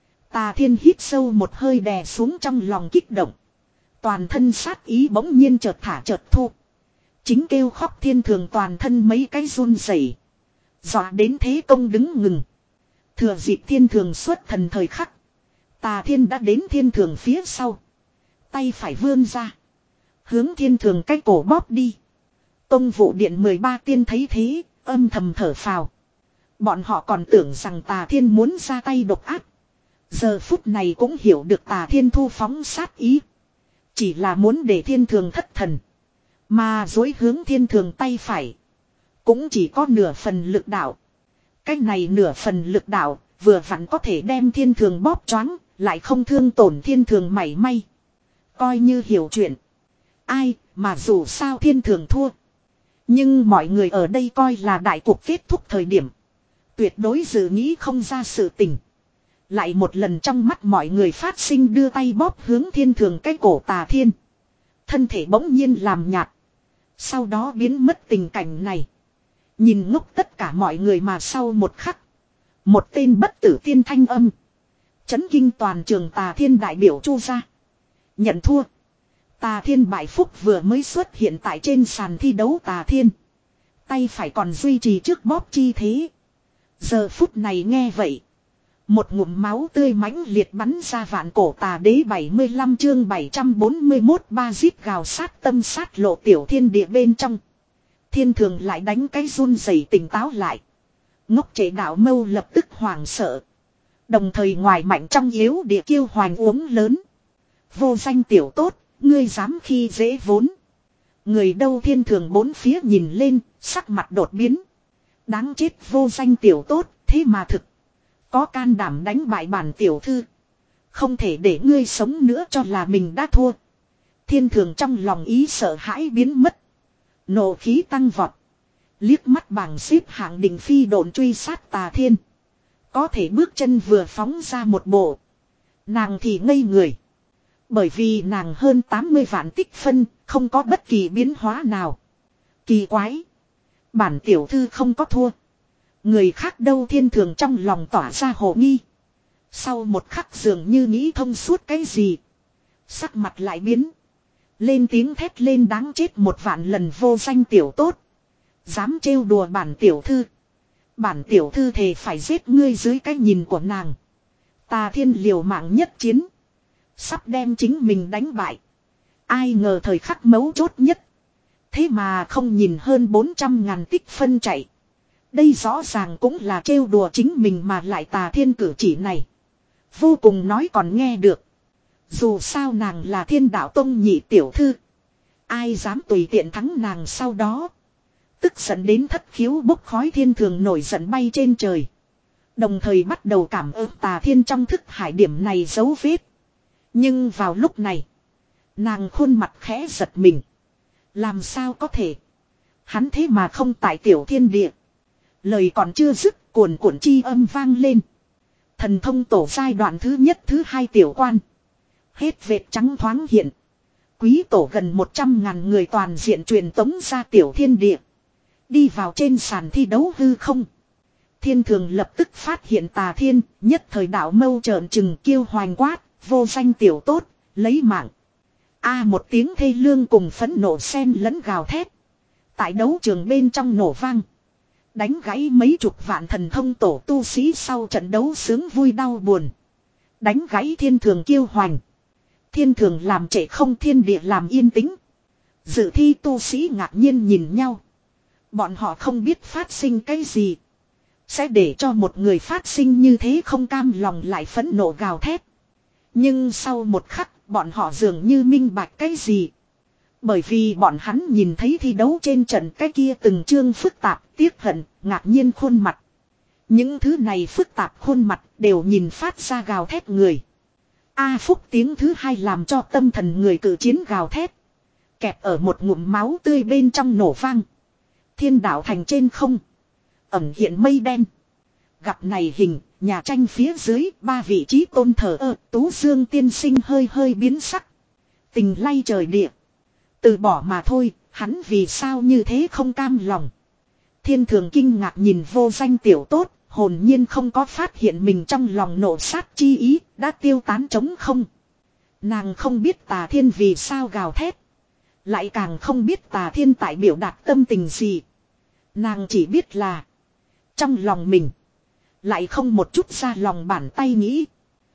Tà Thiên hít sâu một hơi đè xuống trong lòng kích động. Toàn thân sát ý bỗng nhiên chợt thả chợt thu. Chính kêu khóc thiên thường toàn thân mấy cái run rẩy, dọa đến thế công đứng ngừng. Thừa dịp thiên thường xuất thần thời khắc, Tà Thiên đã đến thiên thường phía sau. Tay phải vươn ra, hướng thiên thường cái cổ bóp đi. Tông vụ điện mười ba tiên thấy thế, âm thầm thở phào. Bọn họ còn tưởng rằng Tà Thiên muốn ra tay độc ác. Giờ phút này cũng hiểu được Tà Thiên thu phóng sát ý. Chỉ là muốn để thiên thường thất thần. Mà dối hướng thiên thường tay phải. Cũng chỉ có nửa phần lực đạo. Cái này nửa phần lực đạo vừa vặn có thể đem thiên thường bóp choáng. Lại không thương tổn thiên thường mảy may. Coi như hiểu chuyện. Ai mà dù sao thiên thường thua. Nhưng mọi người ở đây coi là đại cuộc kết thúc thời điểm. Tuyệt đối dự nghĩ không ra sự tình. Lại một lần trong mắt mọi người phát sinh đưa tay bóp hướng thiên thường cái cổ Tà Thiên. Thân thể bỗng nhiên làm nhạt. Sau đó biến mất tình cảnh này. Nhìn ngốc tất cả mọi người mà sau một khắc. Một tên bất tử tiên thanh âm. Chấn kinh toàn trường Tà Thiên đại biểu Chu ra. Nhận thua. Tà Thiên bại phúc vừa mới xuất hiện tại trên sàn thi đấu Tà Thiên. Tay phải còn duy trì trước bóp chi thế. Giờ phút này nghe vậy. Một ngụm máu tươi mãnh liệt bắn ra vạn cổ Tà Đế bảy mươi lăm chương bảy trăm bốn mươi mốt ba giết gào sát tâm sát lộ tiểu thiên địa bên trong. Thiên thường lại đánh cái run rẩy tỉnh táo lại. Ngốc trệ đạo mâu lập tức hoảng sợ. Đồng thời ngoài mạnh trong yếu địa kiêu hoành uống lớn. Vô danh tiểu tốt, ngươi dám khi dễ vốn. Người đâu thiên thường bốn phía nhìn lên, sắc mặt đột biến. Đáng chết vô danh tiểu tốt, thế mà thực. Có can đảm đánh bại bản tiểu thư. Không thể để ngươi sống nữa cho là mình đã thua. Thiên thường trong lòng ý sợ hãi biến mất. Nộ khí tăng vọt. Liếc mắt bảng xếp hạng đỉnh phi độn truy sát Tà Thiên. Có thể bước chân vừa phóng ra một bộ. Nàng thì ngây người. Bởi vì nàng hơn tám mươi vạn tích phân, không có bất kỳ biến hóa nào. Kỳ quái. Bản tiểu thư không có thua. Người khác đâu thiên thường trong lòng tỏa ra hồ nghi. Sau một khắc dường như nghĩ thông suốt cái gì. Sắc mặt lại biến. Lên tiếng thét lên đáng chết một vạn lần vô danh tiểu tốt. Dám trêu đùa bản tiểu thư. Bản tiểu thư thề phải giết ngươi dưới cái nhìn của nàng. Tà Thiên liều mạng nhất chiến. Sắp đem chính mình đánh bại. Ai ngờ thời khắc mấu chốt nhất. Thế mà không nhìn hơn bốn trăm ngàn tích phân chạy. Đây rõ ràng cũng là trêu đùa chính mình mà lại Tà Thiên cử chỉ này. Vô cùng nói còn nghe được. Dù sao nàng là Thiên Đạo Tông nhị tiểu thư. Ai dám tùy tiện thắng nàng sau đó. Tức giận đến thất khiếu bốc khói thiên thường nổi giận bay trên trời. Đồng thời bắt đầu cảm ơn Tà Thiên trong thức hải điểm này dấu vết. Nhưng vào lúc này. Nàng khuôn mặt khẽ giật mình. Làm sao có thể. Hắn thế mà không tại tiểu thiên địa. Lời còn chưa dứt cuồn cuộn chi âm vang lên. Thần thông tổ giai đoạn thứ nhất thứ hai tiểu quan. Hết vệt trắng thoáng hiện. Quý tổ gần một trăm ngàn người toàn diện truyền tống ra tiểu thiên địa. Đi vào trên sàn thi đấu hư không. Thiên thường lập tức phát hiện Tà Thiên. Nhất thời đạo mâu trợn trừng kêu hoành quát. Vô danh tiểu tốt. Lấy mạng. A một tiếng thê lương cùng phẫn nộ xen lẫn gào thét. Tại đấu trường bên trong nổ vang. Đánh gãy mấy chục vạn thần thông tổ tu sĩ sau trận đấu sướng vui đau buồn. Đánh gãy thiên thường kiêu hoành. Thiên thường làm trễ không thiên địa làm yên tĩnh. Dự thi tu sĩ ngạc nhiên nhìn nhau. Bọn họ không biết phát sinh cái gì. Sẽ để cho một người phát sinh như thế không cam lòng lại phẫn nộ gào thét. Nhưng sau một khắc bọn họ dường như minh bạch cái gì. Bởi vì bọn hắn nhìn thấy thi đấu trên trận cái kia từng chương phức tạp, tiếc hận, ngạc nhiên khuôn mặt. Những thứ này phức tạp khuôn mặt đều nhìn phát ra gào thét người. A Phúc tiếng thứ hai làm cho tâm thần người cử chiến gào thét. Kẹp ở một ngụm máu tươi bên trong nổ vang. Thiên đạo thành trên không. Ẩn hiện mây đen. Gặp này hình, nhà tranh phía dưới, ba vị trí tôn thờ ơ, Tú Dương tiên sinh hơi hơi biến sắc. Tình lay trời địa. Từ bỏ mà thôi, hắn vì sao như thế không cam lòng. Thiên thường kinh ngạc nhìn vô danh tiểu tốt, hồn nhiên không có phát hiện mình trong lòng nổ sát chi ý, đã tiêu tán trống không. Nàng không biết Tà Thiên vì sao gào thét. Lại càng không biết Tà Thiên tại biểu đạt tâm tình gì. Nàng chỉ biết là trong lòng mình lại không một chút ra lòng bàn tay nghĩ.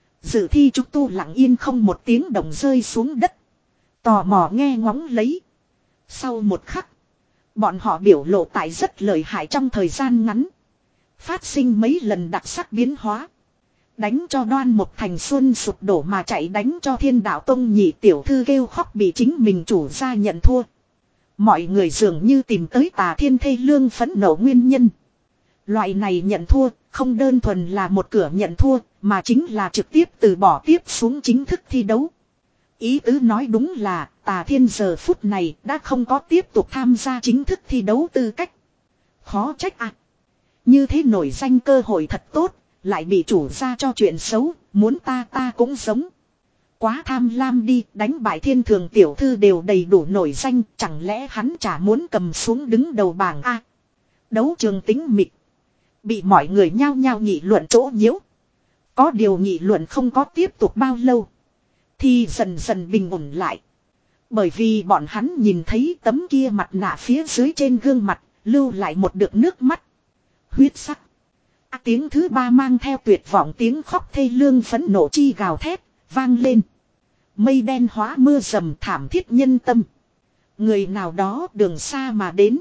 Dự thi chúng tu lặng yên không một tiếng động rơi xuống đất. Tò mò nghe ngóng lấy. Sau một khắc, bọn họ biểu lộ tại rất lợi hại trong thời gian ngắn. Phát sinh mấy lần đặc sắc biến hóa. Đánh cho Đoan Mục Thành Xuân sụp đổ mà chạy, đánh cho Thiên Đạo Tông nhị tiểu thư kêu khóc bị chính mình chủ ra nhận thua. Mọi người dường như tìm tới Tà Thiên thê lương phẫn nộ nguyên nhân. Loại này nhận thua không đơn thuần là một cửa nhận thua, mà chính là trực tiếp từ bỏ tiếp xuống chính thức thi đấu. Ý tứ nói đúng là Tà Thiên giờ phút này đã không có tiếp tục tham gia chính thức thi đấu tư cách. Khó trách à. Như thế nổi danh cơ hội thật tốt, lại bị chủ ra cho chuyện xấu, muốn ta ta cũng giống. Quá tham lam đi, đánh bại Thiên Thường tiểu thư đều đầy đủ nổi danh, chẳng lẽ hắn chả muốn cầm xuống đứng đầu bảng a? Đấu trường tính mịt, bị mọi người nhao nhao nghị luận chỗ nhiễu. Có điều nghị luận không có tiếp tục bao lâu, thì dần dần bình ổn lại. Bởi vì bọn hắn nhìn thấy tấm kia mặt nạ phía dưới trên gương mặt, lưu lại một đợt nước mắt. Huyết sắc. À, tiếng thứ ba mang theo tuyệt vọng tiếng khóc thê lương phẫn nộ chi gào thét, vang lên. Mây đen hóa mưa rầm thảm thiết nhân tâm. Người nào đó đường xa mà đến.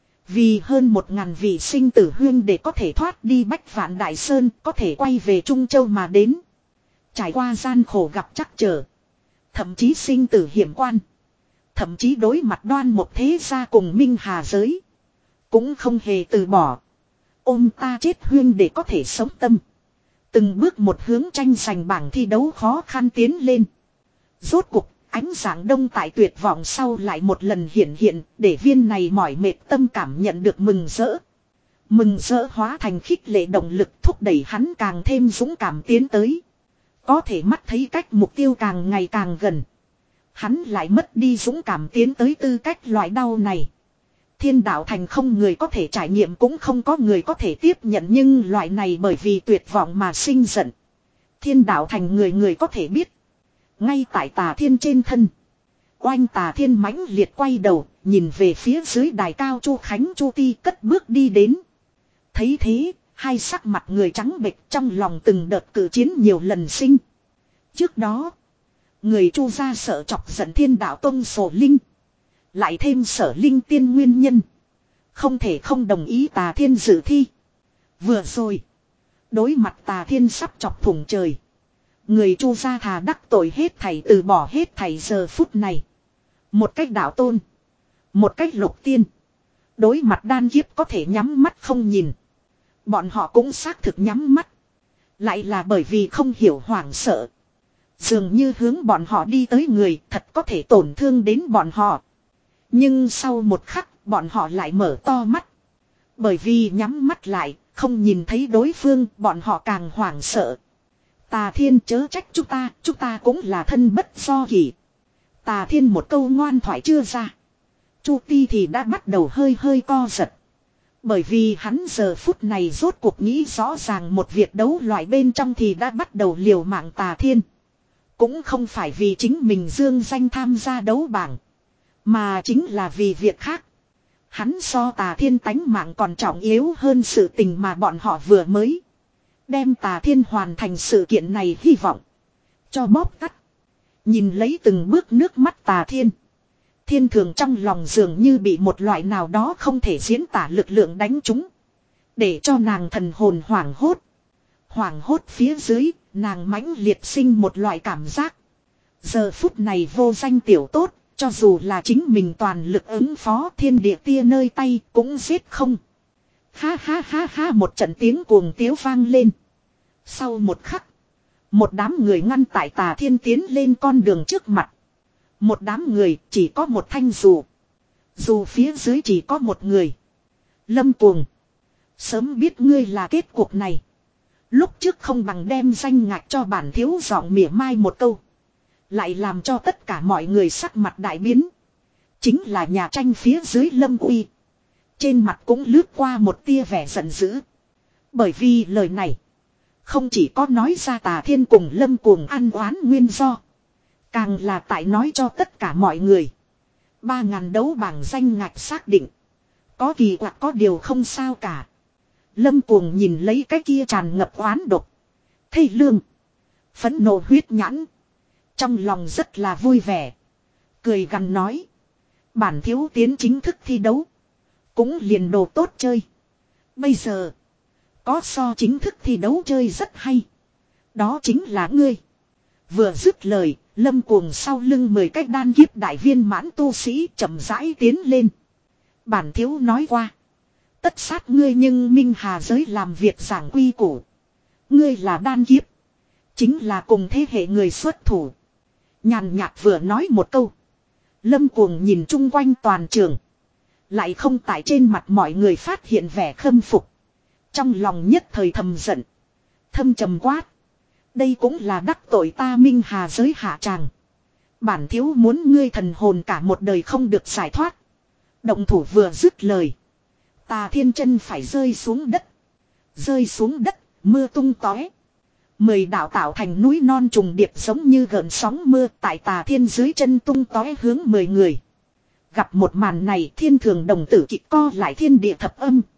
Vì hơn một ngàn vị sinh tử huyên để có thể thoát đi Bách Vạn Đại Sơn, có thể quay về Trung Châu mà đến. Trải qua gian khổ gặp trắc trở. Thậm chí sinh tử hiểm quan. Thậm chí đối mặt Đoan Mục thế gia cùng Minh Hà giới. Cũng không hề từ bỏ. Ôm ta chết huyên để có thể sống tâm. Từng bước một hướng tranh giành bảng thi đấu khó khăn tiến lên. Rốt cuộc, ánh sáng đông tại tuyệt vọng sau lại một lần hiện hiện, để viên này mỏi mệt tâm cảm nhận được mừng rỡ. Mừng rỡ hóa thành khích lệ động lực thúc đẩy hắn càng thêm dũng cảm tiến tới. Có thể mắt thấy cách mục tiêu càng ngày càng gần. Hắn lại mất đi dũng cảm tiến tới tư cách loại đau này. Thiên đạo thành không người có thể trải nghiệm, cũng không có người có thể tiếp nhận, nhưng loại này bởi vì tuyệt vọng mà sinh giận. Thiên đạo thành người người có thể biết. Ngay tại Tà Thiên trên thân. Oanh Tà Thiên mãnh liệt quay đầu, nhìn về phía dưới đài cao Chu Khánh Chu Ti cất bước đi đến. Thấy thế, hai sắc mặt người trắng bệch, trong lòng từng đợt cử chiến nhiều lần sinh. Trước đó, người Chu gia sợ chọc giận Thiên đạo tông Sổ Linh. Lại thêm Sở Linh tiên nguyên nhân. Không thể không đồng ý Tà Thiên dự thi. Vừa rồi, đối mặt Tà Thiên sắp chọc thủng trời. Người Chu gia thà đắc tội hết thảy, từ bỏ hết thảy giờ phút này. Một cách đạo tôn, một cách lục tiên. Đối mặt đan kiếp có thể nhắm mắt không nhìn. Bọn họ cũng xác thực nhắm mắt. Lại là bởi vì không hiểu hoảng sợ. Dường như hướng bọn họ đi tới người thật có thể tổn thương đến bọn họ. Nhưng sau một khắc, bọn họ lại mở to mắt. Bởi vì nhắm mắt lại, không nhìn thấy đối phương, bọn họ càng hoảng sợ. Tà Thiên chớ trách chúng ta, chúng ta cũng là thân bất do kỷ. Tà Thiên một câu ngoan thoại chưa ra. Chu Ti thì đã bắt đầu hơi hơi co giật. Bởi vì hắn giờ phút này rốt cuộc nghĩ rõ ràng một việc đấu loại bên trong thì đã bắt đầu liều mạng Tà Thiên. Cũng không phải vì chính mình dương danh tham gia đấu bảng. Mà chính là vì việc khác. Hắn so Tà Thiên tánh mạng còn trọng yếu hơn sự tình mà bọn họ vừa mới. Đem Tà Thiên hoàn thành sự kiện này hy vọng. Cho bóp tắt. Nhìn lấy từng bước nước mắt Tà Thiên. Thiên Thường trong lòng dường như bị một loại nào đó không thể diễn tả lực lượng đánh trúng. Để cho nàng thần hồn hoảng hốt. Hoảng hốt phía dưới, nàng mãnh liệt sinh một loại cảm giác. Giờ phút này vô danh tiểu tốt, cho dù là chính mình toàn lực ứng phó thiên địa tia nơi tay cũng giết không. Ha ha ha ha, một trận tiếng cuồng tiếu vang lên. Sau một khắc, một đám người ngăn tại Tà Thiên tiến lên con đường trước mặt. Một đám người chỉ có một thanh dù. Dù phía dưới chỉ có một người. Lâm Cuồng. Sớm biết ngươi là kết cục này. Lúc trước không bằng đem danh ngạch cho bản thiếu giọng mỉa mai một câu. Lại làm cho tất cả mọi người sắc mặt đại biến. Chính là nhà tranh phía dưới Lâm Uy. Trên mặt cũng lướt qua một tia vẻ giận dữ. Bởi vì lời này. Không chỉ có nói ra Tà Thiên cùng Lâm Cuồng ăn oán nguyên do. Càng là tại nói cho tất cả mọi người. Ba ngàn đấu bảng danh ngạch xác định. Có kỳ quặc có điều không sao cả. Lâm Cuồng nhìn lấy cái kia tràn ngập oán độc. Thê lương. Phẫn nộ huyết nhãn. Trong lòng rất là vui vẻ. Cười gằn nói. Bản thiếu tiến chính thức thi đấu. Cũng liền đồ tốt chơi. Bây giờ. Có so chính thức thi đấu chơi rất hay. Đó chính là ngươi. Vừa dứt lời. Lâm Cuồng sau lưng mười cách đan kiếp đại viên mãn tu sĩ chậm rãi tiến lên. Bản thiếu nói qua. Tất sát ngươi nhưng Minh Hà giới làm việc giảng quy củ. Ngươi là đan kiếp. Chính là cùng thế hệ người xuất thủ. Nhàn nhạt vừa nói một câu. Lâm Cuồng nhìn chung quanh toàn trường. Lại không tại trên mặt mọi người phát hiện vẻ khâm phục. Trong lòng nhất thời thầm giận. Thâm trầm quát. Đây cũng là đắc tội ta Minh Hà giới hạ tràng. Bản thiếu muốn ngươi thần hồn cả một đời không được giải thoát. Động thủ vừa dứt lời. Tà Thiên chân phải rơi xuống đất. Rơi xuống đất, mưa tung tóe. Mười đạo tạo thành núi non trùng điệp giống như gợn sóng mưa tại Tà Thiên dưới chân tung tóe hướng mười người. Gặp một màn này Thiên Thường đồng tử kịch co lại thiên địa thập âm.